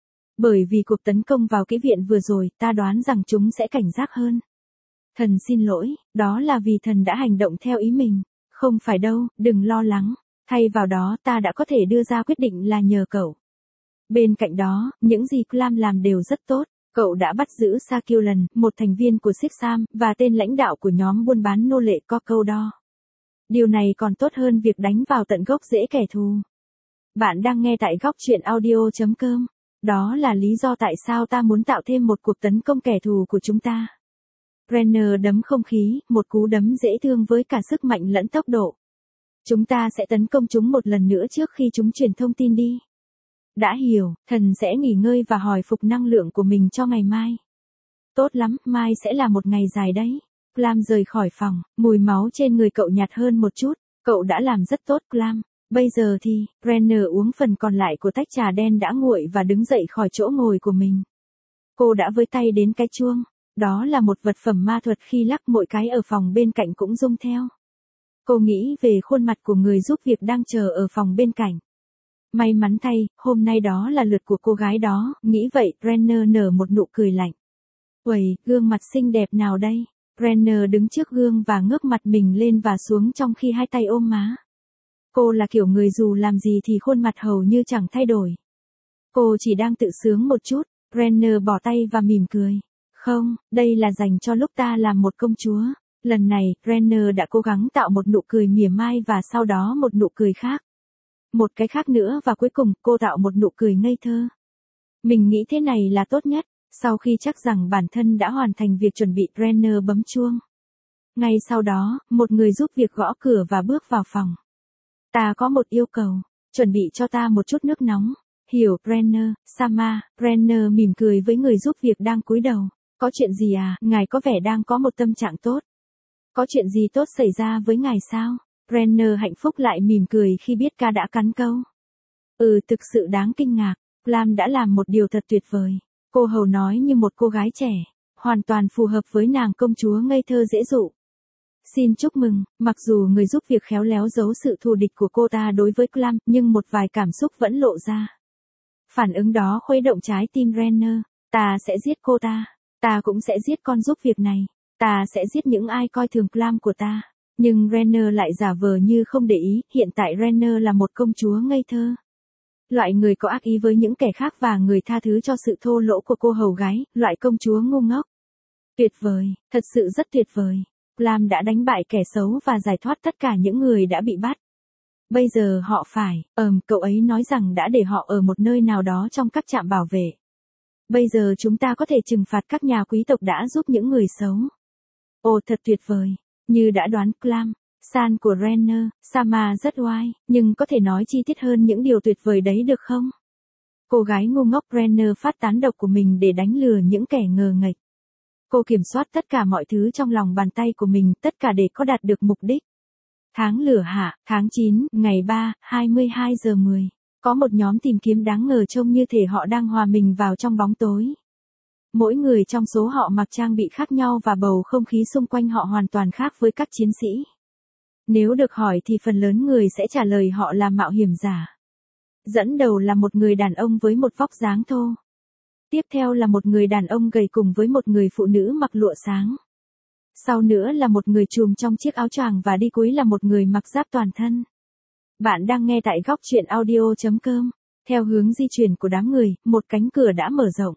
Bởi vì cuộc tấn công vào kỹ viện vừa rồi, ta đoán rằng chúng sẽ cảnh giác hơn. Thần xin lỗi, đó là vì thần đã hành động theo ý mình. Không phải đâu, đừng lo lắng. Thay vào đó ta đã có thể đưa ra quyết định là nhờ cậu. Bên cạnh đó, những gì Clam làm đều rất tốt. Cậu đã bắt giữ Sakiulan, một thành viên của Sixam, và tên lãnh đạo của nhóm buôn bán nô lệ Kokodo. Điều này còn tốt hơn việc đánh vào tận gốc rễ kẻ thù. Bạn đang nghe tại góc chuyện audio chấm com. Đó là lý do tại sao ta muốn tạo thêm một cuộc tấn công kẻ thù của chúng ta. Brenner đấm không khí, một cú đấm dễ thương với cả sức mạnh lẫn tốc độ. Chúng ta sẽ tấn công chúng một lần nữa trước khi chúng truyền thông tin đi. Đã hiểu, thần sẽ nghỉ ngơi và hồi phục năng lượng của mình cho ngày mai. Tốt lắm, mai sẽ là một ngày dài đấy. Clam rời khỏi phòng, mùi máu trên người cậu nhạt hơn một chút. Cậu đã làm rất tốt, Clam. Bây giờ thì, Brenner uống phần còn lại của tách trà đen đã nguội và đứng dậy khỏi chỗ ngồi của mình. Cô đã với tay đến cái chuông. Đó là một vật phẩm ma thuật, khi lắc mỗi cái ở phòng bên cạnh cũng rung theo. Cô nghĩ về khuôn mặt của người giúp việc đang chờ ở phòng bên cạnh. May mắn thay, hôm nay đó là lượt của cô gái đó, nghĩ vậy, Brenner nở một nụ cười lạnh. Uầy, gương mặt xinh đẹp nào đây? Brenner đứng trước gương và ngước mặt mình lên và xuống trong khi hai tay ôm má. Cô là kiểu người dù làm gì thì khuôn mặt hầu như chẳng thay đổi. Cô chỉ đang tự sướng một chút. Brenner bỏ tay và mỉm cười. Không, đây là dành cho lúc ta làm một công chúa. Lần này, Brenner đã cố gắng tạo một nụ cười mỉa mai và sau đó một nụ cười khác. Một cái khác nữa và cuối cùng cô tạo một nụ cười ngây thơ. Mình nghĩ thế này là tốt nhất. Sau khi chắc rằng bản thân đã hoàn thành việc chuẩn bị, Brenner bấm chuông. Ngay sau đó, một người giúp việc gõ cửa và bước vào phòng. Ta có một yêu cầu, chuẩn bị cho ta một chút nước nóng. Hiểu, Brenner. Sama. Brenner mỉm cười với người giúp việc đang cúi đầu. Có chuyện gì à, ngài có vẻ đang có một tâm trạng tốt. Có chuyện gì tốt xảy ra với ngài sao? Brenner hạnh phúc lại mỉm cười khi biết ca đã cắn câu. Ừ, thực sự đáng kinh ngạc. Clam đã làm một điều thật tuyệt vời. Cô hầu nói như một cô gái trẻ, hoàn toàn phù hợp với nàng công chúa ngây thơ dễ dụ. Xin chúc mừng, mặc dù người giúp việc khéo léo giấu sự thù địch của cô ta đối với Clam, nhưng một vài cảm xúc vẫn lộ ra. Phản ứng đó khuấy động trái tim Brenner. Ta sẽ giết cô ta. Ta cũng sẽ giết con giúp việc này. Ta sẽ giết những ai coi thường Clam của ta. Nhưng Brenner lại giả vờ như không để ý, hiện tại Brenner là một công chúa ngây thơ. Loại người có ác ý với những kẻ khác và người tha thứ cho sự thô lỗ của cô hầu gái, loại công chúa ngu ngốc. Tuyệt vời, thật sự rất tuyệt vời. Clam đã đánh bại kẻ xấu và giải thoát tất cả những người đã bị bắt. Bây giờ họ phải, ờm, cậu ấy nói rằng đã để họ ở một nơi nào đó trong các trạm bảo vệ. Bây giờ chúng ta có thể trừng phạt các nhà quý tộc đã giúp những người xấu. Ồ, thật tuyệt vời. Như đã đoán, Clam, San của Brenner, Sama rất oai, nhưng có thể nói chi tiết hơn những điều tuyệt vời đấy được không? Cô gái ngu ngốc Brenner phát tán độc của mình để đánh lừa những kẻ ngờ nghệch. Cô kiểm soát tất cả mọi thứ trong lòng bàn tay của mình, tất cả để có đạt được mục đích. Tháng lửa hạ, tháng chín, ngày ba, hai mươi hai giờ mười. Có một nhóm tìm kiếm đáng ngờ trông như thể họ đang hòa mình vào trong bóng tối. Mỗi người trong số họ mặc trang bị khác nhau và bầu không khí xung quanh họ hoàn toàn khác với các chiến sĩ. Nếu được hỏi thì phần lớn người sẽ trả lời họ là mạo hiểm giả. Dẫn đầu là một người đàn ông với một vóc dáng thô. Tiếp theo là một người đàn ông gầy cùng với một người phụ nữ mặc lụa sáng. Sau nữa là một người trùm trong chiếc áo choàng và đi cuối là một người mặc giáp toàn thân. Bạn đang nghe tại góc chuyện audio chấm com. Theo hướng di chuyển của đám người, một cánh cửa đã mở rộng.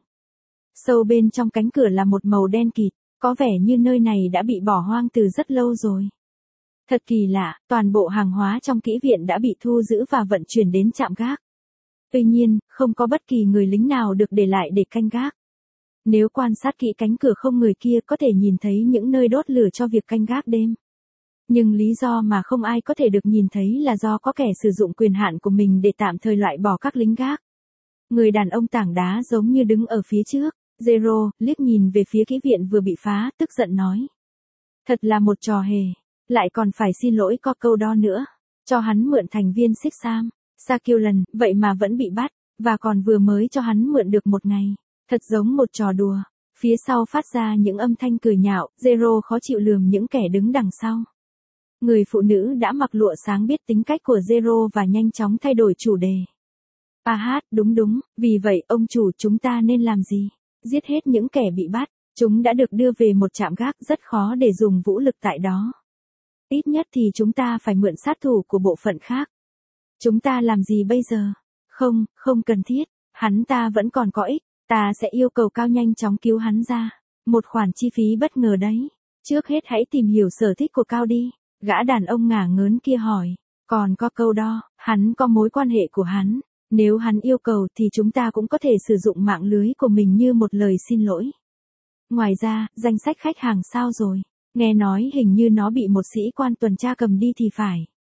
Sâu bên trong cánh cửa là một màu đen kịt, có vẻ như nơi này đã bị bỏ hoang từ rất lâu rồi. Thật kỳ lạ, toàn bộ hàng hóa trong kỹ viện đã bị thu giữ và vận chuyển đến trạm gác. Tuy nhiên, không có bất kỳ người lính nào được để lại để canh gác. Nếu quan sát kỹ cánh cửa không người kia có thể nhìn thấy những nơi đốt lửa cho việc canh gác đêm. Nhưng lý do mà không ai có thể được nhìn thấy là do có kẻ sử dụng quyền hạn của mình để tạm thời loại bỏ các lính gác. Người đàn ông tảng đá giống như đứng ở phía trước. Zero, liếc nhìn về phía kỹ viện vừa bị phá, tức giận nói. Thật là một trò hề. Lại còn phải xin lỗi có câu đo nữa. Cho hắn mượn thành viên xích sam. Sakulan, vậy mà vẫn bị bắt. Và còn vừa mới cho hắn mượn được một ngày. Thật giống một trò đùa. Phía sau phát ra những âm thanh cười nhạo. Zero khó chịu lườm những kẻ đứng đằng sau. Người phụ nữ đã mặc lụa sáng biết tính cách của Zero và nhanh chóng thay đổi chủ đề. À hát, đúng đúng, vì vậy ông chủ chúng ta nên làm gì? Giết hết những kẻ bị bắt. Chúng đã được đưa về một trạm gác, rất khó để dùng vũ lực tại đó. Ít nhất thì chúng ta phải mượn sát thủ của bộ phận khác. Chúng ta làm gì bây giờ? Không, không cần thiết. Hắn ta vẫn còn có ích. Ta sẽ yêu cầu Cao nhanh chóng cứu hắn ra. Một khoản chi phí bất ngờ đấy. Trước hết hãy tìm hiểu sở thích của Cao đi. Gã đàn ông ngả ngớn kia hỏi. Còn có câu đo, hắn có mối quan hệ của hắn. Nếu hắn yêu cầu thì chúng ta cũng có thể sử dụng mạng lưới của mình như một lời xin lỗi. Ngoài ra, danh sách khách hàng sao rồi? Nghe nói hình như nó bị một sĩ quan tuần tra cầm đi thì phải.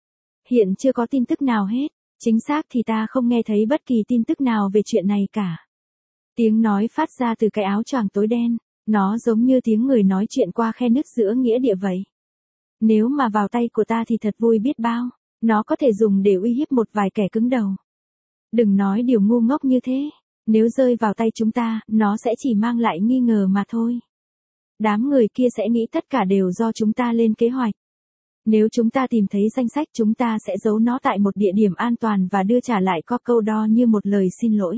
Hiện chưa có tin tức nào hết. Chính xác thì ta không nghe thấy bất kỳ tin tức nào về chuyện này cả. Tiếng nói phát ra từ cái áo choàng tối đen. Nó giống như tiếng người nói chuyện qua khe nứt giữa nghĩa địa vậy. Nếu mà vào tay của ta thì thật vui biết bao. Nó có thể dùng để uy hiếp một vài kẻ cứng đầu. Đừng nói điều ngu ngốc như thế. Nếu rơi vào tay chúng ta, nó sẽ chỉ mang lại nghi ngờ mà thôi. Đám người kia sẽ nghĩ tất cả đều do chúng ta lên kế hoạch. Nếu chúng ta tìm thấy danh sách chúng ta sẽ giấu nó tại một địa điểm an toàn và đưa trả lại có câu đo như một lời xin lỗi.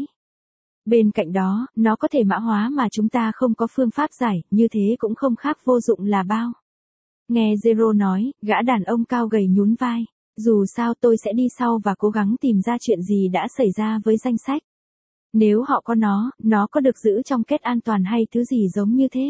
Bên cạnh đó, nó có thể mã hóa mà chúng ta không có phương pháp giải, như thế cũng không khác vô dụng là bao. Nghe Zero nói, gã đàn ông cao gầy nhún vai. Dù sao tôi sẽ đi sau và cố gắng tìm ra chuyện gì đã xảy ra với danh sách. Nếu họ có nó, nó có được giữ trong kết an toàn hay thứ gì giống như thế.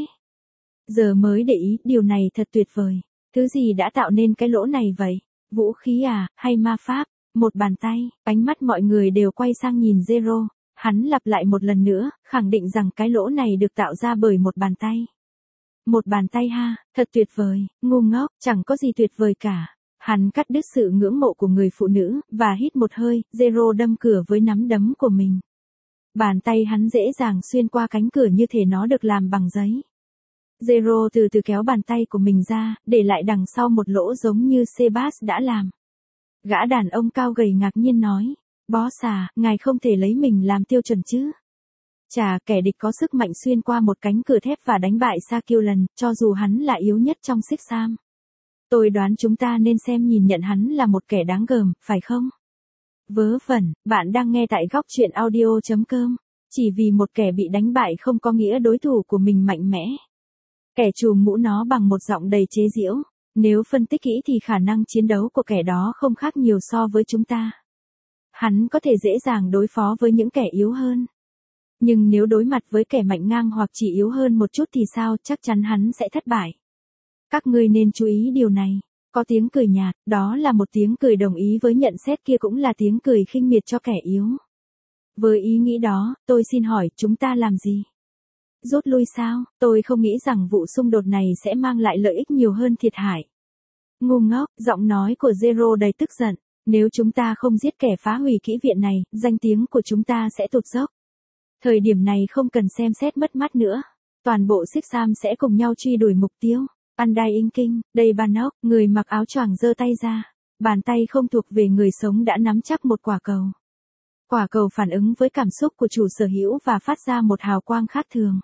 Giờ mới để ý, điều này thật tuyệt vời. Thứ gì đã tạo nên cái lỗ này vậy? Vũ khí à, hay ma pháp? Một bàn tay, ánh mắt mọi người đều quay sang nhìn Zero. Hắn lặp lại một lần nữa, khẳng định rằng cái lỗ này được tạo ra bởi một bàn tay. Một bàn tay ha, thật tuyệt vời, ngu ngốc, chẳng có gì tuyệt vời cả. Hắn cắt đứt sự ngưỡng mộ của người phụ nữ, và hít một hơi, Zero đâm cửa với nắm đấm của mình. Bàn tay hắn dễ dàng xuyên qua cánh cửa như thể nó được làm bằng giấy. Zero từ từ kéo bàn tay của mình ra, để lại đằng sau một lỗ giống như Sebas đã làm. Gã đàn ông cao gầy ngạc nhiên nói, Boss à, ngài không thể lấy mình làm tiêu chuẩn chứ. Chà, kẻ địch có sức mạnh xuyên qua một cánh cửa thép và đánh bại Sakiulan, cho dù hắn là yếu nhất trong Six Sam. Tôi đoán chúng ta nên xem nhìn nhận hắn là một kẻ đáng gờm, phải không? Vớ vẩn, bạn đang nghe tại góc truyện audio chấm com. Chỉ vì một kẻ bị đánh bại không có nghĩa đối thủ của mình mạnh mẽ. Kẻ trùm mũ nó bằng một giọng đầy chế giễu. Nếu phân tích kỹ thì khả năng chiến đấu của kẻ đó không khác nhiều so với chúng ta. Hắn có thể dễ dàng đối phó với những kẻ yếu hơn. Nhưng nếu đối mặt với kẻ mạnh ngang hoặc chỉ yếu hơn một chút thì sao, chắc chắn hắn sẽ thất bại. Các ngươi nên chú ý điều này. Có tiếng cười nhạt, đó là một tiếng cười đồng ý với nhận xét kia, cũng là tiếng cười khinh miệt cho kẻ yếu. Với ý nghĩ đó, tôi xin hỏi, chúng ta làm gì? Rút lui sao? Tôi không nghĩ rằng vụ xung đột này sẽ mang lại lợi ích nhiều hơn thiệt hại. Ngu ngốc, giọng nói của Zero đầy tức giận. Nếu chúng ta không giết kẻ phá hủy kỹ viện này, danh tiếng của chúng ta sẽ tụt dốc. Thời điểm này không cần xem xét mất mát nữa. Toàn bộ Six Sam sẽ cùng nhau truy đuổi mục tiêu. Undying King, đây Bannock, người mặc áo choàng giơ tay ra. Bàn tay không thuộc về người sống đã nắm chắc một quả cầu. Quả cầu phản ứng với cảm xúc của chủ sở hữu và phát ra một hào quang khác thường.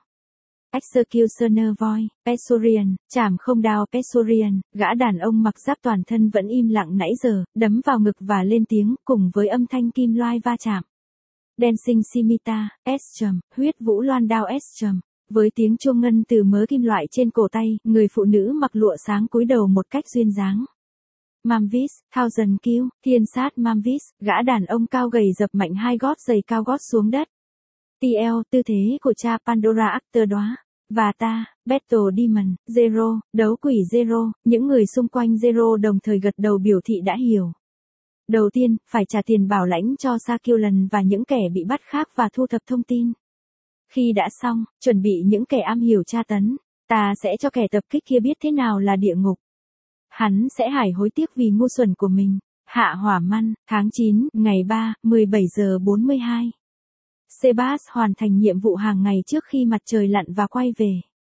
Executioner Voice, Pesurian, chảm không đao Pesurian, gã đàn ông mặc giáp toàn thân vẫn im lặng nãy giờ, đấm vào ngực và lên tiếng, cùng với âm thanh kim loai va chạm. Dancing Scimitar, Estrum, huyết vũ loan đao Estrum. Với tiếng chuông ngân từ mớ kim loại trên cổ tay, người phụ nữ mặc lụa sáng cúi đầu một cách duyên dáng. Mamvis, Thousand Kill, thiên sát Mamvis, gã đàn ông cao gầy dập mạnh hai gót giày cao gót xuống đất. tê lờ, tư thế của cha Pandora Actor đóa. Và ta, Battle Demon, Zero, đấu quỷ Zero, những người xung quanh Zero đồng thời gật đầu biểu thị đã hiểu. Đầu tiên, phải trả tiền bảo lãnh cho Sakiulan và những kẻ bị bắt khác và thu thập thông tin. Khi đã xong, chuẩn bị những kẻ am hiểu tra tấn, ta sẽ cho kẻ tập kích kia biết thế nào là địa ngục. Hắn sẽ hài hối tiếc vì ngu xuẩn của mình. Hạ hỏa măn, tháng chín, ngày ba, mười bảy giờ bốn mươi hai. Sebas hoàn thành nhiệm vụ hàng ngày trước khi mặt trời lặn và quay về.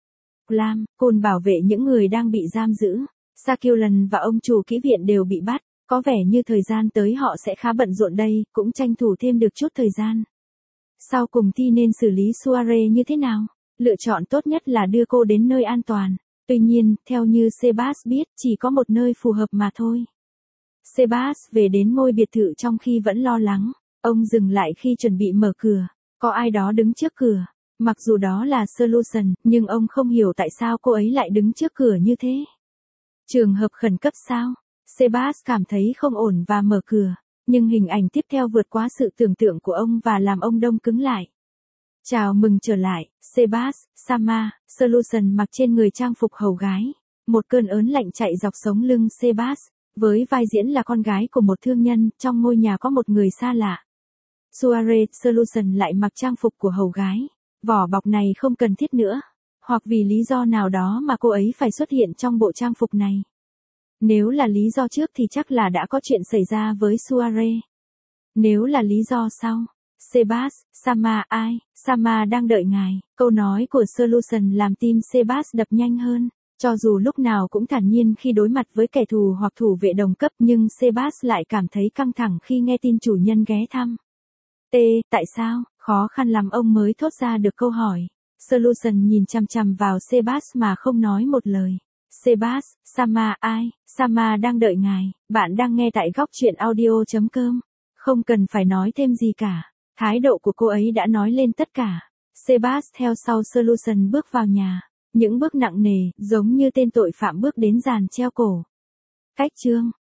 Glam, Côn bảo vệ những người đang bị giam giữ. Sakiulan và ông chủ kỹ viện đều bị bắt. Có vẻ như thời gian tới họ sẽ khá bận rộn đây, cũng tranh thủ thêm được chút thời gian. Sau cùng thì nên xử lý Soare như thế nào? Lựa chọn tốt nhất là đưa cô đến nơi an toàn. Tuy nhiên, theo như Sebas biết, chỉ có một nơi phù hợp mà thôi. Sebas về đến ngôi biệt thự trong khi vẫn lo lắng. Ông dừng lại khi chuẩn bị mở cửa. Có ai đó đứng trước cửa. Mặc dù đó là Solution, nhưng ông không hiểu tại sao cô ấy lại đứng trước cửa như thế. Trường hợp khẩn cấp sao? Sebas cảm thấy không ổn và mở cửa. Nhưng hình ảnh tiếp theo vượt quá sự tưởng tượng của ông và làm ông đông cứng lại. Chào mừng trở lại, Sebas, Sama, Solution mặc trên người trang phục hầu gái. Một cơn ớn lạnh chạy dọc sống lưng Sebas. Với vai diễn là con gái của một thương nhân, trong ngôi nhà có một người xa lạ. Soiree Solution lại mặc trang phục của hầu gái. Vỏ bọc này không cần thiết nữa. Hoặc vì lý do nào đó mà cô ấy phải xuất hiện trong bộ trang phục này. Nếu là lý do trước thì chắc là đã có chuyện xảy ra với Soiree. Nếu là lý do sau. Sebas, Sama ai, Sama đang đợi ngài. Câu nói của Solution làm tim Sebas đập nhanh hơn. Cho dù lúc nào cũng thản nhiên khi đối mặt với kẻ thù hoặc thủ vệ đồng cấp, nhưng Sebas lại cảm thấy căng thẳng khi nghe tin chủ nhân ghé thăm. T, tại sao? Khó khăn lắm ông mới thốt ra được câu hỏi. Solution nhìn chằm chằm vào Sebas mà không nói một lời. Sebas, Sama ai, Sama đang đợi ngài. Bạn đang nghe tại góc truyện audio chấm com. Không cần phải nói thêm gì cả. Thái độ của cô ấy đã nói lên tất cả. Sebas theo sau Solution bước vào nhà. Những bước nặng nề, giống như tên tội phạm bước đến giàn treo cổ. Cách chương